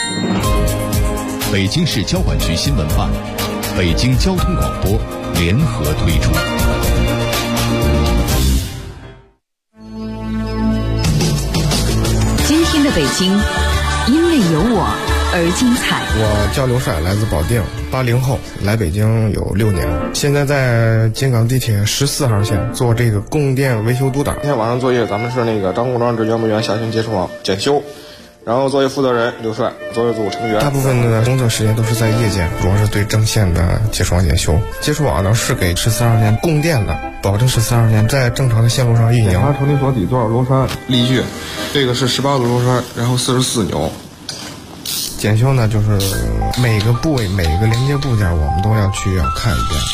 [SPEAKER 12] 北京市交管局新闻办、北京交通广播联合推出。
[SPEAKER 7] 今天的北京，因为有我而精彩。
[SPEAKER 8] 我叫刘帅，来自保定，80后，来北京有6年，现在在京港地铁14号线做这个供电维修督导。今天晚上作业咱们是那个张公庄至园博园下行接触网检修，然后作业负责人刘帅，作业组成员。大部分的工作时间都是在夜间，主要是对正线的接触网检修。接触网呢是给14号线供电的，保证14号线在正常的线路上运营。检查抽离锁底座、螺栓、力矩，这个是18度螺栓，然后44扭。检修呢，就是每个部位、每个连接部件，我们都要看一遍。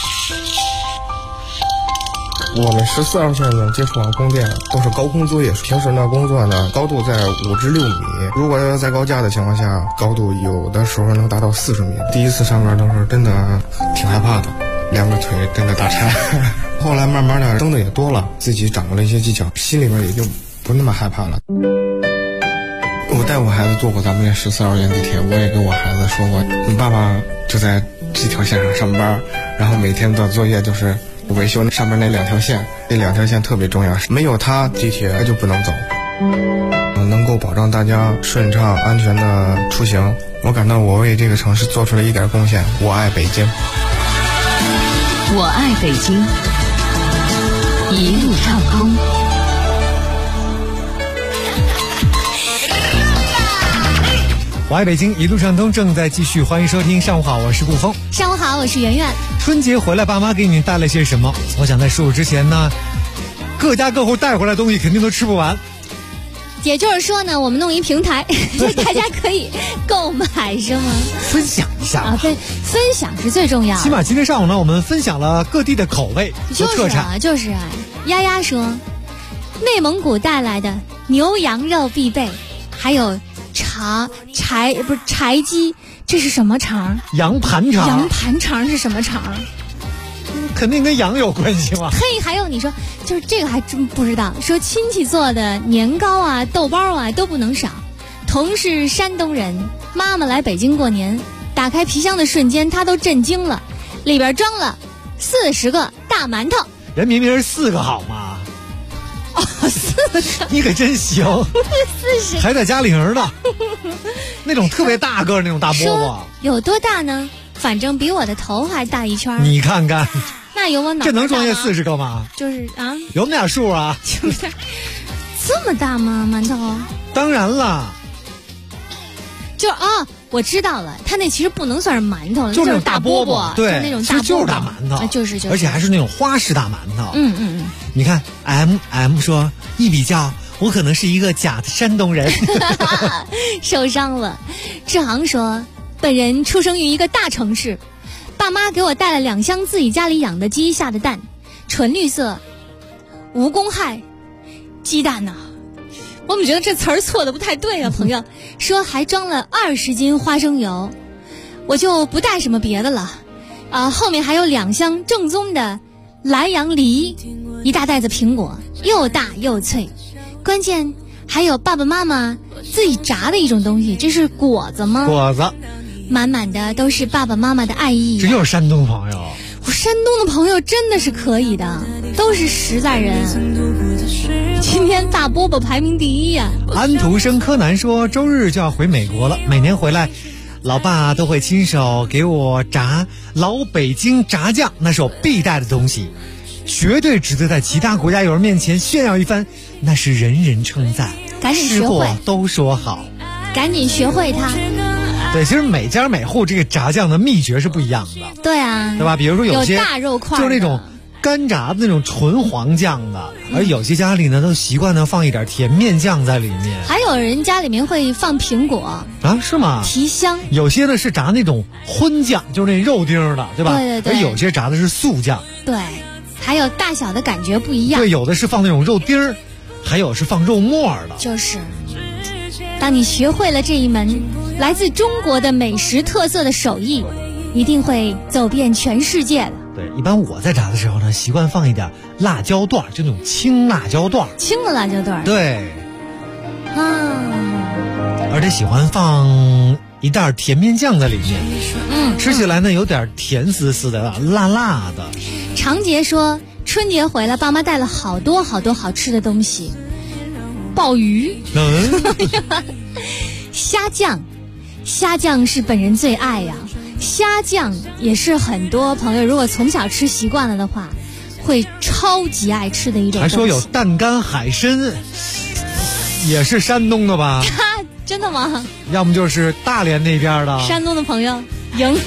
[SPEAKER 8] 我们14号线的接触网供电都是高空作业，平时呢工作呢高度在5至6米，如果要在高架的情况下，高度有的时候能达到40米。第一次上班都是真的挺害怕的，两个腿真的打颤。后来慢慢的蹬的也多了，自己掌握了一些技巧，心里边也就不那么害怕了。我带我孩子坐过咱们这14号线地铁，我也跟我孩子说过，你爸爸就在这条线上上班，然后每天的作业就是维修上面那2条线，这2条线特别重要，没有它地铁就不能走，能够保障大家顺畅安全的出行。我感到我为这个城市做出了一点贡献。我爱北京，
[SPEAKER 7] 我爱北京，一路畅通。
[SPEAKER 3] 我爱北京，一路畅通正在继续，欢迎收听。上午好，我是顾峰。
[SPEAKER 4] 上午好，我是圆圆。
[SPEAKER 3] 春节回来，爸妈给你带了些什么？我想在数之前呢，各家各户带回来的东西肯定都吃不完。
[SPEAKER 4] 也就是说呢，我们弄一平台，大家可以购买，是吗？
[SPEAKER 3] 分享一下
[SPEAKER 4] 啊，分享是最重要的。
[SPEAKER 3] 起码今天上午呢，我们分享了各地的口味和特产。
[SPEAKER 4] 就是啊。丫丫说，内蒙古带来的牛羊肉必备，还有柴鸡，这是什么肠？
[SPEAKER 3] 羊盘肠。
[SPEAKER 4] 羊盘肠是什么肠？
[SPEAKER 3] 肯定跟羊有关系嘛。
[SPEAKER 4] 嘿，还有你说，就是这个还真不知道。说亲戚做的年糕啊、豆包啊都不能少。同是山东人，妈妈来北京过年，打开皮箱的瞬间，她都震惊了，里边装了40个大馒头。
[SPEAKER 3] 人明明是4个好吗？
[SPEAKER 4] 哦，4个，
[SPEAKER 3] 你可真行
[SPEAKER 4] ！40
[SPEAKER 3] 还带家里人的，那种特别大个那种大饽饽，
[SPEAKER 4] 有多大呢？反正比我的头还大一圈。
[SPEAKER 3] 你看看，
[SPEAKER 4] 那有我脑袋大吗？
[SPEAKER 3] 这能装下40个吗？
[SPEAKER 4] 就是啊，
[SPEAKER 3] 有那点数啊？
[SPEAKER 4] 就是这么大吗？馒头？
[SPEAKER 3] 当然了。
[SPEAKER 4] 就我知道了，它那其实不能算是馒头了，
[SPEAKER 3] 就是
[SPEAKER 4] 大饽饽，
[SPEAKER 3] 对，
[SPEAKER 4] 就那种大饽饽，
[SPEAKER 3] 就是大馒头，
[SPEAKER 4] 就是，
[SPEAKER 3] 而且还是那种花式大馒头。你看 M 说一比较，我可能是一个假的山东人，
[SPEAKER 4] 受伤了。志航说，本人出生于一个大城市，爸妈给我带了2箱自己家里养的鸡下的蛋，纯绿色，无公害。鸡蛋呢？我们觉得这词儿错的不太对啊，朋友。说还装了20斤花生油，我就不带什么别的了。后面还有2箱正宗的莱阳梨，一大袋子苹果，又大又脆。关键还有爸爸妈妈自己炸的一种东西，这是果子吗？
[SPEAKER 3] 果子，
[SPEAKER 4] 满满的都是爸爸妈妈的爱意。
[SPEAKER 3] 这又是山东朋友。
[SPEAKER 4] 我山东的朋友真的是可以的，都是实在人。今天大饽饽排名第1呀。
[SPEAKER 3] 安徒生柯南说，周日就要回美国了，每年回来老爸都会亲手给我炸老北京炸酱，那是我必带的东西，绝对值得在其他国家友人面前炫耀一番，那是人人称赞，
[SPEAKER 4] 赶紧学会，
[SPEAKER 3] 吃过都说好，
[SPEAKER 4] 赶紧学会它。
[SPEAKER 3] 对，其实每家每户这个炸酱的秘诀是不一样的。
[SPEAKER 4] 对啊，
[SPEAKER 3] 对吧？比如说有些
[SPEAKER 4] 有大肉块，
[SPEAKER 3] 就是那种干炸的那种纯黄酱的，而有些家里呢都习惯呢放一点甜面酱在里面。
[SPEAKER 4] 还有人家里面会放苹果
[SPEAKER 3] 啊，是吗？
[SPEAKER 4] 提香。
[SPEAKER 3] 有些呢是炸那种荤酱，就是那肉丁的，对吧？
[SPEAKER 4] 对对对。
[SPEAKER 3] 而有些炸的是素酱。
[SPEAKER 4] 对，还有大小的感觉不一样。
[SPEAKER 3] 对，有的是放那种肉丁儿，还有是放肉末的。
[SPEAKER 4] 就是，当你学会了这一门来自中国的美食特色的手艺，一定会走遍全世界的。
[SPEAKER 3] 对，一般我在炸的时候呢，习惯放一点辣椒段，就那种青辣椒段。
[SPEAKER 4] 青的辣椒段。
[SPEAKER 3] 对。而且喜欢放一袋甜面酱在里面。吃起来呢有点甜丝丝的，辣辣的。
[SPEAKER 4] 长杰说，春节回来，爸妈带了好多好多好吃的东西，鲍鱼。虾酱，虾酱是本人最爱呀。虾酱也是很多朋友如果从小吃习惯了的话，会超级爱吃的一种东西。
[SPEAKER 3] 还说有蛋干海参，也是山东的吧？
[SPEAKER 4] 真的吗？
[SPEAKER 3] 要么就是大连那边的。
[SPEAKER 4] 山东的朋友，赢。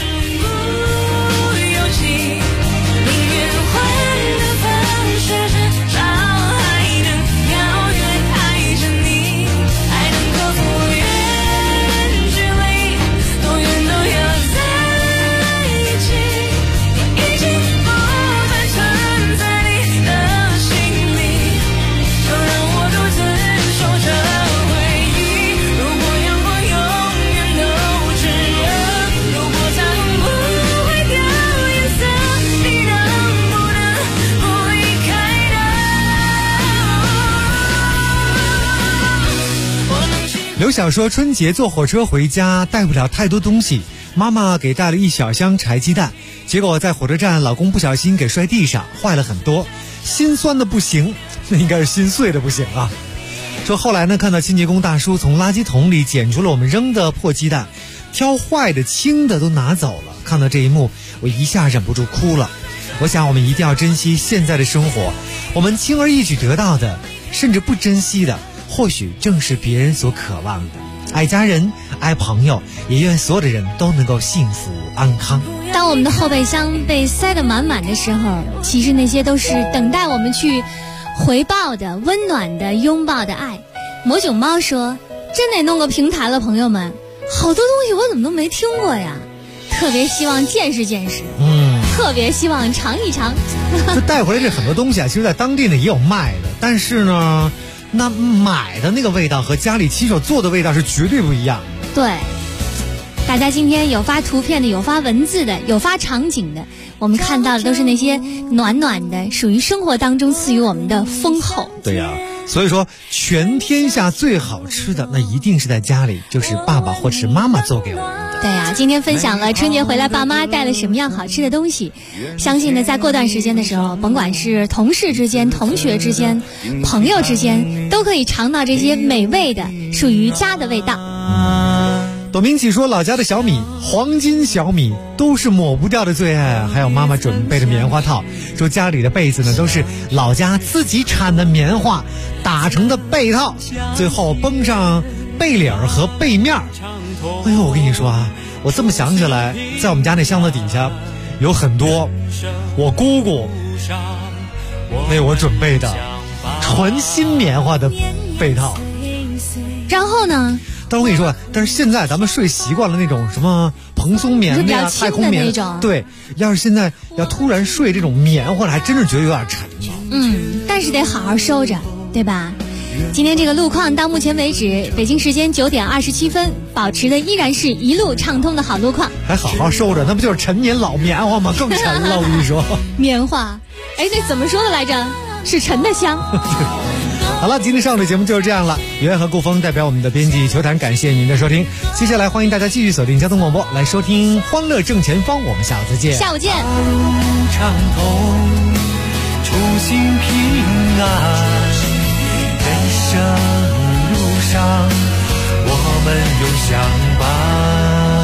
[SPEAKER 3] 刘晓说，春节坐火车回家带不了太多东西，妈妈给带了一小箱柴鸡蛋，结果在火车站老公不小心给摔地上，坏了很多，心酸的不行，那应该是心碎的不行啊。说后来呢，看到清洁工大叔从垃圾桶里捡出了我们扔的破鸡蛋，挑坏的轻的都拿走了，看到这一幕我一下忍不住哭了。我想我们一定要珍惜现在的生活，我们轻而易举得到的，甚至不珍惜的，或许正是别人所渴望的。爱家人，爱朋友，也愿所有的人都能够幸福安康。
[SPEAKER 4] 当我们的后备箱被塞得满满的时候，其实那些都是等待我们去回报的温暖的拥抱的爱。魔囧猫说，真得弄个平台了，朋友们，好多东西我怎么都没听过呀，特别希望见识见识，特别希望尝一尝。
[SPEAKER 3] 就带回来这很多东西啊，其实在当地呢也有卖的，但是呢那买的那个味道和家里亲手做的味道是绝对不一样的。
[SPEAKER 4] 对，大家今天有发图片的，有发文字的，有发场景的，我们看到的都是那些暖暖的，属于生活当中赐予我们的丰厚。
[SPEAKER 3] 对呀，所以说全天下最好吃的那一定是在家里，就是爸爸或是妈妈做给我们的。
[SPEAKER 4] 对呀，今天分享了春节回来爸妈带了什么样好吃的东西，相信呢在过段时间的时候，甭管是同事之间、同学之间、朋友之间，都可以尝到这些美味的属于家的味道。
[SPEAKER 3] 董明启说，老家的小米，黄金小米都是抹不掉的最爱，还有妈妈准备的棉花套，说家里的被子呢都是老家自己产的棉花打成的被套，最后绷上背领和背面。哎呦，我跟你说啊，我这么想起来，在我们家那箱子底下有很多我姑姑为我准备的纯新棉花的被套。
[SPEAKER 4] 然后呢，
[SPEAKER 3] 但是我跟你说，但是现在咱们睡习惯了那种什么蓬松棉的呀、太空棉
[SPEAKER 4] 那种，
[SPEAKER 3] 对，要是现在要突然睡这种棉花的，还真是觉得有点沉了。
[SPEAKER 4] 但是得好好收着，对吧？今天这个路况到目前为止，北京时间9点27分，保持的依然是一路畅通的好路况。
[SPEAKER 3] 还好好收着，那不就是陈年老棉花吗？更沉了，我跟你说。
[SPEAKER 4] 棉花，哎，那怎么说的来着？是沉的香。
[SPEAKER 3] 好了，今天上午的节目就是这样了。袁和顾峰代表我们的编辑球坛，感谢您的收听。接下来欢迎大家继续锁定交通广播，来收听《欢乐正前方》。我们下午再见。
[SPEAKER 4] 下午见。
[SPEAKER 6] 畅通，出行平安。人生路上，我们永相伴。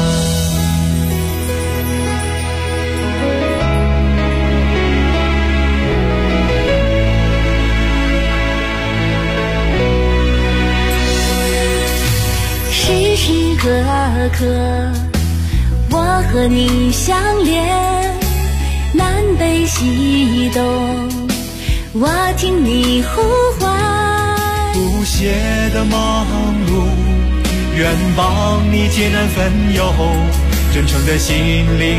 [SPEAKER 21] 刻，我和你相连，南北西东，我听你呼唤。
[SPEAKER 22] 不懈的忙碌，愿帮你艰难分忧，真诚的心灵